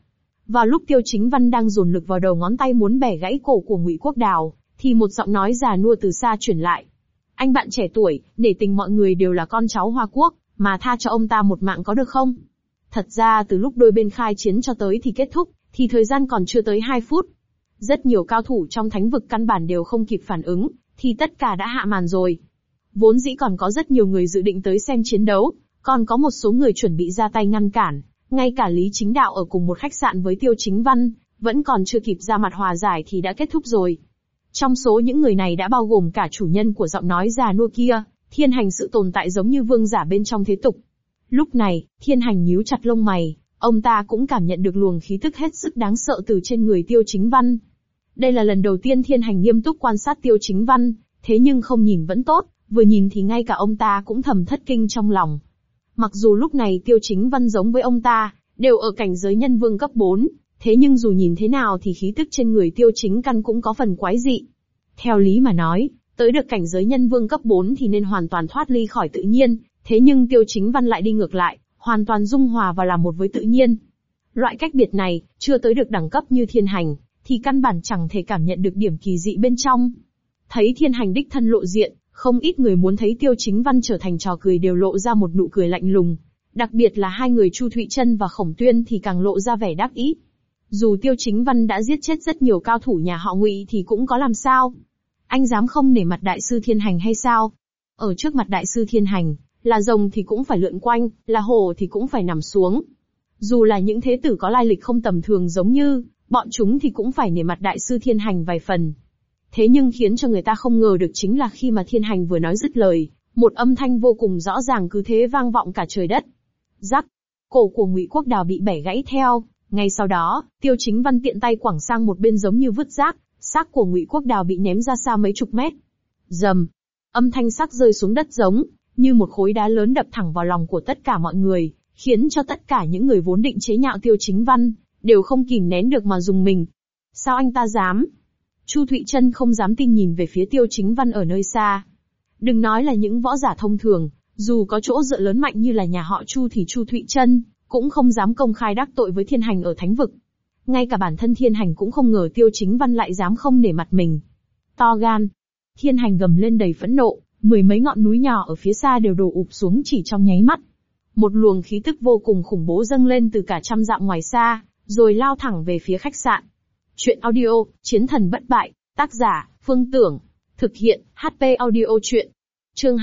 Vào lúc Tiêu Chính Văn đang dồn lực vào đầu ngón tay muốn bẻ gãy cổ của Ngụy Quốc Đào, thì một giọng nói già nua từ xa truyền lại. Anh bạn trẻ tuổi, nể tình mọi người đều là con cháu Hoa Quốc, mà tha cho ông ta một mạng có được không? Thật ra từ lúc đôi bên khai chiến cho tới thì kết thúc, thì thời gian còn chưa tới 2 phút. Rất nhiều cao thủ trong thánh vực căn bản đều không kịp phản ứng, thì tất cả đã hạ màn rồi. Vốn dĩ còn có rất nhiều người dự định tới xem chiến đấu, còn có một số người chuẩn bị ra tay ngăn cản, ngay cả Lý Chính Đạo ở cùng một khách sạn với Tiêu Chính Văn, vẫn còn chưa kịp ra mặt hòa giải thì đã kết thúc rồi. Trong số những người này đã bao gồm cả chủ nhân của giọng nói già nua kia, Thiên Hành sự tồn tại giống như vương giả bên trong thế tục. Lúc này, Thiên Hành nhíu chặt lông mày, ông ta cũng cảm nhận được luồng khí tức hết sức đáng sợ từ trên người Tiêu Chính Văn. Đây là lần đầu tiên Thiên Hành nghiêm túc quan sát Tiêu Chính Văn, thế nhưng không nhìn vẫn tốt, vừa nhìn thì ngay cả ông ta cũng thầm thất kinh trong lòng. Mặc dù lúc này Tiêu Chính Văn giống với ông ta, đều ở cảnh giới nhân vương cấp 4, thế nhưng dù nhìn thế nào thì khí tức trên người Tiêu Chính Căn cũng có phần quái dị. Theo lý mà nói, tới được cảnh giới nhân vương cấp 4 thì nên hoàn toàn thoát ly khỏi tự nhiên, thế nhưng Tiêu Chính Văn lại đi ngược lại, hoàn toàn dung hòa vào làm một với tự nhiên. Loại cách biệt này, chưa tới được đẳng cấp như Thiên Hành, thì căn bản chẳng thể cảm nhận được điểm kỳ dị bên trong. Thấy Thiên Hành đích thân lộ diện, không ít người muốn thấy Tiêu Chính Văn trở thành trò cười đều lộ ra một nụ cười lạnh lùng. Đặc biệt là hai người Chu Thụy Trân và Khổng Tuyên thì càng lộ ra vẻ đắc ý. Dù Tiêu Chính Văn đã giết chết rất nhiều cao thủ nhà họ Ngụy thì cũng có làm sao? Anh dám không nể mặt đại sư Thiên Hành hay sao? Ở trước mặt đại sư Thiên Hành, là rồng thì cũng phải lượn quanh, là hổ thì cũng phải nằm xuống. Dù là những thế tử có lai lịch không tầm thường giống như bọn chúng thì cũng phải nể mặt đại sư Thiên Hành vài phần. Thế nhưng khiến cho người ta không ngờ được chính là khi mà Thiên Hành vừa nói dứt lời, một âm thanh vô cùng rõ ràng cứ thế vang vọng cả trời đất. Rắc, cổ của Ngụy Quốc Đào bị bẻ gãy theo. Ngay sau đó, Tiêu Chính Văn tiện tay quẳng sang một bên giống như vứt rác, xác của Ngụy Quốc Đào bị ném ra xa mấy chục mét. Rầm, âm thanh xác rơi xuống đất giống như một khối đá lớn đập thẳng vào lòng của tất cả mọi người, khiến cho tất cả những người vốn định chế nhạo Tiêu Chính Văn đều không kìm nén được mà rùng mình. Sao anh ta dám? Chu Thụy Trân không dám tin nhìn về phía Tiêu Chính Văn ở nơi xa. Đừng nói là những võ giả thông thường, dù có chỗ dựa lớn mạnh như là nhà họ Chu thì Chu Thụy Trân cũng không dám công khai đắc tội với Thiên Hành ở thánh vực. Ngay cả bản thân Thiên Hành cũng không ngờ Tiêu Chính Văn lại dám không nể mặt mình. To gan! Thiên Hành gầm lên đầy phẫn nộ, mười mấy ngọn núi nhỏ ở phía xa đều đổ ụp xuống chỉ trong nháy mắt. Một luồng khí tức vô cùng khủng bố dâng lên từ cả trăm dặm ngoài xa, rồi lao thẳng về phía khách sạn. Chuyện audio, Chiến thần bất bại, tác giả, Phương Tưởng, thực hiện, HP audio chuyện. Chương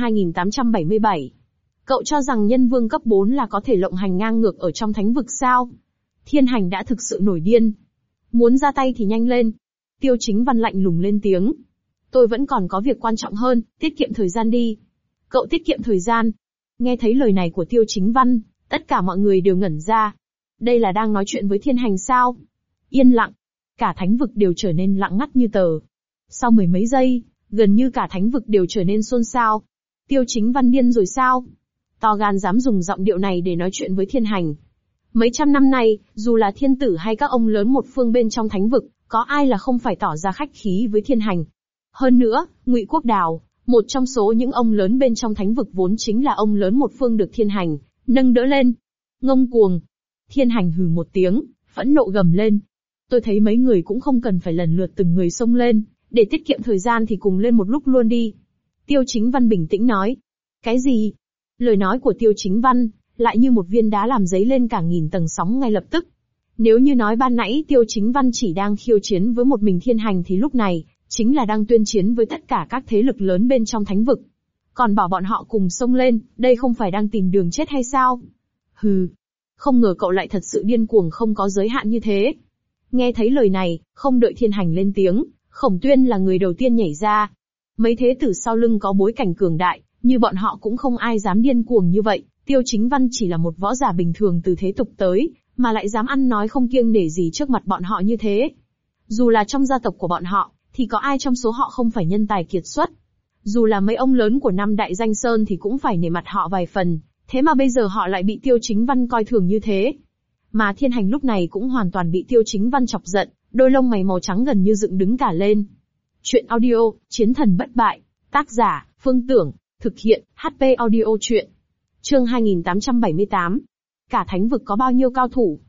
2877. Cậu cho rằng nhân vương cấp 4 là có thể lộng hành ngang ngược ở trong thánh vực sao? Thiên Hành đã thực sự nổi điên. Muốn ra tay thì nhanh lên. Tiêu Chính Văn lạnh lùng lên tiếng. Tôi vẫn còn có việc quan trọng hơn, tiết kiệm thời gian đi. Cậu tiết kiệm thời gian. Nghe thấy lời này của Tiêu Chính Văn, tất cả mọi người đều ngẩn ra. Đây là đang nói chuyện với Thiên Hành sao? Yên lặng. Cả thánh vực đều trở nên lặng ngắt như tờ. Sau mười mấy giây, gần như cả thánh vực đều trở nên xôn xao. Tiêu Chính Văn điên rồi sao? To gan dám dùng giọng điệu này để nói chuyện với Thiên Hành. Mấy trăm năm nay, dù là thiên tử hay các ông lớn một phương bên trong thánh vực, có ai là không phải tỏ ra khách khí với Thiên Hành. Hơn nữa, Ngụy Quốc Đào, một trong số những ông lớn bên trong thánh vực vốn chính là ông lớn một phương được Thiên Hành nâng đỡ lên. Ngông cuồng! Thiên Hành hừ một tiếng, phẫn nộ gầm lên. Tôi thấy mấy người cũng không cần phải lần lượt từng người xông lên, để tiết kiệm thời gian thì cùng lên một lúc luôn đi. Tiêu Chính Văn bình tĩnh nói. Cái gì? Lời nói của Tiêu Chính Văn lại như một viên đá làm dấy lên cả nghìn tầng sóng ngay lập tức. Nếu như nói ban nãy Tiêu Chính Văn chỉ đang khiêu chiến với một mình Thiên Hành thì lúc này chính là đang tuyên chiến với tất cả các thế lực lớn bên trong thánh vực. Còn bảo bọn họ cùng xông lên, đây không phải đang tìm đường chết hay sao? Hừ, không ngờ cậu lại thật sự điên cuồng không có giới hạn như thế. Nghe thấy lời này, không đợi Thiên Hành lên tiếng, Khổng Tuyên là người đầu tiên nhảy ra. Mấy thế tử sau lưng có bối cảnh cường đại, như bọn họ cũng không ai dám điên cuồng như vậy. Tiêu Chính Văn chỉ là một võ giả bình thường từ thế tục tới, mà lại dám ăn nói không kiêng nể gì trước mặt bọn họ như thế. Dù là trong gia tộc của bọn họ, thì có ai trong số họ không phải nhân tài kiệt xuất. Dù là mấy ông lớn của năm đại danh sơn thì cũng phải nể mặt họ vài phần, thế mà bây giờ họ lại bị Tiêu Chính Văn coi thường như thế. Mà Thiên Hành lúc này cũng hoàn toàn bị Tiêu Chính Văn chọc giận, đôi lông mày màu trắng gần như dựng đứng cả lên. Chuyện audio, Chiến thần bất bại, tác giả, Phương Tưởng, thực hiện, HP audio chuyện. Chương 2878. Cả thánh vực có bao nhiêu cao thủ?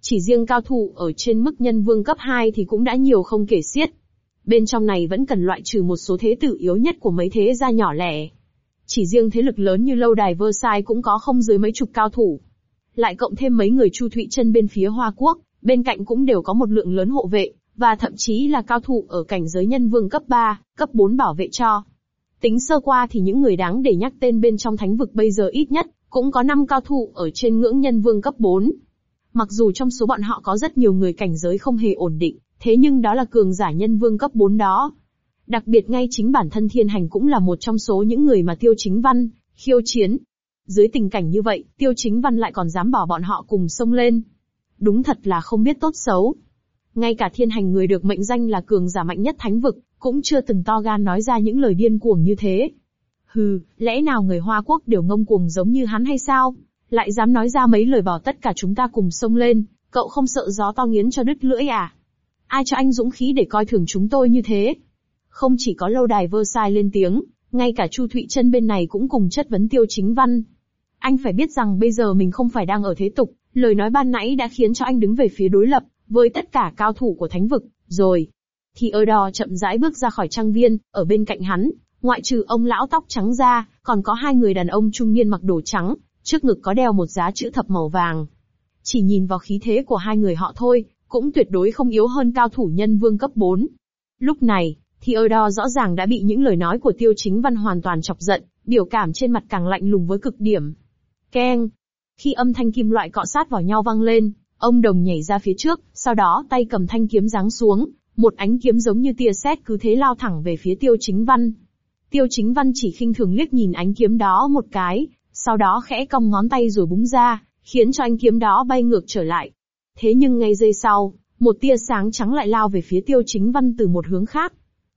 Chỉ riêng cao thủ ở trên mức nhân vương cấp 2 thì cũng đã nhiều không kể xiết. Bên trong này vẫn cần loại trừ một số thế tử yếu nhất của mấy thế gia nhỏ lẻ. Chỉ riêng thế lực lớn như lâu đài Versailles cũng có không dưới mấy chục cao thủ. Lại cộng thêm mấy người Chu Thụy Trân bên phía Hoa Quốc, bên cạnh cũng đều có một lượng lớn hộ vệ, và thậm chí là cao thủ ở cảnh giới nhân vương cấp 3, cấp 4 bảo vệ cho. Tính sơ qua thì những người đáng để nhắc tên bên trong thánh vực bây giờ ít nhất, cũng có 5 cao thủ ở trên ngưỡng nhân vương cấp 4. Mặc dù trong số bọn họ có rất nhiều người cảnh giới không hề ổn định, thế nhưng đó là cường giả nhân vương cấp 4 đó. Đặc biệt ngay chính bản thân Thiên Hành cũng là một trong số những người mà Tiêu Chính Văn khiêu chiến. Dưới tình cảnh như vậy, Tiêu Chính Văn lại còn dám bảo bọn họ cùng xông lên. Đúng thật là không biết tốt xấu. Ngay cả Thiên Hành người được mệnh danh là cường giả mạnh nhất thánh vực, cũng chưa từng to gan nói ra những lời điên cuồng như thế. Hừ, lẽ nào người Hoa Quốc đều ngông cuồng giống như hắn hay sao? Lại dám nói ra mấy lời bảo tất cả chúng ta cùng xông lên, cậu không sợ gió to nghiến cho đứt lưỡi à? Ai cho anh dũng khí để coi thường chúng tôi như thế? Không chỉ có lâu đài Versailles lên tiếng, ngay cả Chu Thụy Trân bên này cũng cùng chất vấn Tiêu Chính Văn. Anh phải biết rằng bây giờ mình không phải đang ở thế tục, lời nói ban nãy đã khiến cho anh đứng về phía đối lập, với tất cả cao thủ của thánh vực, rồi. Thì Theodore chậm rãi bước ra khỏi trang viên, ở bên cạnh hắn, ngoại trừ ông lão tóc trắng ra, còn có hai người đàn ông trung niên mặc đồ trắng, trước ngực có đeo một giá chữ thập màu vàng. Chỉ nhìn vào khí thế của hai người họ thôi, cũng tuyệt đối không yếu hơn cao thủ nhân vương cấp 4. Lúc này, Theodore rõ ràng đã bị những lời nói của Tiêu Chính Văn hoàn toàn chọc giận, biểu cảm trên mặt càng lạnh lùng với cực điểm. Keng! Khi âm thanh kim loại cọ sát vào nhau vang lên, ông đồng nhảy ra phía trước, sau đó tay cầm thanh kiếm giáng xuống, một ánh kiếm giống như tia sét cứ thế lao thẳng về phía Tiêu Chính Văn. Tiêu Chính Văn chỉ khinh thường liếc nhìn ánh kiếm đó một cái, sau đó khẽ cong ngón tay rồi búng ra, khiến cho ánh kiếm đó bay ngược trở lại. Thế nhưng ngay giây sau, một tia sáng trắng lại lao về phía Tiêu Chính Văn từ một hướng khác.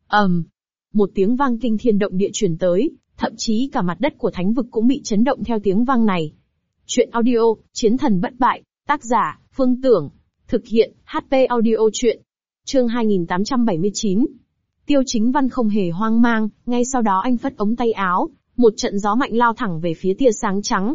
Một tiếng vang kinh thiên động địa truyền tới, thậm chí cả mặt đất của thánh vực cũng bị chấn động theo tiếng vang này. Chuyện audio, Chiến thần bất bại, tác giả, Phương Tưởng, thực hiện, HP audio chuyện. Chương 2879. Tiêu Chính Văn không hề hoang mang, ngay sau đó anh phất ống tay áo, một trận gió mạnh lao thẳng về phía tia sáng trắng.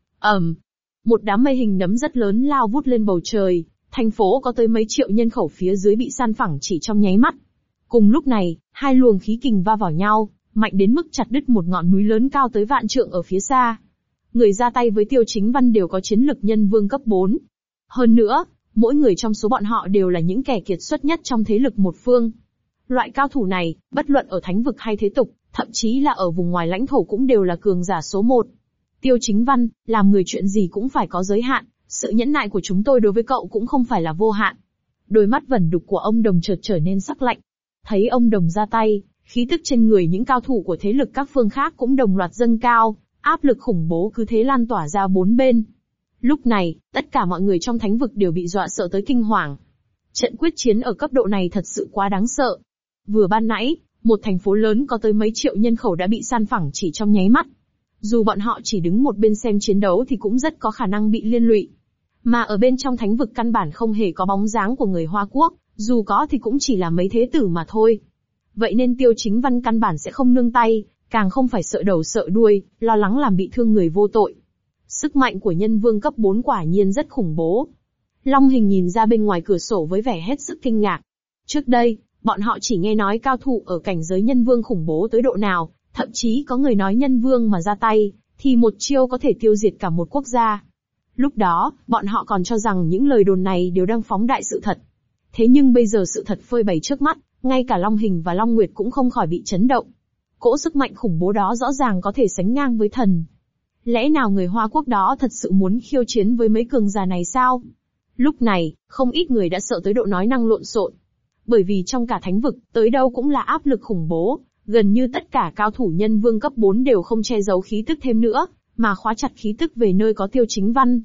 Một đám mây hình nấm rất lớn lao vút lên bầu trời, thành phố có tới mấy triệu nhân khẩu phía dưới bị san phẳng chỉ trong nháy mắt. Cùng lúc này, hai luồng khí kình va vào nhau, mạnh đến mức chặt đứt một ngọn núi lớn cao tới vạn trượng ở phía xa. Người ra tay với Tiêu Chính Văn đều có chiến lực nhân vương cấp 4. Hơn nữa, mỗi người trong số bọn họ đều là những kẻ kiệt xuất nhất trong thế lực một phương. Loại cao thủ này, bất luận ở thánh vực hay thế tục, thậm chí là ở vùng ngoài lãnh thổ cũng đều là cường giả số 1. Tiêu Chính Văn, làm người chuyện gì cũng phải có giới hạn, sự nhẫn nại của chúng tôi đối với cậu cũng không phải là vô hạn. Đôi mắt vẩn đục của ông đồng chợt trở nên sắc lạnh. Thấy ông đồng ra tay, khí tức trên người những cao thủ của thế lực các phương khác cũng đồng loạt dâng cao, áp lực khủng bố cứ thế lan tỏa ra bốn bên. Lúc này, tất cả mọi người trong thánh vực đều bị dọa sợ tới kinh hoàng. Trận quyết chiến ở cấp độ này thật sự quá đáng sợ. Vừa ban nãy, một thành phố lớn có tới mấy triệu nhân khẩu đã bị san phẳng chỉ trong nháy mắt. Dù bọn họ chỉ đứng một bên xem chiến đấu thì cũng rất có khả năng bị liên lụy. Mà ở bên trong thánh vực căn bản không hề có bóng dáng của người Hoa Quốc, dù có thì cũng chỉ là mấy thế tử mà thôi. Vậy nên Tiêu Chính Văn căn bản sẽ không nương tay, càng không phải sợ đầu sợ đuôi, lo lắng làm bị thương người vô tội. Sức mạnh của nhân vương cấp 4 quả nhiên rất khủng bố. Long Hình nhìn ra bên ngoài cửa sổ với vẻ hết sức kinh ngạc. Trước đây, bọn họ chỉ nghe nói cao thủ ở cảnh giới nhân vương khủng bố tới độ nào, thậm chí có người nói nhân vương mà ra tay, thì một chiêu có thể tiêu diệt cả một quốc gia. Lúc đó, bọn họ còn cho rằng những lời đồn này đều đang phóng đại sự thật. Thế nhưng bây giờ sự thật phơi bày trước mắt, ngay cả Long Hình và Long Nguyệt cũng không khỏi bị chấn động. Cỗ sức mạnh khủng bố đó rõ ràng có thể sánh ngang với thần. Lẽ nào người Hoa Quốc đó thật sự muốn khiêu chiến với mấy cường giả này sao? Lúc này, không ít người đã sợ tới độ nói năng lộn xộn. Bởi vì trong cả thánh vực, tới đâu cũng là áp lực khủng bố, gần như tất cả cao thủ nhân vương cấp 4 đều không che giấu khí tức thêm nữa, mà khóa chặt khí tức về nơi có Tiêu Chính Văn.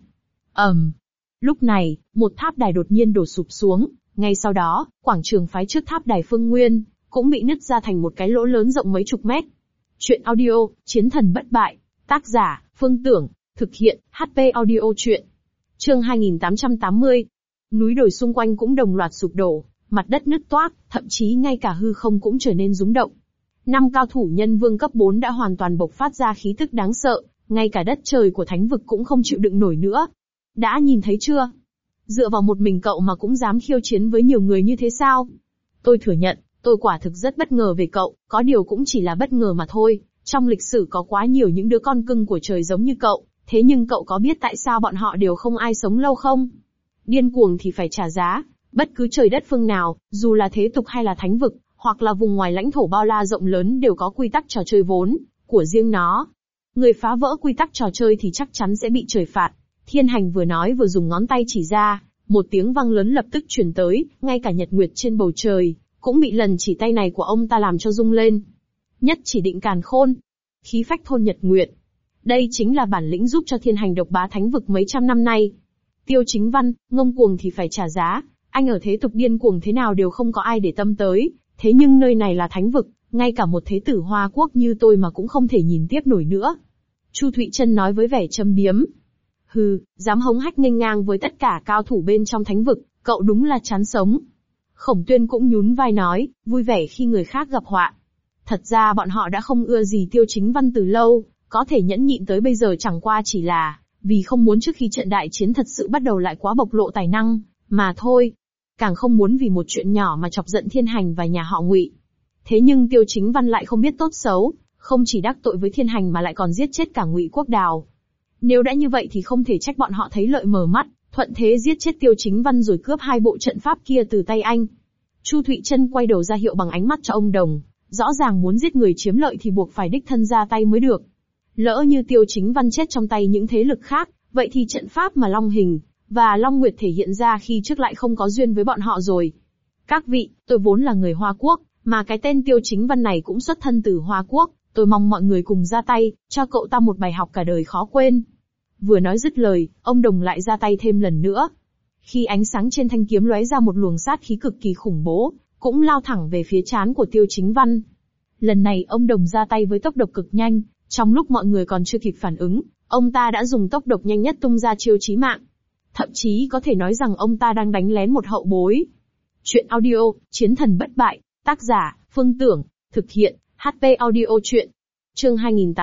Lúc này, một tháp đài đột nhiên đổ sụp xuống, ngay sau đó, quảng trường phái trước tháp đài Phương Nguyên, cũng bị nứt ra thành một cái lỗ lớn rộng mấy chục mét. Chuyện audio, Chiến thần bất bại, tác giả, Phương Tưởng, thực hiện, HP audio chuyện. Chương 2880. Núi đồi xung quanh cũng đồng loạt sụp đổ, mặt đất nứt toác, thậm chí ngay cả hư không cũng trở nên rúng động. 5 cao thủ nhân vương cấp 4 đã hoàn toàn bộc phát ra khí tức đáng sợ, ngay cả đất trời của thánh vực cũng không chịu đựng nổi nữa. Đã nhìn thấy chưa? Dựa vào một mình cậu mà cũng dám khiêu chiến với nhiều người như thế sao? Tôi thừa nhận, tôi quả thực rất bất ngờ về cậu, có điều cũng chỉ là bất ngờ mà thôi. Trong lịch sử có quá nhiều những đứa con cưng của trời giống như cậu, thế nhưng cậu có biết tại sao bọn họ đều không ai sống lâu không? Điên cuồng thì phải trả giá, bất cứ trời đất phương nào, dù là thế tục hay là thánh vực, hoặc là vùng ngoài lãnh thổ bao la rộng lớn đều có quy tắc trò chơi vốn của riêng nó. Người phá vỡ quy tắc trò chơi thì chắc chắn sẽ bị trời phạt. Thiên Hành vừa nói vừa dùng ngón tay chỉ ra, một tiếng vang lớn lập tức truyền tới, ngay cả nhật nguyệt trên bầu trời cũng bị lần chỉ tay này của ông ta làm cho rung lên. Nhất chỉ định càn khôn, khí phách thôn nhật nguyệt. Đây chính là bản lĩnh giúp cho Thiên Hành độc bá thánh vực mấy trăm năm nay. Tiêu Chính Văn, ngông cuồng thì phải trả giá, anh ở thế tục điên cuồng thế nào đều không có ai để tâm tới, thế nhưng nơi này là thánh vực, ngay cả một thế tử Hoa Quốc như tôi mà cũng không thể nhìn tiếp nổi nữa. Chu Thụy Trân nói với vẻ châm biếm. Hừ, dám hống hách nghênh ngang với tất cả cao thủ bên trong thánh vực, cậu đúng là chán sống. Khổng Tuyên cũng nhún vai nói, vui vẻ khi người khác gặp họa. Thật ra bọn họ đã không ưa gì Tiêu Chính Văn từ lâu, có thể nhẫn nhịn tới bây giờ chẳng qua chỉ là vì không muốn trước khi trận đại chiến thật sự bắt đầu lại quá bộc lộ tài năng, mà thôi. Càng không muốn vì một chuyện nhỏ mà chọc giận Thiên Hành và nhà họ Ngụy. Thế nhưng Tiêu Chính Văn lại không biết tốt xấu, không chỉ đắc tội với Thiên Hành mà lại còn giết chết cả Ngụy Quốc Đào. Nếu đã như vậy thì không thể trách bọn họ thấy lợi mở mắt, thuận thế giết chết Tiêu Chính Văn rồi cướp hai bộ trận pháp kia từ tay anh. Chu Thụy Trân quay đầu ra hiệu bằng ánh mắt cho ông Đồng, rõ ràng muốn giết người chiếm lợi thì buộc phải đích thân ra tay mới được. Lỡ như Tiêu Chính Văn chết trong tay những thế lực khác, vậy thì trận pháp mà Long Hình và Long Nguyệt thể hiện ra khi trước lại không có duyên với bọn họ rồi. Các vị, tôi vốn là người Hoa Quốc, mà cái tên Tiêu Chính Văn này cũng xuất thân từ Hoa Quốc, tôi mong mọi người cùng ra tay, cho cậu ta một bài học cả đời khó quên. Vừa nói dứt lời, ông Đồng lại ra tay thêm lần nữa. Khi ánh sáng trên thanh kiếm lóe ra một luồng sát khí cực kỳ khủng bố, cũng lao thẳng về phía trán của Tiêu Chính Văn. Lần này ông Đồng ra tay với tốc độ cực nhanh, trong lúc mọi người còn chưa kịp phản ứng, ông ta đã dùng tốc độ nhanh nhất tung ra chiêu chí mạng. Thậm chí có thể nói rằng ông ta đang đánh lén một hậu bối. Chuyện audio, Chiến thần bất bại, tác giả, Phương Tưởng, thực hiện, HP audio chuyện. Chương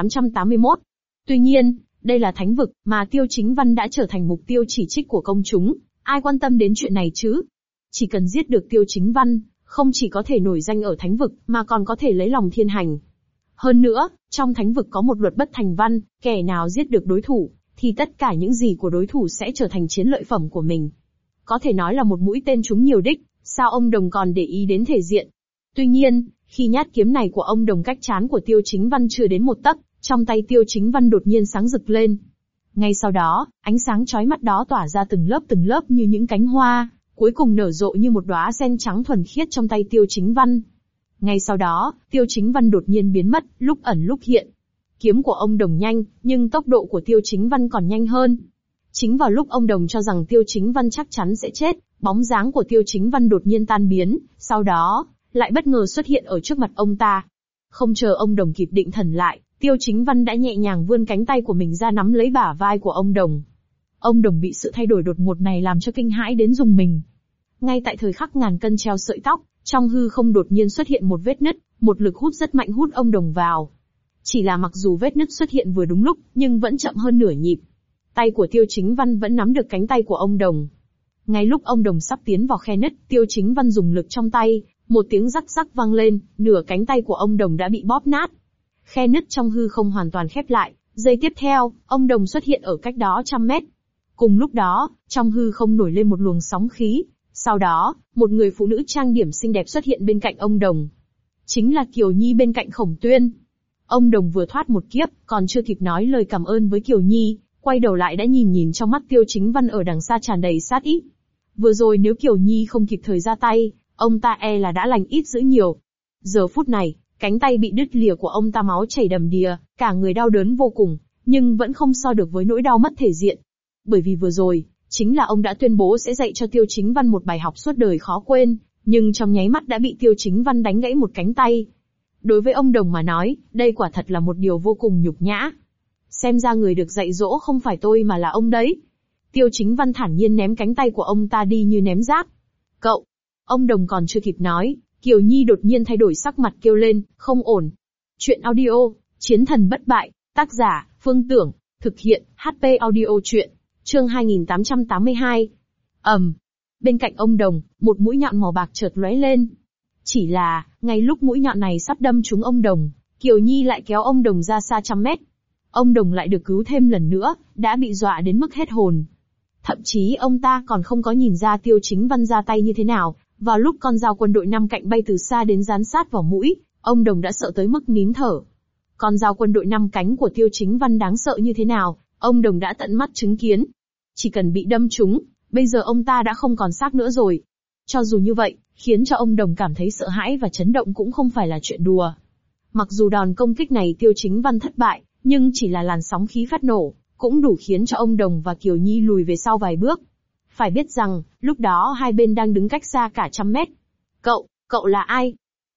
2881. Tuy nhiên, đây là thánh vực, mà Tiêu Chính Văn đã trở thành mục tiêu chỉ trích của công chúng, ai quan tâm đến chuyện này chứ? Chỉ cần giết được Tiêu Chính Văn, không chỉ có thể nổi danh ở thánh vực, mà còn có thể lấy lòng Thiên Hành. Hơn nữa, trong thánh vực có một luật bất thành văn, kẻ nào giết được đối thủ, thì tất cả những gì của đối thủ sẽ trở thành chiến lợi phẩm của mình. Có thể nói là một mũi tên trúng nhiều đích, sao ông Đồng còn để ý đến thể diện? Tuy nhiên, khi nhát kiếm này của ông Đồng cách trán của Tiêu Chính Văn chưa đến một tấc, trong tay Tiêu Chính Văn đột nhiên sáng rực lên. Ngay sau đó, ánh sáng chói mắt đó tỏa ra từng lớp như những cánh hoa, cuối cùng nở rộ như một đóa sen trắng thuần khiết trong tay Tiêu Chính Văn. Ngay sau đó, Tiêu Chính Văn đột nhiên biến mất, lúc ẩn lúc hiện. Kiếm của ông Đồng nhanh, nhưng tốc độ của Tiêu Chính Văn còn nhanh hơn. Chính vào lúc ông Đồng cho rằng Tiêu Chính Văn chắc chắn sẽ chết, bóng dáng của Tiêu Chính Văn đột nhiên tan biến, sau đó, lại bất ngờ xuất hiện ở trước mặt ông ta. Không chờ ông Đồng kịp định thần lại, Tiêu Chính Văn đã nhẹ nhàng vươn cánh tay của mình ra nắm lấy bả vai của ông Đồng. Ông Đồng bị sự thay đổi đột ngột này làm cho kinh hãi đến rùng mình. Ngay tại thời khắc ngàn cân treo sợi tóc, trong hư không đột nhiên xuất hiện một vết nứt, một lực hút rất mạnh hút ông Đồng vào. Chỉ là mặc dù vết nứt xuất hiện vừa đúng lúc, nhưng vẫn chậm hơn nửa nhịp. Tay của Tiêu Chính Văn vẫn nắm được cánh tay của ông Đồng. Ngay lúc ông Đồng sắp tiến vào khe nứt, Tiêu Chính Văn dùng lực trong tay, một tiếng rắc rắc vang lên, nửa cánh tay của ông Đồng đã bị bóp nát. Khe nứt trong hư không hoàn toàn khép lại, giây tiếp theo, ông Đồng xuất hiện ở cách đó 100 mét. Cùng lúc đó, trong hư không nổi lên một luồng sóng khí. Sau đó, một người phụ nữ trang điểm xinh đẹp xuất hiện bên cạnh ông Đồng. Chính là Kiều Nhi bên cạnh Khổng Tuyên. Ông Đồng vừa thoát một kiếp, còn chưa kịp nói lời cảm ơn với Kiều Nhi, quay đầu lại đã nhìn trong mắt Tiêu Chính Văn ở đằng xa tràn đầy sát ý. Vừa rồi nếu Kiều Nhi không kịp thời ra tay, ông ta e là đã lành ít dữ nhiều. Giờ phút này, cánh tay bị đứt lìa của ông ta máu chảy đầm đìa, cả người đau đớn vô cùng, nhưng vẫn không so được với nỗi đau mất thể diện. Bởi vì vừa rồi, chính là ông đã tuyên bố sẽ dạy cho Tiêu Chính Văn một bài học suốt đời khó quên, nhưng trong nháy mắt đã bị Tiêu Chính Văn đánh gãy một cánh tay. Đối với ông Đồng mà nói, đây quả thật là một điều vô cùng nhục nhã. Xem ra người được dạy dỗ không phải tôi mà là ông đấy. Tiêu Chính Văn thản nhiên ném cánh tay của ông ta đi như ném rác. Cậu! Ông Đồng còn chưa kịp nói, Kiều Nhi đột nhiên thay đổi sắc mặt kêu lên, không ổn. Chuyện audio, Chiến thần bất bại, tác giả, Phương Tưởng, thực hiện, HP audio chuyện. Chương 2882. Bên cạnh ông Đồng, một mũi nhọn màu bạc chợt lóe lên. Chỉ là, ngay lúc mũi nhọn này sắp đâm trúng ông Đồng, Kiều Nhi lại kéo ông Đồng ra xa trăm mét. Ông Đồng lại được cứu thêm lần nữa, đã bị dọa đến mức hết hồn. Thậm chí ông ta còn không có nhìn ra Tiêu Chính Văn ra tay như thế nào, vào lúc con dao quân đội 5 cạnh bay từ xa đến dán sát vào mũi, ông Đồng đã sợ tới mức nín thở. Con dao quân đội 5 cánh của Tiêu Chính Văn đáng sợ như thế nào, ông Đồng đã tận mắt chứng kiến. Chỉ cần bị đâm trúng, bây giờ ông ta đã không còn xác nữa rồi. Cho dù như vậy, khiến cho ông Đồng cảm thấy sợ hãi và chấn động cũng không phải là chuyện đùa. Mặc dù đòn công kích này Tiêu Chính Văn thất bại, nhưng chỉ là làn sóng khí phát nổ, cũng đủ khiến cho ông Đồng và Kiều Nhi lùi về sau vài bước. Phải biết rằng, lúc đó hai bên đang đứng cách xa cả trăm mét. Cậu là ai?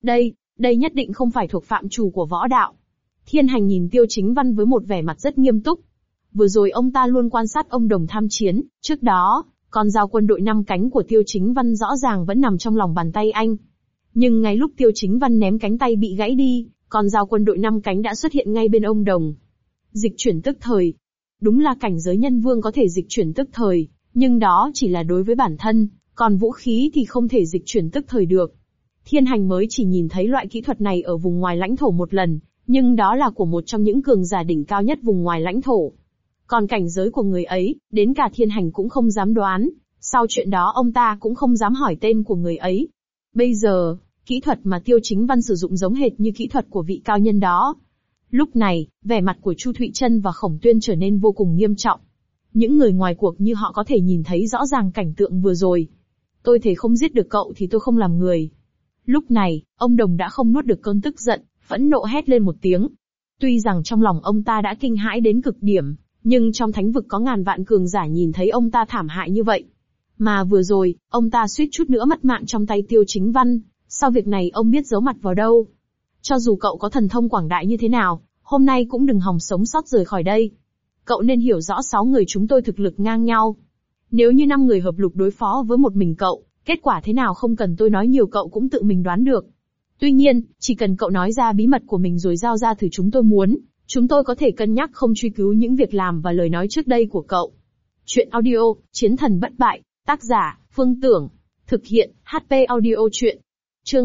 Đây nhất định không phải thuộc phạm trù của võ đạo. Thiên Hành nhìn Tiêu Chính Văn với một vẻ mặt rất nghiêm túc. Vừa rồi ông ta luôn quan sát ông Đồng tham chiến, trước đó, con dao quân đội 5 cánh của Tiêu Chính Văn rõ ràng vẫn nằm trong lòng bàn tay anh. Nhưng ngay lúc Tiêu Chính Văn ném cánh tay bị gãy đi, con dao quân đội 5 cánh đã xuất hiện ngay bên ông Đồng. Dịch chuyển tức thời. Đúng là cảnh giới nhân vương có thể dịch chuyển tức thời, nhưng đó chỉ là đối với bản thân, còn vũ khí thì không thể dịch chuyển tức thời được. Thiên Hành mới chỉ nhìn thấy loại kỹ thuật này ở vùng ngoài lãnh thổ một lần, nhưng đó là của một trong những cường giả đỉnh cao nhất vùng ngoài lãnh thổ. Còn cảnh giới của người ấy, đến cả Thiên Hành cũng không dám đoán, sau chuyện đó ông ta cũng không dám hỏi tên của người ấy. Bây giờ, kỹ thuật mà Tiêu Chính Văn sử dụng giống hệt như kỹ thuật của vị cao nhân đó. Lúc này, vẻ mặt của Chu Thụy Trân và Khổng Tuyên trở nên vô cùng nghiêm trọng. Những người ngoài cuộc như họ có thể nhìn thấy rõ ràng cảnh tượng vừa rồi. Tôi thề không giết được cậu thì tôi không làm người. Lúc này, ông Đồng đã không nuốt được cơn tức giận, phẫn nộ hét lên một tiếng. Tuy rằng trong lòng ông ta đã kinh hãi đến cực điểm, nhưng trong thánh vực có ngàn vạn cường giả nhìn thấy ông ta thảm hại như vậy. Mà vừa rồi, ông ta suýt chút nữa mất mạng trong tay Tiêu Chính Văn, sau việc này ông biết giấu mặt vào đâu. Cho dù cậu có thần thông quảng đại như thế nào, hôm nay cũng đừng hòng sống sót rời khỏi đây. Cậu nên hiểu rõ 6 người chúng tôi thực lực ngang nhau. Nếu như 5 người hợp lực đối phó với một mình cậu, kết quả thế nào không cần tôi nói nhiều cậu cũng tự mình đoán được. Tuy nhiên, chỉ cần cậu nói ra bí mật của mình rồi giao ra thứ chúng tôi muốn, chúng tôi có thể cân nhắc không truy cứu những việc làm và lời nói trước đây của cậu. Chuyện audio, Chiến thần bất bại, tác giả, Phương Tưởng. Thực hiện, HP audio chuyện. Chương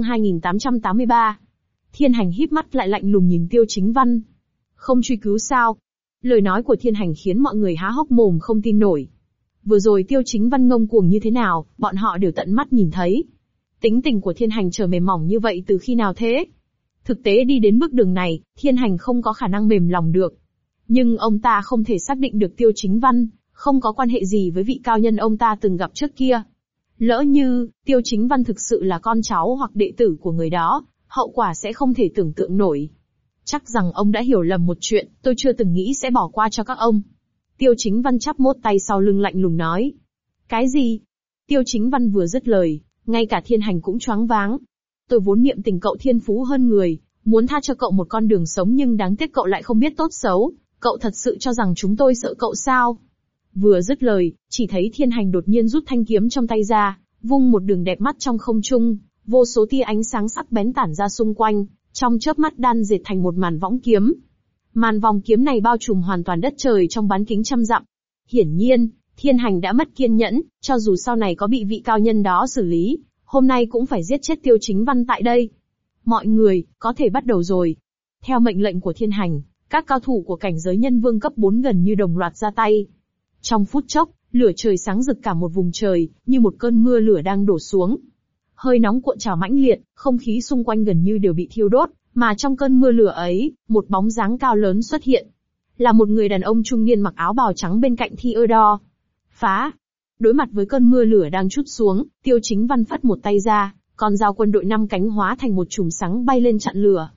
2883. Thiên Hành híp mắt lại lạnh lùng nhìn Tiêu Chính Văn. Không truy cứu sao? Lời nói của Thiên Hành khiến mọi người há hốc mồm không tin nổi. Vừa rồi Tiêu Chính Văn ngông cuồng như thế nào, bọn họ đều tận mắt nhìn thấy. Tính tình của Thiên Hành trở mềm mỏng như vậy từ khi nào thế? Thực tế đi đến bước đường này, Thiên Hành không có khả năng mềm lòng được. Nhưng ông ta không thể xác định được Tiêu Chính Văn không có quan hệ gì với vị cao nhân ông ta từng gặp trước kia. Lỡ như, Tiêu Chính Văn thực sự là con cháu hoặc đệ tử của người đó, hậu quả sẽ không thể tưởng tượng nổi. Chắc rằng ông đã hiểu lầm một chuyện, tôi chưa từng nghĩ sẽ bỏ qua cho các ông. Tiêu Chính Văn chắp một tay sau lưng lạnh lùng nói. Cái gì? Tiêu Chính Văn vừa dứt lời, ngay cả Thiên Hành cũng choáng váng. Tôi vốn niệm tình cậu thiên phú hơn người, muốn tha cho cậu một con đường sống nhưng đáng tiếc cậu lại không biết tốt xấu, cậu thật sự cho rằng chúng tôi sợ cậu sao? Vừa dứt lời, chỉ thấy Thiên Hành đột nhiên rút thanh kiếm trong tay ra, vung một đường đẹp mắt trong không trung, vô số tia ánh sáng sắc bén tản ra xung quanh, trong chớp mắt đan dệt thành một màn võng kiếm. Màn vòng kiếm này bao trùm hoàn toàn đất trời trong bán kính trăm dặm. Hiển nhiên, Thiên Hành đã mất kiên nhẫn, cho dù sau này có bị vị cao nhân đó xử lý, hôm nay cũng phải giết chết Tiêu Chính Văn tại đây. Mọi người, có thể bắt đầu rồi. Theo mệnh lệnh của Thiên Hành, các cao thủ của cảnh giới nhân vương cấp 4 gần như đồng loạt ra tay. Trong phút chốc, lửa trời sáng rực cả một vùng trời, như một cơn mưa lửa đang đổ xuống. Hơi nóng cuộn trào mãnh liệt, không khí xung quanh gần như đều bị thiêu đốt, mà trong cơn mưa lửa ấy, một bóng dáng cao lớn xuất hiện. Là một người đàn ông trung niên mặc áo bào trắng bên cạnh Theodore. Phá! Đối mặt với cơn mưa lửa đang trút xuống, Tiêu Chính Văn phất một tay ra, con dao quân đội 5 cánh hóa thành một chùm sáng bay lên chặn lửa.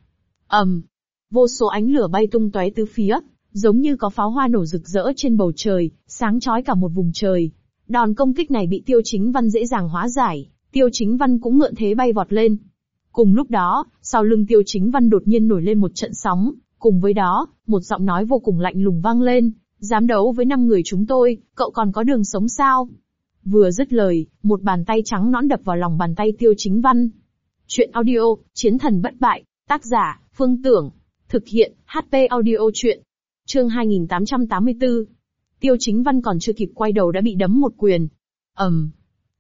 Vô số ánh lửa bay tung tóe tứ phía, giống như có pháo hoa nổ rực rỡ trên bầu trời, sáng chói cả một vùng trời. Đòn công kích này bị Tiêu Chính Văn dễ dàng hóa giải, Tiêu Chính Văn cũng mượn thế bay vọt lên. Cùng lúc đó, sau lưng Tiêu Chính Văn đột nhiên nổi lên một trận sóng, cùng với đó, một giọng nói vô cùng lạnh lùng vang lên, dám đấu với 5 người chúng tôi, cậu còn có đường sống sao? Vừa dứt lời, một bàn tay trắng nõn đập vào lòng bàn tay Tiêu Chính Văn. Chuyện audio, Chiến thần bất bại, tác giả, Phương Tưởng. Thực hiện, HP audio chuyện. Chương 2884. Tiêu Chính Văn còn chưa kịp quay đầu đã bị đấm một quyền.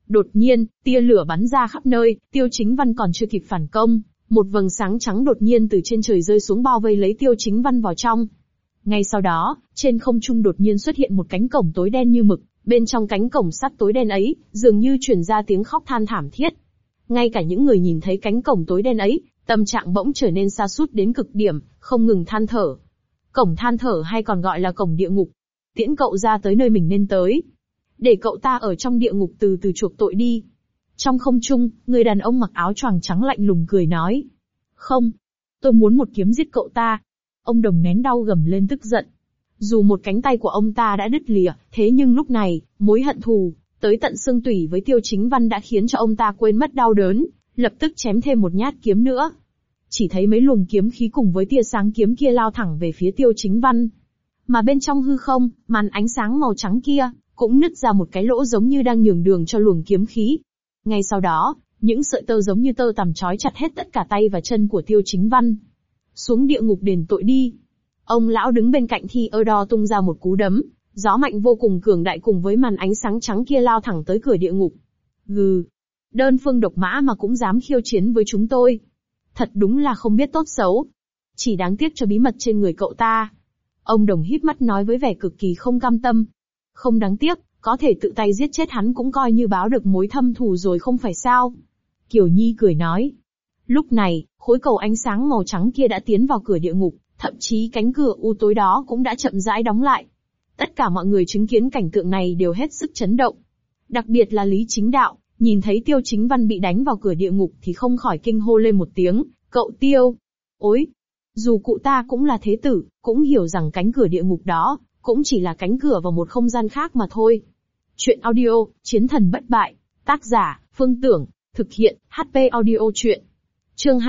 Đột nhiên, tia lửa bắn ra khắp nơi, Tiêu Chính Văn còn chưa kịp phản công, một vầng sáng trắng đột nhiên từ trên trời rơi xuống bao vây lấy Tiêu Chính Văn vào trong. Ngay sau đó, trên không trung đột nhiên xuất hiện một cánh cổng tối đen như mực, bên trong cánh cổng sắt tối đen ấy, dường như truyền ra tiếng khóc than thảm thiết. Ngay cả những người nhìn thấy cánh cổng tối đen ấy, tâm trạng bỗng trở nên sa sút đến cực điểm, không ngừng than thở. Cổng than thở hay còn gọi là cổng địa ngục. Tiễn cậu ra tới nơi mình nên tới. Để cậu ta ở trong địa ngục từ từ chuộc tội đi. Trong không trung, người đàn ông mặc áo choàng trắng lạnh lùng cười nói. Không. Tôi muốn một kiếm giết cậu ta. Ông Đồng nén đau gầm lên tức giận. Dù một cánh tay của ông ta đã đứt lìa, thế nhưng lúc này, mối hận thù, tới tận xương tủy với Tiêu Chính Văn đã khiến cho ông ta quên mất đau đớn, lập tức chém thêm một nhát kiếm nữa. Chỉ thấy mấy luồng kiếm khí cùng với tia sáng kiếm kia lao thẳng về phía Tiêu Chính Văn. Mà bên trong hư không, màn ánh sáng màu trắng kia, cũng nứt ra một cái lỗ giống như đang nhường đường cho luồng kiếm khí. Ngay sau đó, những sợi tơ giống như tơ tằm trói chặt hết tất cả tay và chân của Tiêu Chính Văn. Xuống địa ngục đền tội đi. Ông lão đứng bên cạnh Theodore tung ra một cú đấm, gió mạnh vô cùng cường đại cùng với màn ánh sáng trắng kia lao thẳng tới cửa địa ngục. Gừ, đơn phương độc mã mà cũng dám khiêu chiến với chúng tôi. Thật đúng là không biết tốt xấu. Chỉ đáng tiếc cho bí mật trên người cậu ta. Ông Đồng híp mắt nói với vẻ cực kỳ không cam tâm. Không đáng tiếc, có thể tự tay giết chết hắn cũng coi như báo được mối thâm thù rồi không phải sao. Kiều Nhi cười nói. Lúc này, khối cầu ánh sáng màu trắng kia đã tiến vào cửa địa ngục, thậm chí cánh cửa u tối đó cũng đã chậm rãi đóng lại. Tất cả mọi người chứng kiến cảnh tượng này đều hết sức chấn động. Đặc biệt là Lý Chính Đạo, nhìn thấy Tiêu Chính Văn bị đánh vào cửa địa ngục thì không khỏi kinh hô lên một tiếng, cậu Tiêu. Ôi! Dù cụ ta cũng là thế tử, cũng hiểu rằng cánh cửa địa ngục đó, cũng chỉ là cánh cửa vào một không gian khác mà thôi. Chuyện audio, Chiến thần bất bại. Tác giả, Phương Tưởng. Thực hiện, HP Audio Chuyện. Chương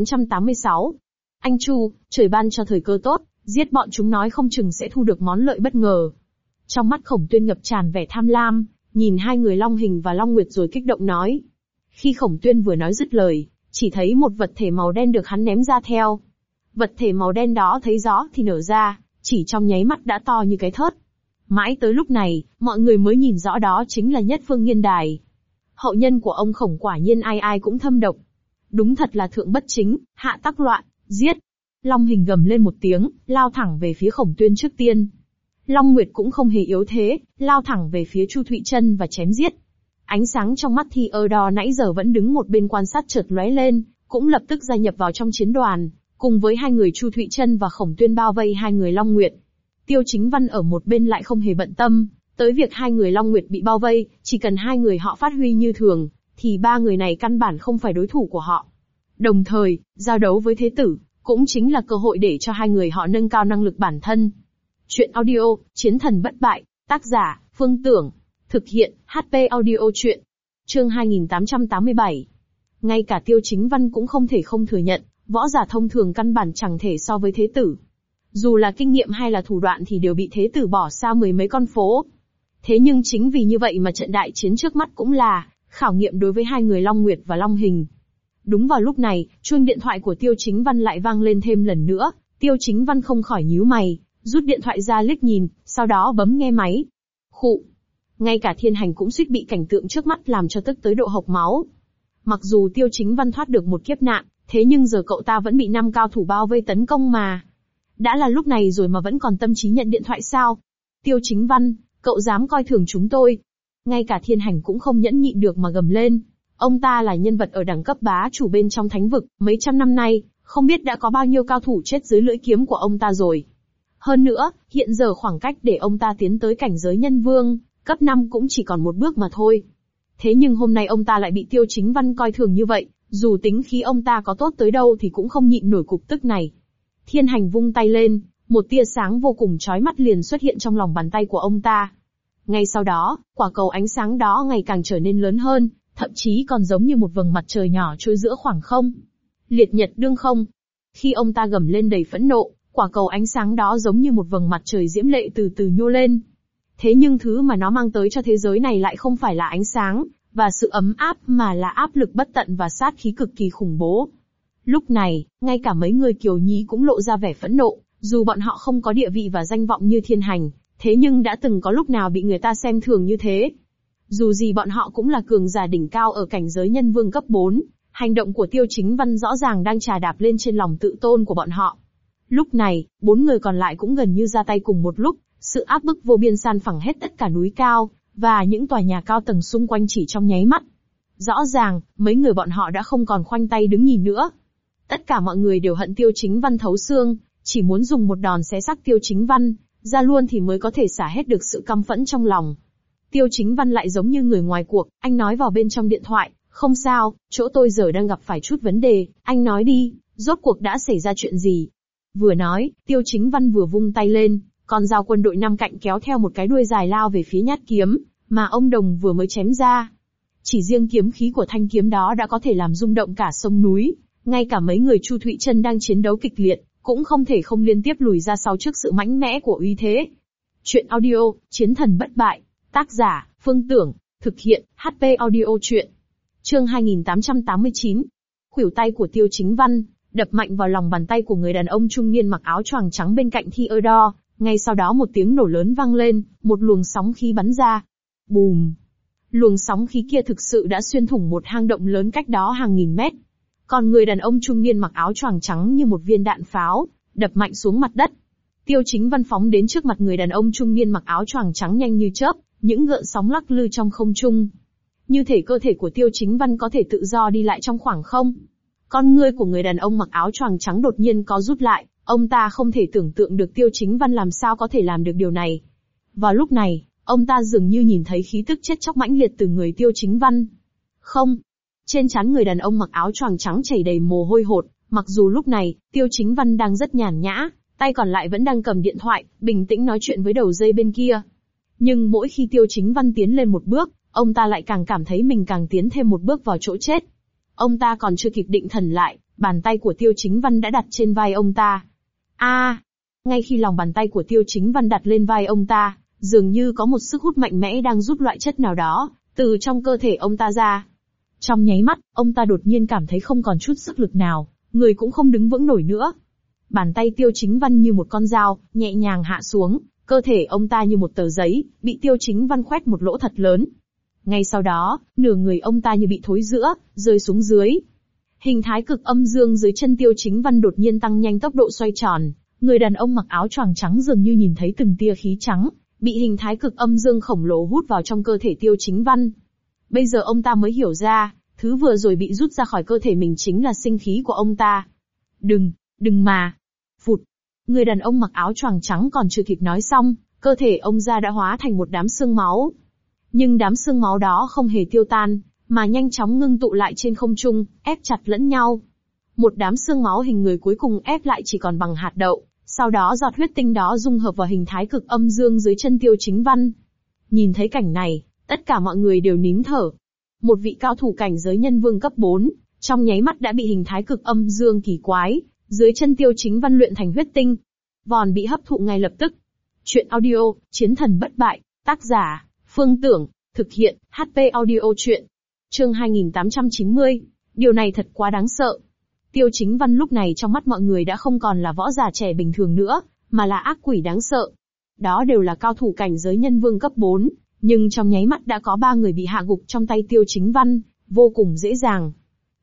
2886. Anh Chu, trời ban cho thời cơ tốt, giết bọn chúng nói không chừng sẽ thu được món lợi bất ngờ. Trong mắt Khổng Tuyên ngập tràn vẻ tham lam, nhìn hai người Long Hình và Long Nguyệt rồi kích động nói. Khi Khổng Tuyên vừa nói dứt lời, chỉ thấy một vật thể màu đen được hắn ném ra theo. Vật thể màu đen đó thấy rõ thì nở ra, chỉ trong nháy mắt đã to như cái thớt. Mãi tới lúc này, mọi người mới nhìn rõ đó chính là Nhất Phương Nghiên Đài. Hậu nhân của ông Khổng quả nhiên ai ai cũng thâm độc. Đúng thật là thượng bất chính, hạ tắc loạn, giết. Long Hình gầm lên một tiếng, lao thẳng về phía Khổng Tuyên trước tiên. Long Nguyệt cũng không hề yếu thế, lao thẳng về phía Chu Thụy Trân và chém giết. Ánh sáng trong mắt Theodore nãy giờ vẫn đứng một bên quan sát chợt lóe lên, cũng lập tức gia nhập vào trong chiến đoàn, cùng với hai người Chu Thụy Trân và Khổng Tuyên bao vây hai người Long Nguyệt. Tiêu Chính Văn ở một bên lại không hề bận tâm tới việc hai người Long Nguyệt bị bao vây, chỉ cần hai người họ phát huy như thường, thì ba người này căn bản không phải đối thủ của họ. Đồng thời, giao đấu với thế tử, cũng chính là cơ hội để cho hai người họ nâng cao năng lực bản thân. Chuyện audio, Chiến thần bất bại, tác giả, Phương Tưởng. Thực hiện, HP Audio Chuyện. Chương 2887. Ngay cả Tiêu Chính Văn cũng không thể không thừa nhận, võ giả thông thường căn bản chẳng thể so với thế tử. Dù là kinh nghiệm hay là thủ đoạn thì đều bị thế tử bỏ xa mười mấy con phố. Thế nhưng chính vì như vậy mà trận đại chiến trước mắt cũng là khảo nghiệm đối với hai người Long Nguyệt và Long Hình. Đúng vào lúc này, chuông điện thoại của Tiêu Chính Văn lại vang lên thêm lần nữa. Tiêu Chính Văn không khỏi nhíu mày, rút điện thoại ra liếc nhìn, sau đó bấm nghe máy. Khụ. Ngay cả Thiên Hành cũng suýt bị cảnh tượng trước mắt làm cho tức tới độ hộc máu. Mặc dù Tiêu Chính Văn thoát được một kiếp nạn, thế nhưng giờ cậu ta vẫn bị 5 cao thủ bao vây tấn công mà. Đã là lúc này rồi mà vẫn còn tâm trí nhận điện thoại sao? Tiêu Chính Văn, cậu dám coi thường chúng tôi? Ngay cả Thiên Hành cũng không nhẫn nhịn được mà gầm lên. Ông ta là nhân vật ở đẳng cấp bá chủ bên trong thánh vực, mấy trăm năm nay, không biết đã có bao nhiêu cao thủ chết dưới lưỡi kiếm của ông ta rồi. Hơn nữa, hiện giờ khoảng cách để ông ta tiến tới cảnh giới nhân vương, cấp 5 cũng chỉ còn một bước mà thôi. Thế nhưng hôm nay ông ta lại bị Tiêu Chính Văn coi thường như vậy, dù tính khí ông ta có tốt tới đâu thì cũng không nhịn nổi cục tức này. Thiên Hành vung tay lên, một tia sáng vô cùng chói mắt liền xuất hiện trong lòng bàn tay của ông ta. Ngay sau đó, quả cầu ánh sáng đó ngày càng trở nên lớn hơn, thậm chí còn giống như một vầng mặt trời nhỏ trôi giữa khoảng không. Liệt nhật đương không. Khi ông ta gầm lên đầy phẫn nộ, quả cầu ánh sáng đó giống như một vầng mặt trời diễm lệ từ từ nhô lên. Thế nhưng thứ mà nó mang tới cho thế giới này lại không phải là ánh sáng, và sự ấm áp mà là áp lực bất tận và sát khí cực kỳ khủng bố. Lúc này, ngay cả mấy người Kiều Nhi cũng lộ ra vẻ phẫn nộ, dù bọn họ không có địa vị và danh vọng như Thiên Hành, thế nhưng đã từng có lúc nào bị người ta xem thường như thế. Dù gì bọn họ cũng là cường giả đỉnh cao ở cảnh giới nhân vương cấp 4, hành động của Tiêu Chính Văn rõ ràng đang trà đạp lên trên lòng tự tôn của bọn họ. Lúc này, 4 người còn lại cũng gần như ra tay cùng một lúc, sự áp bức vô biên san phẳng hết tất cả núi cao, và những tòa nhà cao tầng xung quanh chỉ trong nháy mắt. Rõ ràng, mấy người bọn họ đã không còn khoanh tay đứng nhìn nữa. Tất cả mọi người đều hận Tiêu Chính Văn thấu xương, chỉ muốn dùng một đòn xé xác Tiêu Chính Văn ra luôn thì mới có thể xả hết được sự căm phẫn trong lòng. Tiêu Chính Văn lại giống như người ngoài cuộc, anh nói vào bên trong điện thoại, không sao, chỗ tôi giờ đang gặp phải chút vấn đề, anh nói đi, rốt cuộc đã xảy ra chuyện gì? Vừa nói, Tiêu Chính Văn vừa vung tay lên, con dao quân đội 5 cạnh kéo theo một cái đuôi dài lao về phía nhát kiếm mà ông Đồng vừa mới chém ra. Chỉ riêng kiếm khí của thanh kiếm đó đã có thể làm rung động cả sông núi, ngay cả mấy người Chu Thụy Trân đang chiến đấu kịch liệt, cũng không thể không liên tiếp lùi ra sau trước sự mạnh mẽ của uy thế. Chuyện audio, Chiến thần bất bại, tác giả, Phương Tưởng, thực hiện, HP Audio Chuyện. Chương 2889. Khuỷu tay của Tiêu Chính Văn đập mạnh vào lòng bàn tay của người đàn ông trung niên mặc áo choàng trắng bên cạnh Theodore, ngay sau đó một tiếng nổ lớn vang lên, một luồng sóng khí bắn ra. Bùm! Luồng sóng khí kia thực sự đã xuyên thủng một hang động lớn cách đó hàng nghìn mét. Còn người đàn ông trung niên mặc áo choàng trắng như một viên đạn pháo, đập mạnh xuống mặt đất. Tiêu Chính Văn phóng đến trước mặt người đàn ông trung niên mặc áo choàng trắng nhanh như chớp, những gợn sóng lắc lư trong không trung. Như thể cơ thể của Tiêu Chính Văn có thể tự do đi lại trong khoảng không. Con ngươi của người đàn ông mặc áo choàng trắng đột nhiên có rút lại, ông ta không thể tưởng tượng được Tiêu Chính Văn làm sao có thể làm được điều này. Vào lúc này, ông ta dường như nhìn thấy khí tức chết chóc mãnh liệt từ người Tiêu Chính Văn. Không. Trên trán người đàn ông mặc áo choàng trắng chảy đầy mồ hôi hột, mặc dù lúc này, Tiêu Chính Văn đang rất nhàn nhã, tay còn lại vẫn đang cầm điện thoại, bình tĩnh nói chuyện với đầu dây bên kia. Nhưng mỗi khi Tiêu Chính Văn tiến lên một bước, ông ta lại càng cảm thấy mình càng tiến thêm một bước vào chỗ chết. Ông ta còn chưa kịp định thần lại, bàn tay của Tiêu Chính Văn đã đặt trên vai ông ta. Ngay khi lòng bàn tay của Tiêu Chính Văn đặt lên vai ông ta, dường như có một sức hút mạnh mẽ đang rút loại chất nào đó từ trong cơ thể ông ta ra. Trong nháy mắt, ông ta đột nhiên cảm thấy không còn chút sức lực nào, người cũng không đứng vững nổi nữa. Bàn tay Tiêu Chính Văn như một con dao, nhẹ nhàng hạ xuống, cơ thể ông ta như một tờ giấy, bị Tiêu Chính Văn khoét một lỗ thật lớn. Ngay sau đó, nửa người ông ta như bị thối rữa, rơi xuống dưới. Hình thái cực âm dương dưới chân Tiêu Chính Văn đột nhiên tăng nhanh tốc độ xoay tròn, người đàn ông mặc áo choàng trắng dường như nhìn thấy từng tia khí trắng, bị hình thái cực âm dương khổng lồ hút vào trong cơ thể Tiêu Chính Văn. Bây giờ ông ta mới hiểu ra, thứ vừa rồi bị rút ra khỏi cơ thể mình chính là sinh khí của ông ta. Đừng mà. Phụt. Người đàn ông mặc áo choàng trắng còn chưa kịp nói xong, cơ thể ông ta đã hóa thành một đám xương máu. Nhưng đám xương máu đó không hề tiêu tan, mà nhanh chóng ngưng tụ lại trên không trung, ép chặt lẫn nhau. Một đám xương máu hình người cuối cùng ép lại chỉ còn bằng hạt đậu, sau đó giọt huyết tinh đó dung hợp vào hình thái cực âm dương dưới chân Tiêu Chính Văn. Nhìn thấy cảnh này, tất cả mọi người đều nín thở. Một vị cao thủ cảnh giới nhân vương cấp 4, trong nháy mắt đã bị hình thái cực âm dương kỳ quái dưới chân Tiêu Chính Văn luyện thành huyết tinh. Vòn bị hấp thụ ngay lập tức. Chuyện audio, Chiến thần bất bại, tác giả, Phương Tưởng, thực hiện, HP Audio Chuyện. Chương 2890. Điều này thật quá đáng sợ. Tiêu Chính Văn lúc này trong mắt mọi người đã không còn là võ giả trẻ bình thường nữa, mà là ác quỷ đáng sợ. Đó đều là cao thủ cảnh giới nhân vương cấp 4, nhưng trong nháy mắt đã có 3 người bị hạ gục trong tay Tiêu Chính Văn, vô cùng dễ dàng.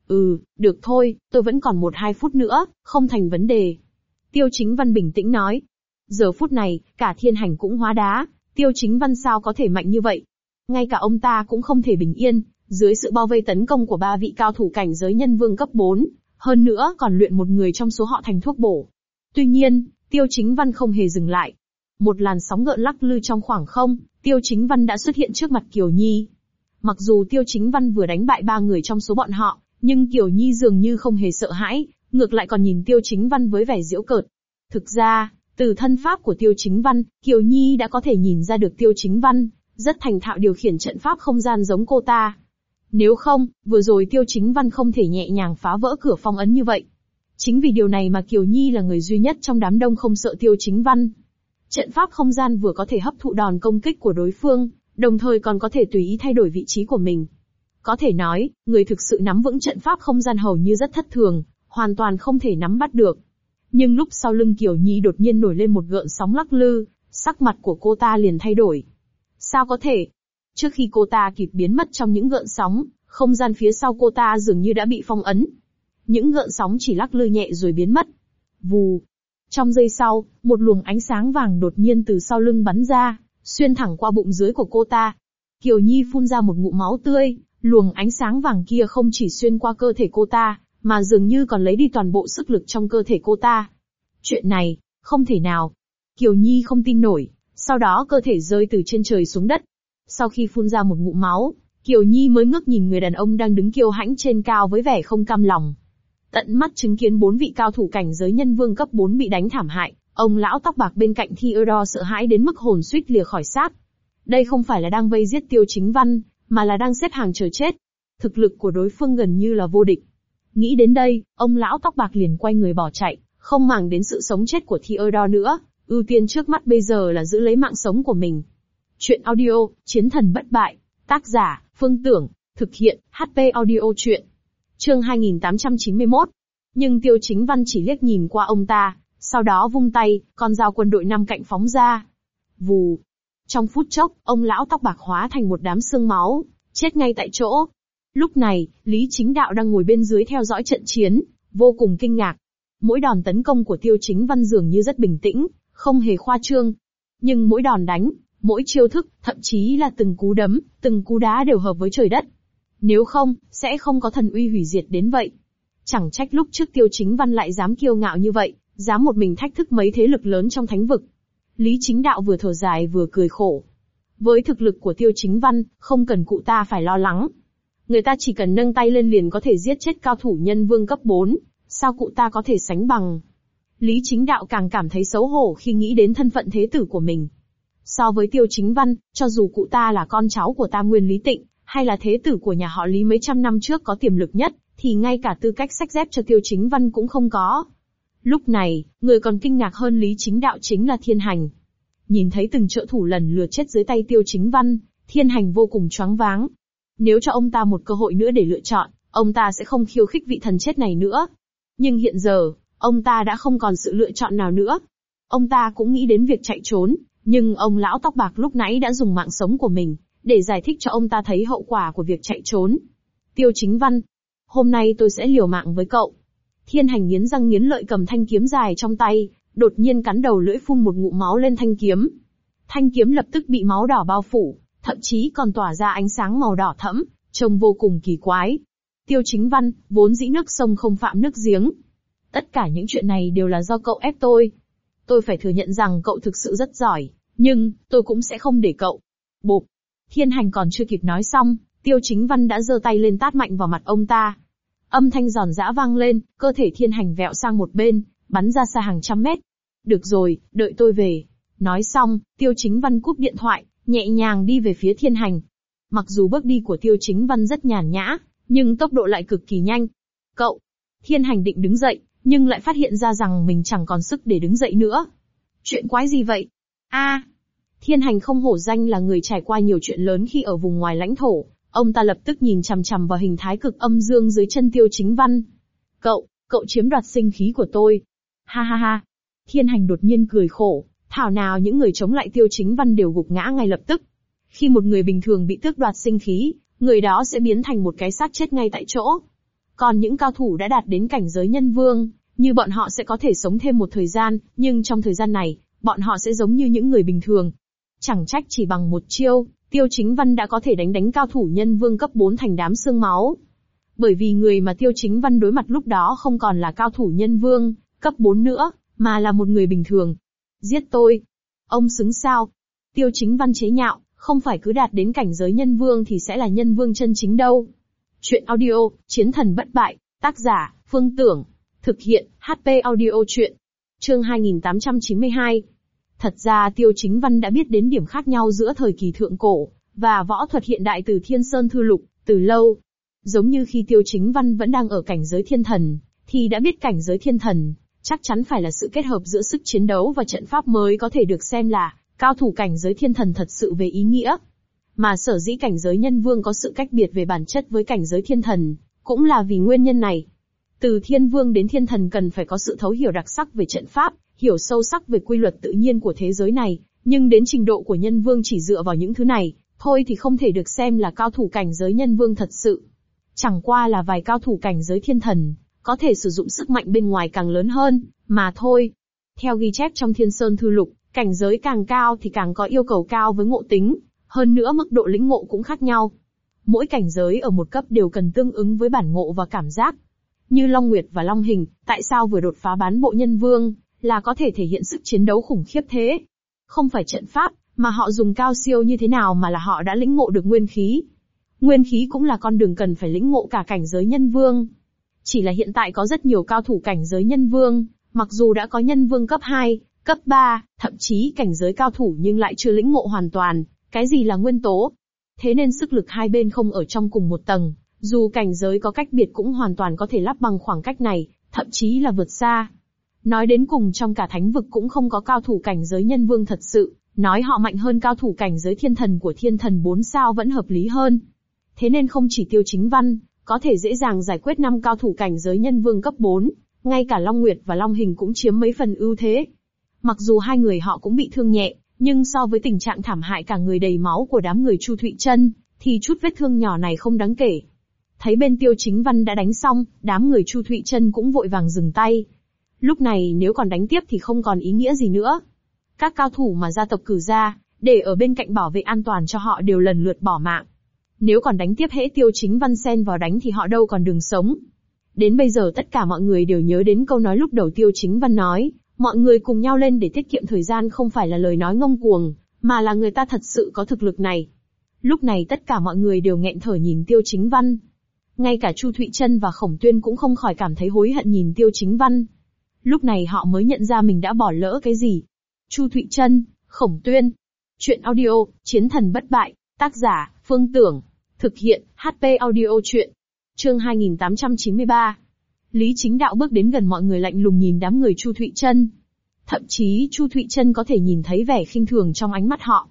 Được thôi, tôi vẫn còn 1-2 phút nữa, không thành vấn đề. Tiêu Chính Văn bình tĩnh nói. Giờ phút này, cả thiên hành cũng hóa đá, Tiêu Chính Văn sao có thể mạnh như vậy? Ngay cả ông ta cũng không thể bình yên, dưới sự bao vây tấn công của 3 vị cao thủ cảnh giới nhân vương cấp 4, hơn nữa còn luyện một người trong số họ thành thuốc bổ. Tuy nhiên, Tiêu Chính Văn không hề dừng lại. Một làn sóng gợn lắc lư trong khoảng không, Tiêu Chính Văn đã xuất hiện trước mặt Kiều Nhi. Mặc dù Tiêu Chính Văn vừa đánh bại 3 người trong số bọn họ, nhưng Kiều Nhi dường như không hề sợ hãi, ngược lại còn nhìn Tiêu Chính Văn với vẻ giễu cợt. Thực ra, từ thân pháp của Tiêu Chính Văn, Kiều Nhi đã có thể nhìn ra được Tiêu Chính Văn rất thành thạo điều khiển trận pháp không gian giống cô ta. Nếu không, vừa rồi Tiêu Chính Văn không thể nhẹ nhàng phá vỡ cửa phong ấn như vậy. Chính vì điều này mà Kiều Nhi là người duy nhất trong đám đông không sợ Tiêu Chính Văn. Trận pháp không gian vừa có thể hấp thụ đòn công kích của đối phương, đồng thời còn có thể tùy ý thay đổi vị trí của mình. Có thể nói, người thực sự nắm vững trận pháp không gian hầu như rất thất thường, hoàn toàn không thể nắm bắt được. Nhưng lúc sau lưng Kiều Nhi đột nhiên nổi lên một gợn sóng lắc lư, sắc mặt của cô ta liền thay đổi. Sao có thể? Trước khi cô ta kịp biến mất trong những gợn sóng, không gian phía sau cô ta dường như đã bị phong ấn. Những gợn sóng chỉ lắc lư nhẹ rồi biến mất. Vù. Trong giây sau, một luồng ánh sáng vàng đột nhiên từ sau lưng bắn ra, xuyên thẳng qua bụng dưới của cô ta. Kiều Nhi phun ra một ngụm máu tươi, luồng ánh sáng vàng kia không chỉ xuyên qua cơ thể cô ta, mà dường như còn lấy đi toàn bộ sức lực trong cơ thể cô ta. Chuyện này, không thể nào. Kiều Nhi không tin nổi, sau đó cơ thể rơi từ trên trời xuống đất. Sau khi phun ra một ngụm máu, Kiều Nhi mới ngước nhìn người đàn ông đang đứng kiêu hãnh trên cao với vẻ không cam lòng. Tận mắt chứng kiến 4 vị cao thủ cảnh giới nhân vương cấp 4 bị đánh thảm hại, ông lão tóc bạc bên cạnh Theodore sợ hãi đến mức hồn suýt lìa khỏi xác. Đây không phải là đang vây giết Tiêu Chính Văn, mà là đang xếp hàng chờ chết. Thực lực của đối phương gần như là vô địch. Nghĩ đến đây, ông lão tóc bạc liền quay người bỏ chạy, không màng đến sự sống chết của Theodore nữa, ưu tiên trước mắt bây giờ là giữ lấy mạng sống của mình. Chuyện audio, Chiến thần bất bại, tác giả, Phương Tưởng, thực hiện, HP Audio Chuyện. Chương 2891. Nhưng Tiêu Chính Văn chỉ liếc nhìn qua ông ta, sau đó vung tay, con dao quân đội năm cạnh phóng ra. Vù. Trong phút chốc, ông lão tóc bạc hóa thành một đám xương máu, chết ngay tại chỗ. Lúc này, Lý Chính Đạo đang ngồi bên dưới theo dõi trận chiến, vô cùng kinh ngạc. Mỗi đòn tấn công của Tiêu Chính Văn dường như rất bình tĩnh, không hề khoa trương. Nhưng mỗi đòn đánh, mỗi chiêu thức, thậm chí là từng cú đấm, từng cú đá đều hợp với trời đất. Nếu không, sẽ không có thần uy hủy diệt đến vậy. Chẳng trách lúc trước Tiêu Chính Văn lại dám kiêu ngạo như vậy, dám một mình thách thức mấy thế lực lớn trong thánh vực. Lý Chính Đạo vừa thở dài vừa cười khổ. Với thực lực của Tiêu Chính Văn, không cần cụ ta phải lo lắng. Người ta chỉ cần nâng tay lên liền có thể giết chết cao thủ nhân vương cấp 4, sao cụ ta có thể sánh bằng. Lý Chính Đạo càng cảm thấy xấu hổ khi nghĩ đến thân phận thế tử của mình. So với Tiêu Chính Văn, cho dù cụ ta là con cháu của Tam Nguyên Lý Tịnh, hay là thế tử của nhà họ Lý mấy trăm năm trước có tiềm lực nhất, thì ngay cả tư cách xách dép cho Tiêu Chính Văn cũng không có. Lúc này, người còn kinh ngạc hơn Lý Chính Đạo chính là Thiên Hành. Nhìn thấy từng trợ thủ lần lượt chết dưới tay Tiêu Chính Văn, Thiên Hành vô cùng choáng váng. Nếu cho ông ta một cơ hội nữa để lựa chọn, ông ta sẽ không khiêu khích vị thần chết này nữa. Nhưng hiện giờ, ông ta đã không còn sự lựa chọn nào nữa. Ông ta cũng nghĩ đến việc chạy trốn, nhưng ông lão tóc bạc lúc nãy đã dùng mạng sống của mình, để giải thích cho ông ta thấy hậu quả của việc chạy trốn. Tiêu Chính Văn, hôm nay tôi sẽ liều mạng với cậu. Thiên Hành nghiến răng nghiến lợi cầm thanh kiếm dài trong tay, đột nhiên cắn đầu lưỡi phun một ngụm máu lên thanh kiếm. Thanh kiếm lập tức bị máu đỏ bao phủ, thậm chí còn tỏa ra ánh sáng màu đỏ thẫm, trông vô cùng kỳ quái. Tiêu Chính Văn, vốn dĩ nước sông không phạm nước giếng. Tất cả những chuyện này đều là do cậu ép tôi. Tôi phải thừa nhận rằng cậu thực sự rất giỏi, nhưng tôi cũng sẽ không để cậu. Bộp. Thiên Hành còn chưa kịp nói xong, Tiêu Chính Văn đã giơ tay lên tát mạnh vào mặt ông ta. Âm thanh giòn giã vang lên, cơ thể Thiên Hành vẹo sang một bên, bắn ra xa hàng trăm mét. Được rồi, đợi tôi về. Nói xong, Tiêu Chính Văn cúp điện thoại, nhẹ nhàng đi về phía Thiên Hành. Mặc dù bước đi của Tiêu Chính Văn rất nhàn nhã, nhưng tốc độ lại cực kỳ nhanh. Cậu! Thiên Hành định đứng dậy, nhưng lại phát hiện ra rằng mình chẳng còn sức để đứng dậy nữa. Chuyện quái gì vậy? Thiên Hành không hổ danh là người trải qua nhiều chuyện lớn khi ở vùng ngoài lãnh thổ. Ông ta lập tức nhìn chằm chằm vào hình thái cực âm dương dưới chân Tiêu Chính Văn. Cậu chiếm đoạt sinh khí của tôi. Ha ha ha. Thiên Hành đột nhiên cười khổ, thảo nào những người chống lại Tiêu Chính Văn đều gục ngã ngay lập tức. Khi một người bình thường bị tước đoạt sinh khí, người đó sẽ biến thành một cái xác chết ngay tại chỗ. Còn những cao thủ đã đạt đến cảnh giới nhân vương, như bọn họ sẽ có thể sống thêm một thời gian, nhưng trong thời gian này, bọn họ sẽ giống như những người bình thường. Chẳng trách chỉ bằng một chiêu, Tiêu Chính Văn đã có thể đánh cao thủ nhân vương cấp 4 thành đám xương máu. Bởi vì người mà Tiêu Chính Văn đối mặt lúc đó không còn là cao thủ nhân vương, cấp 4 nữa, mà là một người bình thường. Giết tôi. Ông xứng sao? Tiêu Chính Văn chế nhạo, không phải cứ đạt đến cảnh giới nhân vương thì sẽ là nhân vương chân chính đâu. Chuyện audio, Chiến thần bất bại, tác giả, Phương Tưởng, thực hiện, HP Audio Chuyện. Chương 2892. Thật ra Tiêu Chính Văn đã biết đến điểm khác nhau giữa thời kỳ thượng cổ và võ thuật hiện đại từ Thiên Sơn Thư Lục từ lâu. Giống như khi Tiêu Chính Văn vẫn đang ở cảnh giới thiên thần, thì đã biết cảnh giới thiên thần chắc chắn phải là sự kết hợp giữa sức chiến đấu và trận pháp mới có thể được xem là cao thủ cảnh giới thiên thần thật sự về ý nghĩa. Mà sở dĩ cảnh giới nhân vương có sự cách biệt về bản chất với cảnh giới thiên thần, cũng là vì nguyên nhân này. Từ thiên vương đến thiên thần cần phải có sự thấu hiểu đặc sắc về trận pháp, hiểu sâu sắc về quy luật tự nhiên của thế giới này, nhưng đến trình độ của nhân vương chỉ dựa vào những thứ này, thôi thì không thể được xem là cao thủ cảnh giới nhân vương thật sự. Chẳng qua là vài cao thủ cảnh giới thiên thần, có thể sử dụng sức mạnh bên ngoài càng lớn hơn, mà thôi. Theo ghi chép trong Thiên Sơn Thư Lục, cảnh giới càng cao thì càng có yêu cầu cao với ngộ tính, hơn nữa mức độ lĩnh ngộ cũng khác nhau. Mỗi cảnh giới ở một cấp đều cần tương ứng với bản ngộ và cảm giác. Như Long Nguyệt và Long Hình, tại sao vừa đột phá bán bộ nhân vương, là có thể thể hiện sức chiến đấu khủng khiếp thế? Không phải trận pháp, mà họ dùng cao siêu như thế nào mà là họ đã lĩnh ngộ được nguyên khí. Nguyên khí cũng là con đường cần phải lĩnh ngộ cả cảnh giới nhân vương. Chỉ là hiện tại có rất nhiều cao thủ cảnh giới nhân vương, mặc dù đã có nhân vương cấp 2, cấp 3, thậm chí cảnh giới cao thủ nhưng lại chưa lĩnh ngộ hoàn toàn, cái gì là nguyên tố. Thế nên sức lực hai bên không ở trong cùng một tầng, dù cảnh giới có cách biệt cũng hoàn toàn có thể lắp bằng khoảng cách này, thậm chí là vượt xa. Nói đến cùng trong cả thánh vực cũng không có cao thủ cảnh giới nhân vương thật sự, nói họ mạnh hơn cao thủ cảnh giới thiên thần của thiên thần 4 sao vẫn hợp lý hơn. Thế nên không chỉ Tiêu Chính Văn, có thể dễ dàng giải quyết 5 cao thủ cảnh giới nhân vương cấp 4, ngay cả Long Nguyệt và Long Hình cũng chiếm mấy phần ưu thế. Mặc dù hai người họ cũng bị thương nhẹ, nhưng so với tình trạng thảm hại cả người đầy máu của đám người Chu Thụy Trân, thì chút vết thương nhỏ này không đáng kể. Thấy bên Tiêu Chính Văn đã đánh xong, đám người Chu Thụy Trân cũng vội vàng dừng tay. Lúc này nếu còn đánh tiếp thì không còn ý nghĩa gì nữa. Các cao thủ mà gia tộc cử ra, để ở bên cạnh bảo vệ an toàn cho họ đều lần lượt bỏ mạng. Nếu còn đánh tiếp hễ Tiêu Chính Văn xen vào đánh thì họ đâu còn đường sống. Đến bây giờ tất cả mọi người đều nhớ đến câu nói lúc đầu Tiêu Chính Văn nói, mọi người cùng nhau lên để tiết kiệm thời gian không phải là lời nói ngông cuồng, mà là người ta thật sự có thực lực này. Lúc này tất cả mọi người đều nghẹn thở nhìn Tiêu Chính Văn. Ngay cả Chu Thụy Trân và Khổng Tuyên cũng không khỏi cảm thấy hối hận nhìn Tiêu Chính Văn. Lúc này họ mới nhận ra mình đã bỏ lỡ cái gì. Chu Thụy Trân, Khổng Tuyên. Chuyện audio, Chiến thần bất bại, tác giả, Phương Tưởng. Thực hiện, HP audio chuyện. Chương 2893. Lý Chính Đạo bước đến gần mọi người lạnh lùng nhìn đám người Chu Thụy Trân. Thậm chí Chu Thụy Trân có thể nhìn thấy vẻ khinh thường trong ánh mắt họ.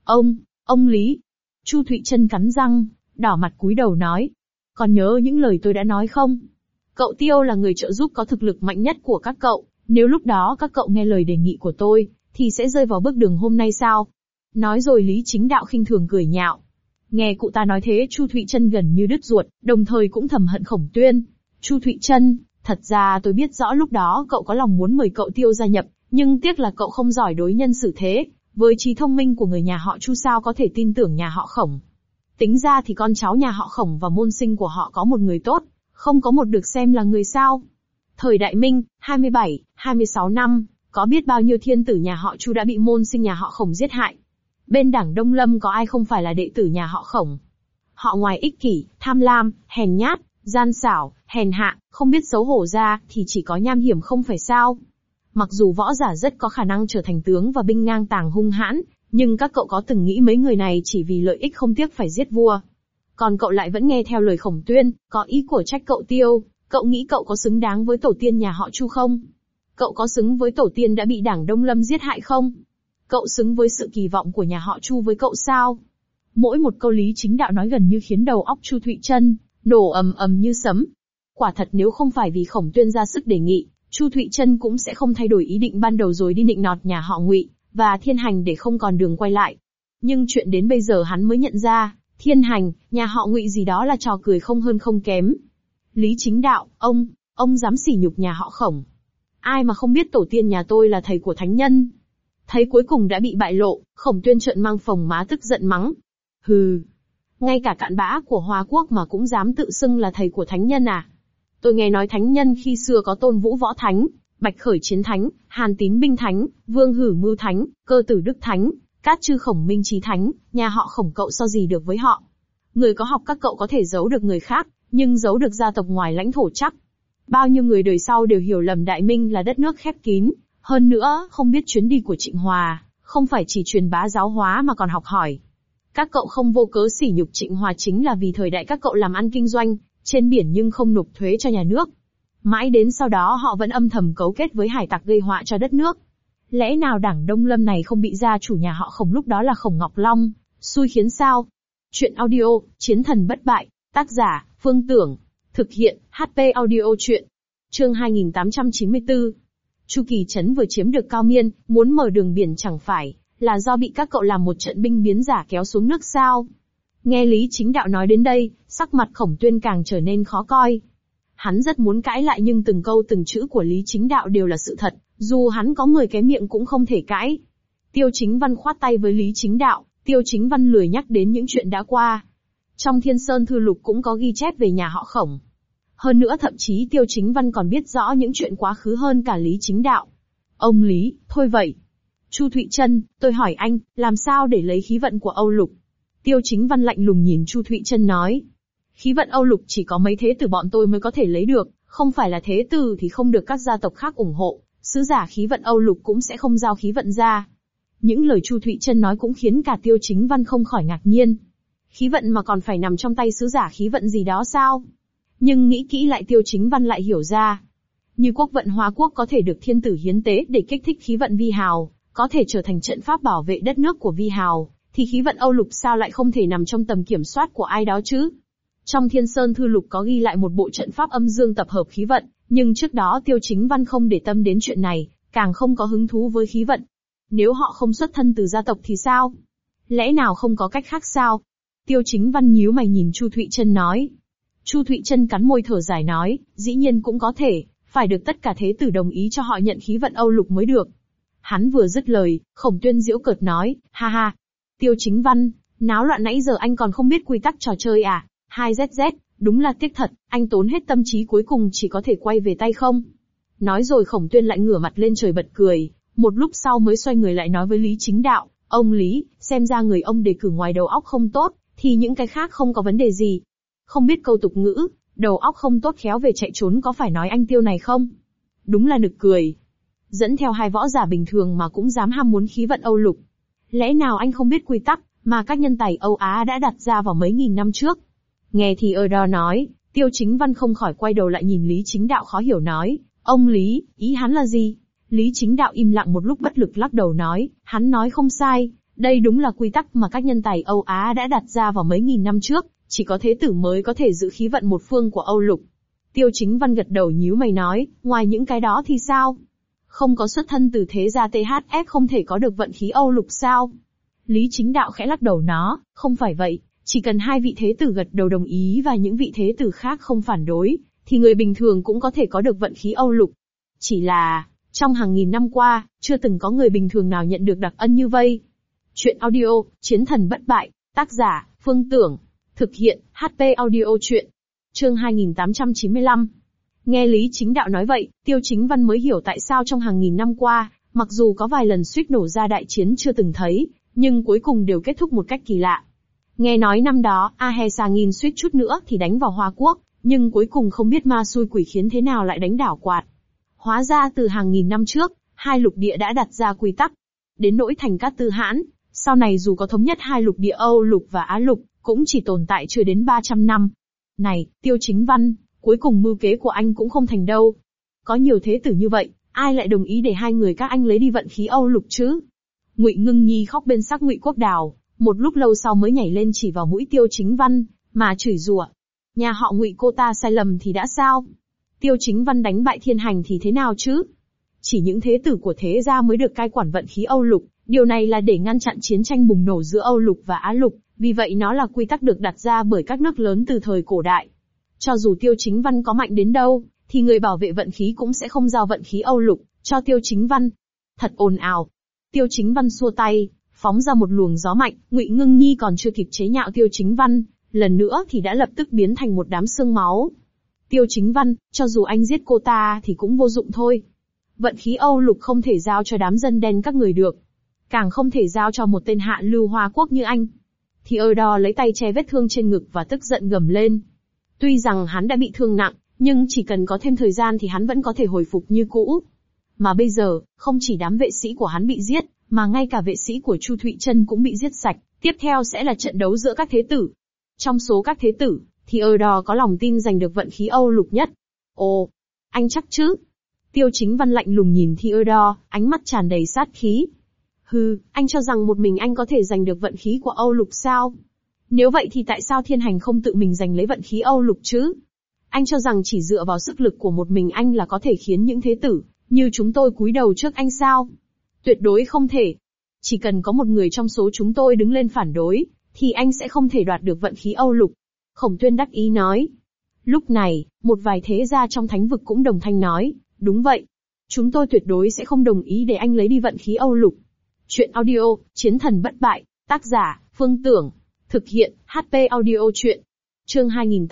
Ông Lý. Chu Thụy Trân cắn răng, đỏ mặt cúi đầu nói. Còn nhớ những lời tôi đã nói không? Cậu Tiêu là người trợ giúp có thực lực mạnh nhất của các cậu, nếu lúc đó các cậu nghe lời đề nghị của tôi, thì sẽ rơi vào bước đường hôm nay sao? Nói rồi Lý Chính Đạo khinh thường cười nhạo. Nghe cụ ta nói thế Chu Thụy Trân gần như đứt ruột, đồng thời cũng thầm hận Khổng Tuyên. Chu Thụy Trân, thật ra tôi biết rõ lúc đó cậu có lòng muốn mời cậu Tiêu gia nhập, nhưng tiếc là cậu không giỏi đối nhân xử thế, với trí thông minh của người nhà họ Chu sao có thể tin tưởng nhà họ Khổng. Tính ra thì con cháu nhà họ Khổng và môn sinh của họ có một người tốt, không có một được xem là người sao. Thời Đại Minh, 27, 26 năm, có biết bao nhiêu thiên tử nhà họ Chu đã bị môn sinh nhà họ Khổng giết hại. Bên đảng Đông Lâm có ai không phải là đệ tử nhà họ Khổng. Họ ngoài ích kỷ, tham lam, hèn nhát, gian xảo, hèn hạ, không biết xấu hổ ra, thì chỉ có nham hiểm không phải sao. Mặc dù võ giả rất có khả năng trở thành tướng và binh ngang tàng hung hãn, nhưng các cậu có từng nghĩ mấy người này chỉ vì lợi ích không tiếc phải giết vua. Còn cậu lại vẫn nghe theo lời Khổng Tuyên, có ý của trách cậu Tiêu, cậu nghĩ cậu có xứng đáng với tổ tiên nhà họ Chu không? Cậu có xứng với tổ tiên đã bị đảng Đông Lâm giết hại không? Cậu xứng với sự kỳ vọng của nhà họ Chu với cậu sao? Mỗi một câu Lý Chính Đạo nói gần như khiến đầu óc Chu Thụy Trân nổ ầm ầm như sấm. Quả thật nếu không phải vì Khổng Tuyên ra sức đề nghị, Chu Thụy Trân cũng sẽ không thay đổi ý định ban đầu rồi đi nịnh nọt nhà họ Ngụy và Thiên Hành để không còn đường quay lại. Nhưng chuyện đến bây giờ hắn mới nhận ra, Thiên Hành, nhà họ Ngụy gì đó là trò cười không hơn không kém. Lý Chính Đạo, ông dám sỉ nhục nhà họ Khổng. Ai mà không biết tổ tiên nhà tôi là thầy của thánh nhân. Thấy cuối cùng đã bị bại lộ, Khổng Tuyên trợn mang phồng má tức giận mắng. Hừ, ngay cả cặn bã của Hoa Quốc mà cũng dám tự xưng là thầy của thánh nhân à? Tôi nghe nói thánh nhân khi xưa có Tôn Vũ Võ Thánh, Bạch Khởi Chiến Thánh, Hàn Tín Binh Thánh, Vương Hử Mưu Thánh, Cơ Tử Đức Thánh, Cát Chư Khổng Minh Chí Thánh, nhà họ Khổng cậu so gì được với họ? Người có học các cậu có thể giấu được người khác, nhưng giấu được gia tộc ngoài lãnh thổ chắc. Bao nhiêu người đời sau đều hiểu lầm Đại Minh là đất nước khép kín, hơn nữa không biết chuyến đi của Trịnh Hòa, không phải chỉ truyền bá giáo hóa mà còn học hỏi. Các cậu không vô cớ sỉ nhục Trịnh Hòa chính là vì thời đại các cậu làm ăn kinh doanh, trên biển nhưng không nộp thuế cho nhà nước. Mãi đến sau đó họ vẫn âm thầm cấu kết với hải tặc gây họa cho đất nước. Lẽ nào đảng Đông Lâm này không bị gia chủ nhà họ Khổng lúc đó là Khổng Ngọc Long, xui khiến sao? Chuyện audio, Chiến thần bất bại, tác giả, Phương Tưởng. Thực hiện, HP audio chuyện. Chương 2894. Chu Kỳ Trấn vừa chiếm được Cao Miên, muốn mở đường biển chẳng phải là do bị các cậu làm một trận binh biến giả kéo xuống nước sao? Nghe Lý Chính Đạo nói đến đây, sắc mặt Khổng Tuyên càng trở nên khó coi. Hắn rất muốn cãi lại nhưng từng câu từng chữ của Lý Chính Đạo đều là sự thật, dù hắn có 10 cái miệng cũng không thể cãi. Tiêu Chính Văn khoát tay với Lý Chính Đạo, Tiêu Chính Văn lười nhắc đến những chuyện đã qua. Trong Thiên Sơn Thư Lục cũng có ghi chép về nhà họ Khổng. Hơn nữa thậm chí Tiêu Chính Văn còn biết rõ những chuyện quá khứ hơn cả Lý Chính Đạo. Ông Lý, thôi vậy. Chu Thụy Trân, tôi hỏi anh, làm sao để lấy khí vận của Âu Lục? Tiêu Chính Văn lạnh lùng nhìn Chu Thụy Trân nói. Khí vận Âu Lục chỉ có mấy thế tử bọn tôi mới có thể lấy được, không phải là thế tử thì không được các gia tộc khác ủng hộ, sứ giả khí vận Âu Lục cũng sẽ không giao khí vận ra. Những lời Chu Thụy Trân nói cũng khiến cả Tiêu Chính Văn không khỏi ngạc nhiên. Khí vận mà còn phải nằm trong tay sứ giả khí vận gì đó sao? Nhưng nghĩ kỹ lại Tiêu Chính Văn lại hiểu ra. Như quốc vận Hoa Quốc có thể được thiên tử hiến tế để kích thích khí vận Vi Hào, có thể trở thành trận pháp bảo vệ đất nước của Vi Hào, thì khí vận Âu Lục sao lại không thể nằm trong tầm kiểm soát của ai đó chứ? Trong Thiên Sơn Thư Lục có ghi lại một bộ trận pháp âm dương tập hợp khí vận, nhưng trước đó Tiêu Chính Văn không để tâm đến chuyện này, càng không có hứng thú với khí vận. Nếu họ không xuất thân từ gia tộc thì sao? Lẽ nào không có cách khác sao? Tiêu Chính Văn nhíu mày nhìn Chu Thụy Trân nói. Chu Thụy Trân cắn môi thở dài nói, dĩ nhiên cũng có thể, phải được tất cả thế tử đồng ý cho họ nhận khí vận Âu Lục mới được. Hắn vừa dứt lời, Khổng Tuyên giễu cợt nói, ha ha. Tiêu Chính Văn, náo loạn nãy giờ anh còn không biết quy tắc trò chơi à? 2ZZ, đúng là tiếc thật, anh tốn hết tâm trí cuối cùng chỉ có thể quay về tay không. Nói rồi Khổng Tuyên lại ngửa mặt lên trời bật cười, một lúc sau mới xoay người lại nói với Lý Chính Đạo, ông Lý, xem ra người ông đề cử ngoài đầu óc không tốt, thì những cái khác không có vấn đề gì. Không biết câu tục ngữ, đầu óc không tốt khéo về chạy trốn có phải nói anh Tiêu này không? Đúng là nực cười. Dẫn theo hai võ giả bình thường mà cũng dám ham muốn khí vận Âu Lục. Lẽ nào anh không biết quy tắc mà các nhân tài Âu Á đã đặt ra vào mấy nghìn năm trước? Nghe thì ở đó nói, Tiêu Chính Văn không khỏi quay đầu lại nhìn Lý Chính Đạo khó hiểu nói, ông Lý, ý hắn là gì? Lý Chính Đạo im lặng một lúc bất lực lắc đầu nói, hắn nói không sai, đây đúng là quy tắc mà các nhân tài Âu Á đã đặt ra vào mấy nghìn năm trước, chỉ có thế tử mới có thể giữ khí vận một phương của Âu Lục. Tiêu Chính Văn gật đầu nhíu mày nói, ngoài những cái đó thì sao? Không có xuất thân từ thế gia THF không thể có được vận khí Âu Lục sao? Lý Chính Đạo khẽ lắc đầu nó, không phải vậy, chỉ cần hai vị thế tử gật đầu đồng ý và những vị thế tử khác không phản đối, thì người bình thường cũng có thể có được vận khí Âu Lục. Chỉ là, trong hàng nghìn năm qua, chưa từng có người bình thường nào nhận được đặc ân như vây. Chuyện audio, Chiến thần bất bại, tác giả, Phương Tưởng, thực hiện, HP audio chuyện. Chương 2895. Nghe Lý Chính Đạo nói vậy, Tiêu Chính Văn mới hiểu tại sao trong hàng nghìn năm qua, mặc dù có vài lần suýt nổ ra đại chiến chưa từng thấy, nhưng cuối cùng đều kết thúc một cách kỳ lạ. Nghe nói năm đó, Ahesa-Ngin suýt chút nữa thì đánh vào Hoa Quốc, nhưng cuối cùng không biết ma xui quỷ khiến thế nào lại đánh đảo quạt. Hóa ra từ hàng nghìn năm trước, hai lục địa đã đặt ra quy tắc. Đến nỗi Thành Cát Tư Hãn, sau này dù có thống nhất hai lục địa Âu Lục và Á Lục, cũng chỉ tồn tại chưa đến 300 năm. Này, Tiêu Chính Văn, cuối cùng mưu kế của anh cũng không thành đâu. Có nhiều thế tử như vậy, ai lại đồng ý để hai người các anh lấy đi vận khí Âu Lục chứ? Ngụy Ngưng Nhi khóc bên sắc Ngụy Quốc Đào, một lúc lâu sau mới nhảy lên chỉ vào mũi Tiêu Chính Văn, mà chửi rủa. Nhà họ Ngụy cô ta sai lầm thì đã sao? Tiêu Chính Văn đánh bại Thiên Hành thì thế nào chứ? Chỉ những thế tử của thế gia mới được cai quản vận khí Âu Lục, điều này là để ngăn chặn chiến tranh bùng nổ giữa Âu Lục và Á Lục, vì vậy nó là quy tắc được đặt ra bởi các nước lớn từ thời cổ đại. Cho dù Tiêu Chính Văn có mạnh đến đâu, thì người bảo vệ vận khí cũng sẽ không giao vận khí Âu Lục cho Tiêu Chính Văn. Thật ồn ào. Tiêu Chính Văn xua tay, phóng ra một luồng gió mạnh, Ngụy Ngưng Nhi còn chưa kịp chế nhạo Tiêu Chính Văn, lần nữa thì đã lập tức biến thành một đám xương máu. Tiêu Chính Văn, cho dù anh giết cô ta thì cũng vô dụng thôi. Vận khí Âu Lục không thể giao cho đám dân đen các người được. Càng không thể giao cho một tên hạ lưu Hoa Quốc như anh. Thì đò lấy tay che vết thương trên ngực và tức giận gầm lên. Tuy rằng hắn đã bị thương nặng, nhưng chỉ cần có thêm thời gian thì hắn vẫn có thể hồi phục như cũ. Mà bây giờ, không chỉ đám vệ sĩ của hắn bị giết, mà ngay cả vệ sĩ của Chu Thụy Trân cũng bị giết sạch. Tiếp theo sẽ là trận đấu giữa các thế tử. Trong số các thế tử, thì đò có lòng tin giành được vận khí Âu Lục nhất. Ồ, anh chắc chứ? Tiêu Chính Văn lạnh lùng nhìn Theodore, ánh mắt tràn đầy sát khí. Hừ, anh cho rằng một mình anh có thể giành được vận khí của Âu Lục sao? Nếu vậy thì tại sao Thiên Hành không tự mình giành lấy vận khí Âu Lục chứ? Anh cho rằng chỉ dựa vào sức lực của một mình anh là có thể khiến những thế tử như chúng tôi cúi đầu trước anh sao? Tuyệt đối không thể. Chỉ cần có một người trong số chúng tôi đứng lên phản đối, thì anh sẽ không thể đoạt được vận khí Âu Lục. Khổng Tuyên đắc ý nói. Lúc này, một vài thế gia trong thánh vực cũng đồng thanh nói, đúng vậy. Chúng tôi tuyệt đối sẽ không đồng ý để anh lấy đi vận khí Âu Lục. Chuyện audio, Chiến thần bất bại, tác giả, Phương Tưởng. Thực hiện, HP audio chuyện. Chương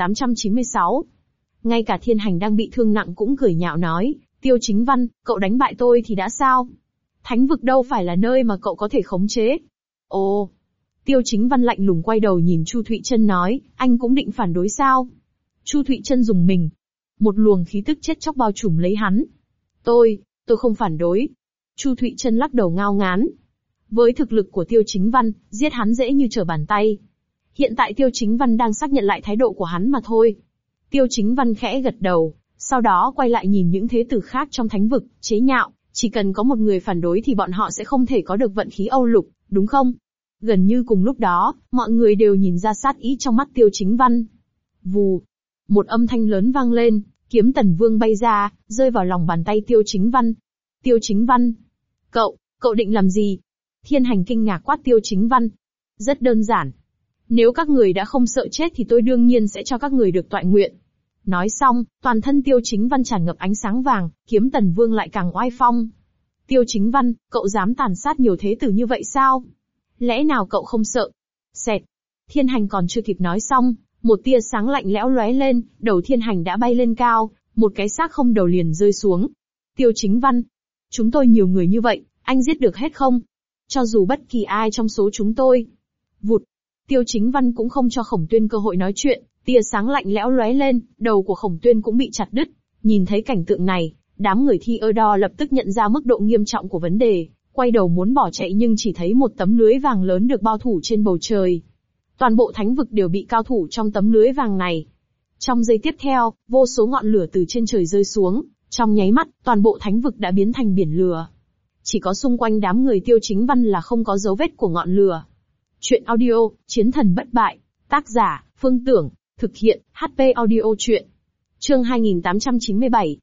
2896. Ngay cả Thiên Hành đang bị thương nặng cũng cười nhạo nói, Tiêu Chính Văn, cậu đánh bại tôi thì đã sao? Thánh vực đâu phải là nơi mà cậu có thể khống chế. Ồ. Tiêu Chính Văn lạnh lùng quay đầu nhìn Chu Thụy Trân nói, anh cũng định phản đối sao? Chu Thụy Trân rùng mình. Một luồng khí tức chết chóc bao trùm lấy hắn. Tôi không phản đối. Chu Thụy Trân lắc đầu ngao ngán. Với thực lực của Tiêu Chính Văn, giết hắn dễ như trở bàn tay. Hiện tại Tiêu Chính Văn đang xác nhận lại thái độ của hắn mà thôi. Tiêu Chính Văn khẽ gật đầu, sau đó quay lại nhìn những thế tử khác trong thánh vực, chế nhạo, chỉ cần có một người phản đối thì bọn họ sẽ không thể có được vận khí Âu Lục, đúng không? Gần như cùng lúc đó, mọi người đều nhìn ra sát ý trong mắt Tiêu Chính Văn. Vù, một âm thanh lớn vang lên, kiếm Tần Vương bay ra, rơi vào lòng bàn tay Tiêu Chính Văn. Tiêu Chính Văn, cậu định làm gì? Thiên Hành kinh ngạc quát Tiêu Chính Văn. Rất đơn giản. Nếu các người đã không sợ chết thì tôi đương nhiên sẽ cho các người được toại nguyện. Nói xong, toàn thân Tiêu Chính Văn tràn ngập ánh sáng vàng, kiếm Tần Vương lại càng oai phong. Tiêu Chính Văn, cậu dám tàn sát nhiều thế tử như vậy sao? Lẽ nào cậu không sợ? Xẹt. Thiên Hành còn chưa kịp nói xong, một tia sáng lạnh lẽo lóe lên, đầu Thiên Hành đã bay lên cao, một cái xác không đầu liền rơi xuống. Tiêu Chính Văn, chúng tôi nhiều người như vậy, anh giết được hết không? Cho dù bất kỳ ai trong số chúng tôi. Vụt. Tiêu Chính Văn cũng không cho Khổng Tuyên cơ hội nói chuyện, tia sáng lạnh lẽo lóe lên, đầu của Khổng Tuyên cũng bị chặt đứt. Nhìn thấy cảnh tượng này, đám người thi ơ đo lập tức nhận ra mức độ nghiêm trọng của vấn đề, quay đầu muốn bỏ chạy nhưng chỉ thấy một tấm lưới vàng lớn được bao phủ trên bầu trời. Toàn bộ thánh vực đều bị cao thủ trong tấm lưới vàng này. Trong giây tiếp theo, vô số ngọn lửa từ trên trời rơi xuống, trong nháy mắt, toàn bộ thánh vực đã biến thành biển lửa. Chỉ có xung quanh đám người Tiêu Chính Văn là không có dấu vết của ngọn lửa. Chuyện audio, Chiến thần bất bại, tác giả, Phương Tưởng, thực hiện, HP audio chuyện. Chương 2897.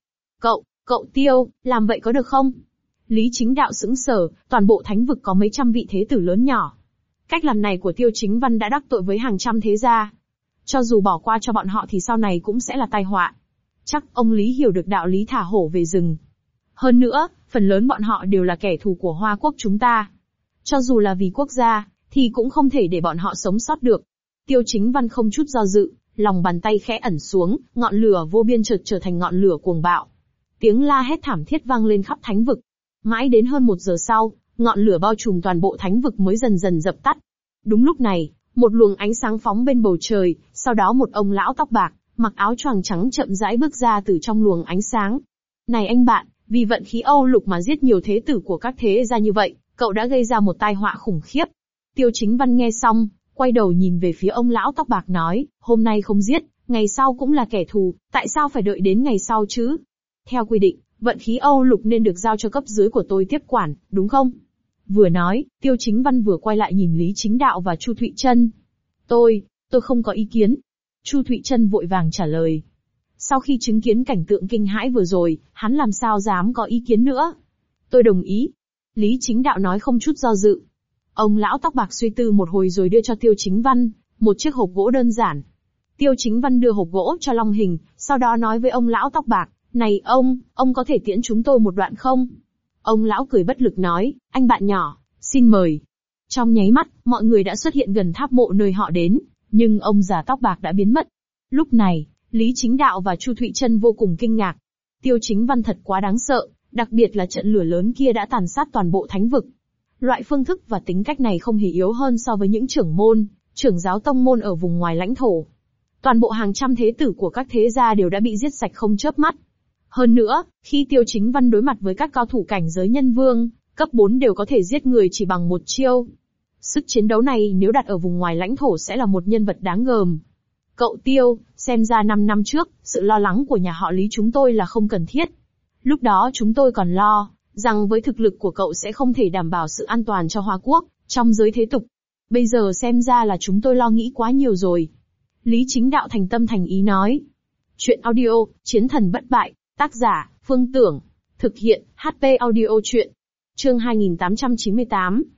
Cậu Tiêu, làm vậy có được không? Lý Chính Đạo sững sờ, toàn bộ thánh vực có mấy trăm vị thế tử lớn nhỏ. Cách làm này của Tiêu Chính Văn đã đắc tội với hàng trăm thế gia. Cho dù bỏ qua cho bọn họ thì sau này cũng sẽ là tai họa. Chắc ông Lý hiểu được đạo lý thả hổ về rừng. Hơn nữa, phần lớn bọn họ đều là kẻ thù của Hoa Quốc chúng ta. Cho dù là vì quốc gia, thì cũng không thể để bọn họ sống sót được. Tiêu Chính Văn không chút do dự, lòng bàn tay khẽ ẩn xuống, ngọn lửa vô biên chợt trở thành ngọn lửa cuồng bạo. Tiếng la hét thảm thiết vang lên khắp thánh vực. Mãi đến hơn 1 giờ sau, ngọn lửa bao trùm toàn bộ thánh vực mới dần dần dập tắt. Đúng lúc này, một luồng ánh sáng phóng bên bầu trời, sau đó một ông lão tóc bạc, mặc áo choàng trắng chậm rãi bước ra từ trong luồng ánh sáng. Này anh bạn, vì vận khí Âu Lục mà giết nhiều thế tử của các thế gia như vậy, cậu đã gây ra một tai họa khủng khiếp. Tiêu Chính Văn nghe xong, quay đầu nhìn về phía ông lão tóc bạc nói, hôm nay không giết, ngày sau cũng là kẻ thù, tại sao phải đợi đến ngày sau chứ? Theo quy định, vận khí Âu Lục nên được giao cho cấp dưới của tôi tiếp quản, đúng không? Vừa nói, Tiêu Chính Văn vừa quay lại nhìn Lý Chính Đạo và Chu Thụy Trân. Tôi không có ý kiến. Chu Thụy Trân vội vàng trả lời. Sau khi chứng kiến cảnh tượng kinh hãi vừa rồi, hắn làm sao dám có ý kiến nữa? Tôi đồng ý. Lý Chính Đạo nói không chút do dự. Ông lão tóc bạc suy tư một hồi rồi đưa cho Tiêu Chính Văn một chiếc hộp gỗ đơn giản. Tiêu Chính Văn đưa hộp gỗ cho Long Hình, sau đó nói với ông lão tóc bạc, này ông có thể tiễn chúng tôi một đoạn không? Ông lão cười bất lực nói, anh bạn nhỏ, xin mời. Trong nháy mắt, mọi người đã xuất hiện gần tháp mộ nơi họ đến, nhưng ông già tóc bạc đã biến mất. Lúc này, Lý Chính Đạo và Chu Thụy Trân vô cùng kinh ngạc. Tiêu Chính Văn thật quá đáng sợ, đặc biệt là trận lửa lớn kia đã tàn sát toàn bộ thánh vực. Loại phương thức và tính cách này không hề yếu hơn so với những trưởng môn, trưởng giáo tông môn ở vùng ngoài lãnh thổ. Toàn bộ hàng trăm thế tử của các thế gia đều đã bị giết sạch không chớp mắt. Hơn nữa, khi Tiêu Chính Văn đối mặt với các cao thủ cảnh giới nhân vương, cấp 4 đều có thể giết người chỉ bằng một chiêu. Sức chiến đấu này nếu đặt ở vùng ngoài lãnh thổ sẽ là một nhân vật đáng gờm. Cậu Tiêu, xem ra 5 năm trước, sự lo lắng của nhà họ Lý chúng tôi là không cần thiết. Lúc đó chúng tôi còn lo rằng với thực lực của cậu sẽ không thể đảm bảo sự an toàn cho Hoa Quốc, trong giới thế tục. Bây giờ xem ra là chúng tôi lo nghĩ quá nhiều rồi. Lý Chính Đạo thành tâm thành ý nói. Chuyện audio, Chiến thần bất bại, tác giả, Phương Tưởng. Thực hiện, HP audio chuyện. Chương 2898.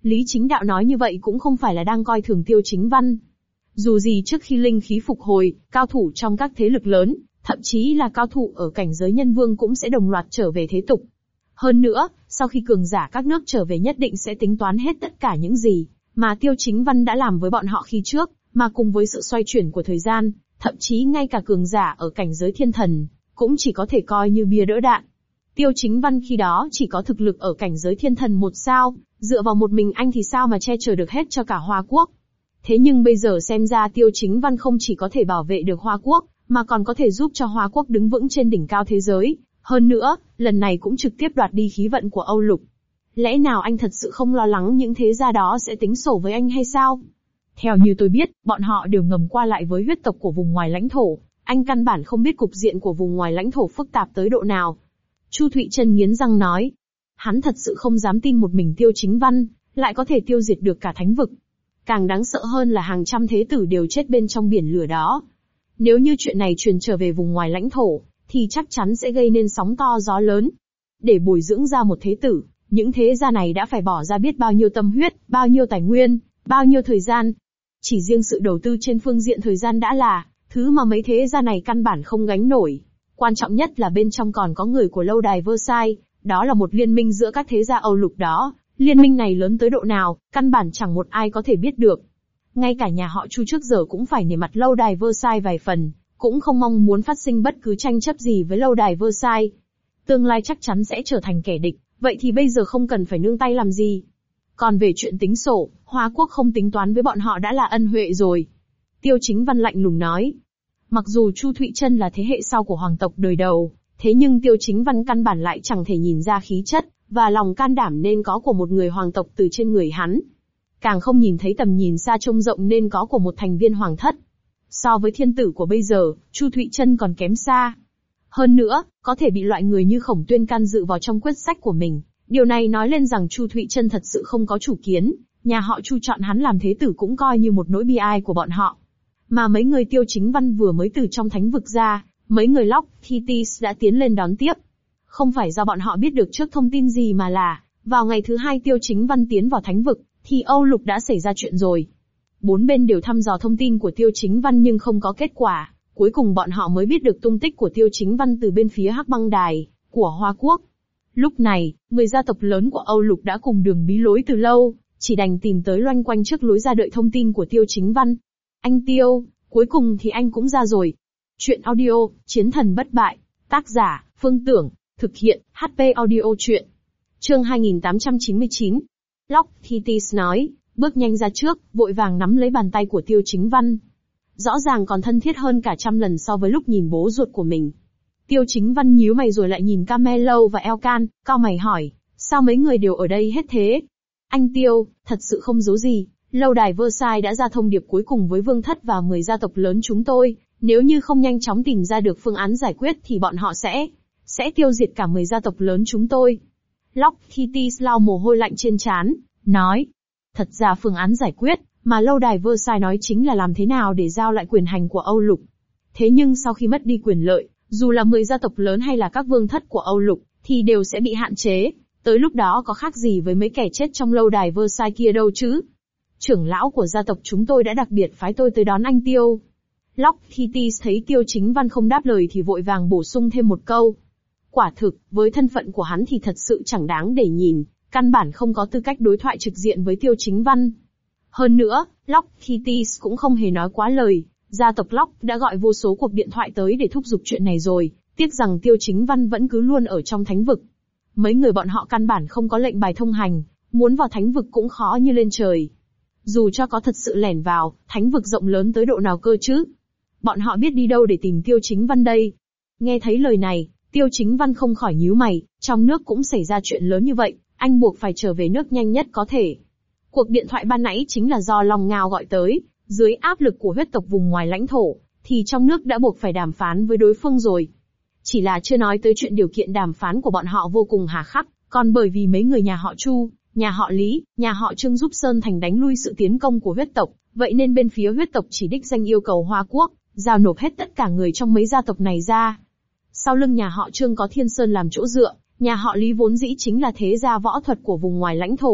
Lý Chính Đạo nói như vậy cũng không phải là đang coi thường Tiêu Chính Văn. Dù gì trước khi linh khí phục hồi, cao thủ trong các thế lực lớn, thậm chí là cao thủ ở cảnh giới nhân vương cũng sẽ đồng loạt trở về thế tục. Hơn nữa, sau khi cường giả các nước trở về nhất định sẽ tính toán hết tất cả những gì mà Tiêu Chính Văn đã làm với bọn họ khi trước, mà cùng với sự xoay chuyển của thời gian, thậm chí ngay cả cường giả ở cảnh giới thiên thần, cũng chỉ có thể coi như bia đỡ đạn. Tiêu Chính Văn khi đó chỉ có thực lực ở cảnh giới thiên thần 1 sao, dựa vào một mình anh thì sao mà che chở được hết cho cả Hoa Quốc. Thế nhưng bây giờ xem ra Tiêu Chính Văn không chỉ có thể bảo vệ được Hoa Quốc, mà còn có thể giúp cho Hoa Quốc đứng vững trên đỉnh cao thế giới. Hơn nữa, lần này cũng trực tiếp đoạt đi khí vận của Âu Lục. Lẽ nào anh thật sự không lo lắng những thế gia đó sẽ tính sổ với anh hay sao? Theo như tôi biết, bọn họ đều ngầm qua lại với huyết tộc của vùng ngoài lãnh thổ. Anh căn bản không biết cục diện của vùng ngoài lãnh thổ phức tạp tới độ nào. Chu Thụy Trân nghiến răng nói. Hắn thật sự không dám tin một mình Tiêu Chính Văn lại có thể tiêu diệt được cả thánh vực. Càng đáng sợ hơn là hàng trăm thế tử đều chết bên trong biển lửa đó. Nếu như chuyện này truyền trở về vùng ngoài lãnh thổ, thì chắc chắn sẽ gây nên sóng to gió lớn. Để bồi dưỡng ra một thế tử, những thế gia này đã phải bỏ ra biết bao nhiêu tâm huyết, bao nhiêu tài nguyên, bao nhiêu thời gian. Chỉ riêng sự đầu tư trên phương diện thời gian đã là thứ mà mấy thế gia này căn bản không gánh nổi. Quan trọng nhất là bên trong còn có người của lâu đài Versailles, đó là một liên minh giữa các thế gia Âu Lục đó. Liên minh này lớn tới độ nào, căn bản chẳng một ai có thể biết được. Ngay cả nhà họ Chu trước giờ cũng phải nể mặt lâu đài Versailles vài phần, cũng không mong muốn phát sinh bất cứ tranh chấp gì với lâu đài Versailles. Tương lai chắc chắn sẽ trở thành kẻ địch, vậy thì bây giờ không cần phải nương tay làm gì. Còn về chuyện tính sổ, Hoa Quốc không tính toán với bọn họ đã là ân huệ rồi. Tiêu Chính Văn lạnh lùng nói. Mặc dù Chu Thụy Trân là thế hệ sau của hoàng tộc đời đầu, thế nhưng Tiêu Chính Văn căn bản lại chẳng thể nhìn ra khí chất và lòng can đảm nên có của một người hoàng tộc từ trên người hắn. Càng không nhìn thấy tầm nhìn xa trông rộng nên có của một thành viên hoàng thất. So với thiên tử của bây giờ, Chu Thụy Trân còn kém xa. Hơn nữa, có thể bị loại người như Khổng Tuyên can dự vào trong quyết sách của mình. Điều này nói lên rằng Chu Thụy Trân thật sự không có chủ kiến, nhà họ Chu chọn hắn làm thế tử cũng coi như một nỗi bi ai của bọn họ. Mà mấy người Tiêu Chính Văn vừa mới từ trong thánh vực ra, mấy người Locke, Thetis đã tiến lên đón tiếp. Không phải do bọn họ biết được trước thông tin gì mà là, vào ngày thứ 2 Tiêu Chính Văn tiến vào thánh vực, thì Âu Lục đã xảy ra chuyện rồi. 4 bên đều thăm dò thông tin của Tiêu Chính Văn nhưng không có kết quả, cuối cùng bọn họ mới biết được tung tích của Tiêu Chính Văn từ bên phía Hắc Băng Đài, của Hoa Quốc. Lúc này, 10 gia tộc lớn của Âu Lục đã cùng đường bí lối từ lâu, chỉ đành tìm tới loanh quanh trước lối ra đợi thông tin của Tiêu Chính Văn. Anh Tiêu, cuối cùng thì anh cũng ra rồi. Chuyện audio, Chiến thần bất bại, tác giả, Phương Tưởng, thực hiện, HP Audio Chuyện. Chương 2899. Locke Thetis nói, bước nhanh ra trước, vội vàng nắm lấy bàn tay của Tiêu Chính Văn. Rõ ràng còn thân thiết hơn cả trăm lần so với lúc nhìn bố ruột của mình. Tiêu Chính Văn nhíu mày rồi lại nhìn Carmelo và Elkan, cau mày hỏi, sao mấy người đều ở đây hết thế? Anh Tiêu, thật sự không giấu gì, lâu đài Versailles đã ra thông điệp cuối cùng với Vương thất và 10 gia tộc lớn chúng tôi, nếu như không nhanh chóng tìm ra được phương án giải quyết thì bọn họ sẽ tiêu diệt cả 10 gia tộc lớn chúng tôi. Locke Thetis lau mồ hôi lạnh trên trán, nói, thật ra phương án giải quyết mà lâu đài Versailles nói chính là làm thế nào để giao lại quyền hành của Âu Lục. Thế nhưng sau khi mất đi quyền lợi, dù là 10 gia tộc lớn hay là các vương thất của Âu Lục, thì đều sẽ bị hạn chế. Tới lúc đó có khác gì với mấy kẻ chết trong lâu đài Versailles kia đâu chứ. Trưởng lão của gia tộc chúng tôi đã đặc biệt phái tôi tới đón anh Tiêu. Locke Thetis thấy Tiêu Chính Văn không đáp lời thì vội vàng bổ sung thêm một câu. Quả thực, với thân phận của hắn thì thật sự chẳng đáng để nhìn, căn bản không có tư cách đối thoại trực diện với Tiêu Chính Văn. Hơn nữa, Locke Thetis cũng không hề nói quá lời, gia tộc Locke đã gọi vô số cuộc điện thoại tới để thúc giục chuyện này rồi, tiếc rằng Tiêu Chính Văn vẫn cứ luôn ở trong thánh vực. Mấy người bọn họ căn bản không có lệnh bài thông hành, muốn vào thánh vực cũng khó như lên trời. Dù cho có thật sự lẻn vào, thánh vực rộng lớn tới độ nào cơ chứ? Bọn họ biết đi đâu để tìm Tiêu Chính Văn đây? Nghe thấy lời này, Tiêu Chính Văn không khỏi nhíu mày, trong nước cũng xảy ra chuyện lớn như vậy, anh buộc phải trở về nước nhanh nhất có thể. Cuộc điện thoại ban nãy chính là do Long Ngao gọi tới, dưới áp lực của huyết tộc vùng ngoài lãnh thổ, thì trong nước đã buộc phải đàm phán với đối phương rồi. Chỉ là chưa nói tới chuyện điều kiện đàm phán của bọn họ vô cùng hà khắc, còn bởi vì mấy người nhà họ Chu, nhà họ Lý, nhà họ Trương giúp Sơn Thành đánh lui sự tiến công của huyết tộc, vậy nên bên phía huyết tộc chỉ đích danh yêu cầu Hoa Quốc, giao nộp hết tất cả người trong mấy gia tộc này ra. Sau lưng nhà họ Trương có Thiên Sơn làm chỗ dựa, nhà họ Lý vốn dĩ chính là thế gia võ thuật của vùng ngoài lãnh thổ,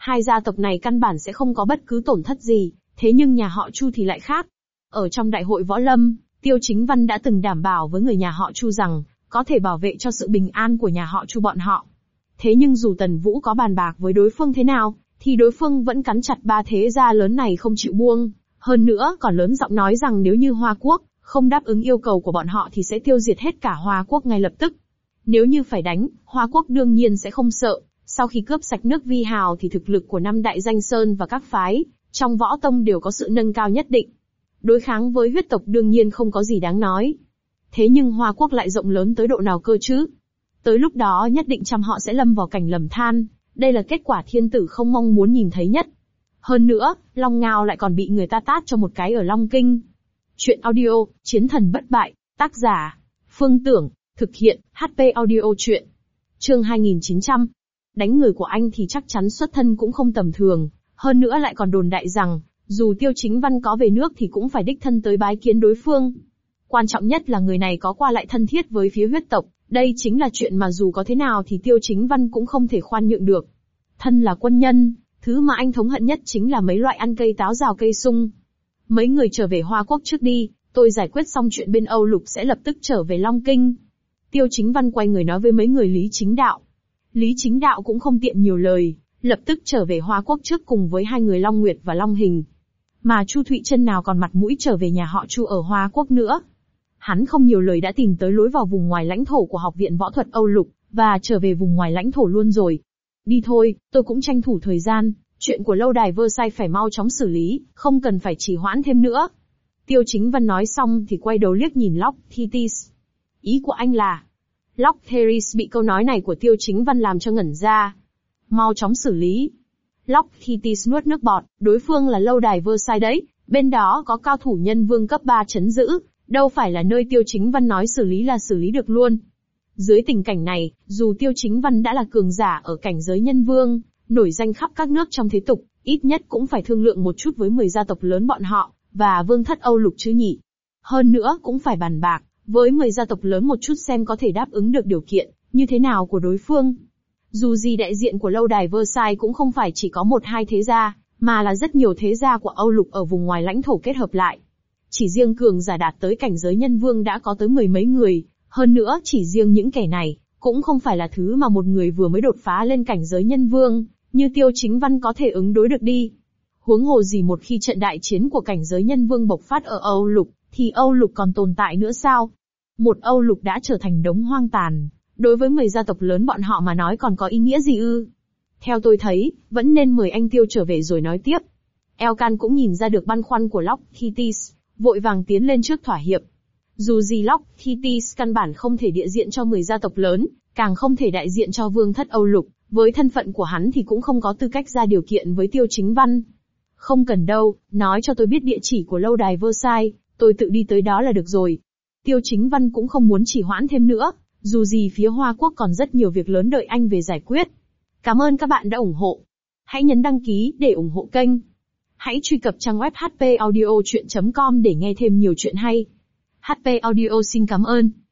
Hai gia tộc này căn bản sẽ không có bất cứ tổn thất gì, thế nhưng nhà họ Chu thì lại khác. Ở trong đại hội võ lâm, Tiêu Chính Văn đã từng đảm bảo với người nhà họ Chu rằng, có thể bảo vệ cho sự bình an của nhà họ Chu bọn họ. Thế nhưng dù Tần Vũ có bàn bạc với đối phương thế nào, thì đối phương vẫn cắn chặt ba thế gia lớn này không chịu buông. Hơn nữa còn lớn giọng nói rằng nếu như Hoa Quốc không đáp ứng yêu cầu của bọn họ thì sẽ tiêu diệt hết cả Hoa Quốc ngay lập tức. Nếu như phải đánh, Hoa Quốc đương nhiên sẽ không sợ. Sau khi cướp sạch nước Vi Hào thì thực lực của năm đại danh sơn và các phái trong võ tông đều có sự nâng cao nhất định. Đối kháng với huyết tộc đương nhiên không có gì đáng nói. Thế nhưng Hoa Quốc lại rộng lớn tới độ nào cơ chứ? Tới lúc đó nhất định trăm họ sẽ lâm vào cảnh lầm than, đây là kết quả thiên tử không mong muốn nhìn thấy nhất. Hơn nữa, Long Ngao lại còn bị người ta tát cho một cái ở Long Kinh. Chuyện audio, Chiến thần bất bại, tác giả, Phương Tưởng, thực hiện, HP audio chuyện. Chương 2900. Đánh người của anh thì chắc chắn xuất thân cũng không tầm thường, hơn nữa lại còn đồn đại rằng, dù Tiêu Chính Văn có về nước thì cũng phải đích thân tới bái kiến đối phương. Quan trọng nhất là người này có qua lại thân thiết với phía huyết tộc, đây chính là chuyện mà dù có thế nào thì Tiêu Chính Văn cũng không thể khoan nhượng được. Thân là quân nhân, thứ mà anh thống hận nhất chính là mấy loại ăn cây táo rào cây sung. Mấy người trở về Hoa Quốc trước đi, tôi giải quyết xong chuyện bên Âu Lục sẽ lập tức trở về Long Kinh. Tiêu Chính Văn quay người nói với mấy người Lý Chính Đạo. Lý Chính Đạo cũng không tiện nhiều lời, lập tức trở về Hoa Quốc trước cùng với hai người Long Nguyệt và Long Hình. Mà Chu Thụy Trân nào còn mặt mũi trở về nhà họ Chu ở Hoa Quốc nữa. Hắn không nhiều lời đã tìm tới lối vào vùng ngoài lãnh thổ của Học viện Võ thuật Âu Lục, và trở về vùng ngoài lãnh thổ luôn rồi. Đi thôi, tôi cũng tranh thủ thời gian, chuyện của lâu đài Versailles phải mau chóng xử lý, không cần phải trì hoãn thêm nữa. Tiêu Chính Văn nói xong thì quay đầu liếc nhìn Locke Thetis. Ý của anh là... Locke Thetis bị câu nói này của Tiêu Chính Văn làm cho ngẩn ra. Mau chóng xử lý. Locke Thetis nuốt nước bọt, đối phương là lâu đài Versailles đấy, bên đó có cao thủ nhân vương cấp 3 trấn giữ, đâu phải là nơi Tiêu Chính Văn nói xử lý là xử lý được luôn. Dưới tình cảnh này, dù Tiêu Chính Văn đã là cường giả ở cảnh giới nhân vương, nổi danh khắp các nước trong thế tục, ít nhất cũng phải thương lượng một chút với 10 gia tộc lớn bọn họ, và vương thất Âu Lục chứ nhỉ. Hơn nữa cũng phải bàn bạc, với 10 gia tộc lớn một chút xem có thể đáp ứng được điều kiện, như thế nào của đối phương. Dù gì đại diện của lâu đài Versailles cũng không phải chỉ có một hai thế gia, mà là rất nhiều thế gia của Âu Lục ở vùng ngoài lãnh thổ kết hợp lại. Chỉ riêng cường giả đạt tới cảnh giới nhân vương đã có tới 10 mấy người, hơn nữa chỉ riêng những kẻ này, cũng không phải là thứ mà một người vừa mới đột phá lên cảnh giới nhân vương, như Tiêu Chính Văn có thể ứng đối được đi. Huống hồ gì một khi trận đại chiến của cảnh giới nhân vương bộc phát ở Âu Lục, thì Âu Lục còn tồn tại nữa sao? Một Âu Lục đã trở thành đống hoang tàn, đối với 10 gia tộc lớn bọn họ mà nói còn có ý nghĩa gì ư? Theo tôi thấy, vẫn nên mời anh Tiêu trở về rồi nói tiếp. Elkan cũng nhìn ra được băn khoăn của Locke Thetis, vội vàng tiến lên trước thỏa hiệp. Dù gì Locke Thetis căn bản không thể địa diện cho 10 gia tộc lớn, càng không thể đại diện cho vương thất Âu Lục, với thân phận của hắn thì cũng không có tư cách ra điều kiện với Tiêu Chính Văn. Không cần đâu, nói cho tôi biết địa chỉ của lâu đài Versailles, tôi tự đi tới đó là được rồi. Tiêu Chính Văn cũng không muốn trì hoãn thêm nữa, dù gì phía Hoa Quốc còn rất nhiều việc lớn đợi anh về giải quyết. Cảm ơn các bạn đã ủng hộ. Hãy nhấn đăng ký để ủng hộ kênh. Hãy truy cập trang web hpaudiochuyen.com để nghe thêm nhiều chuyện hay. HP Audio xin cảm ơn.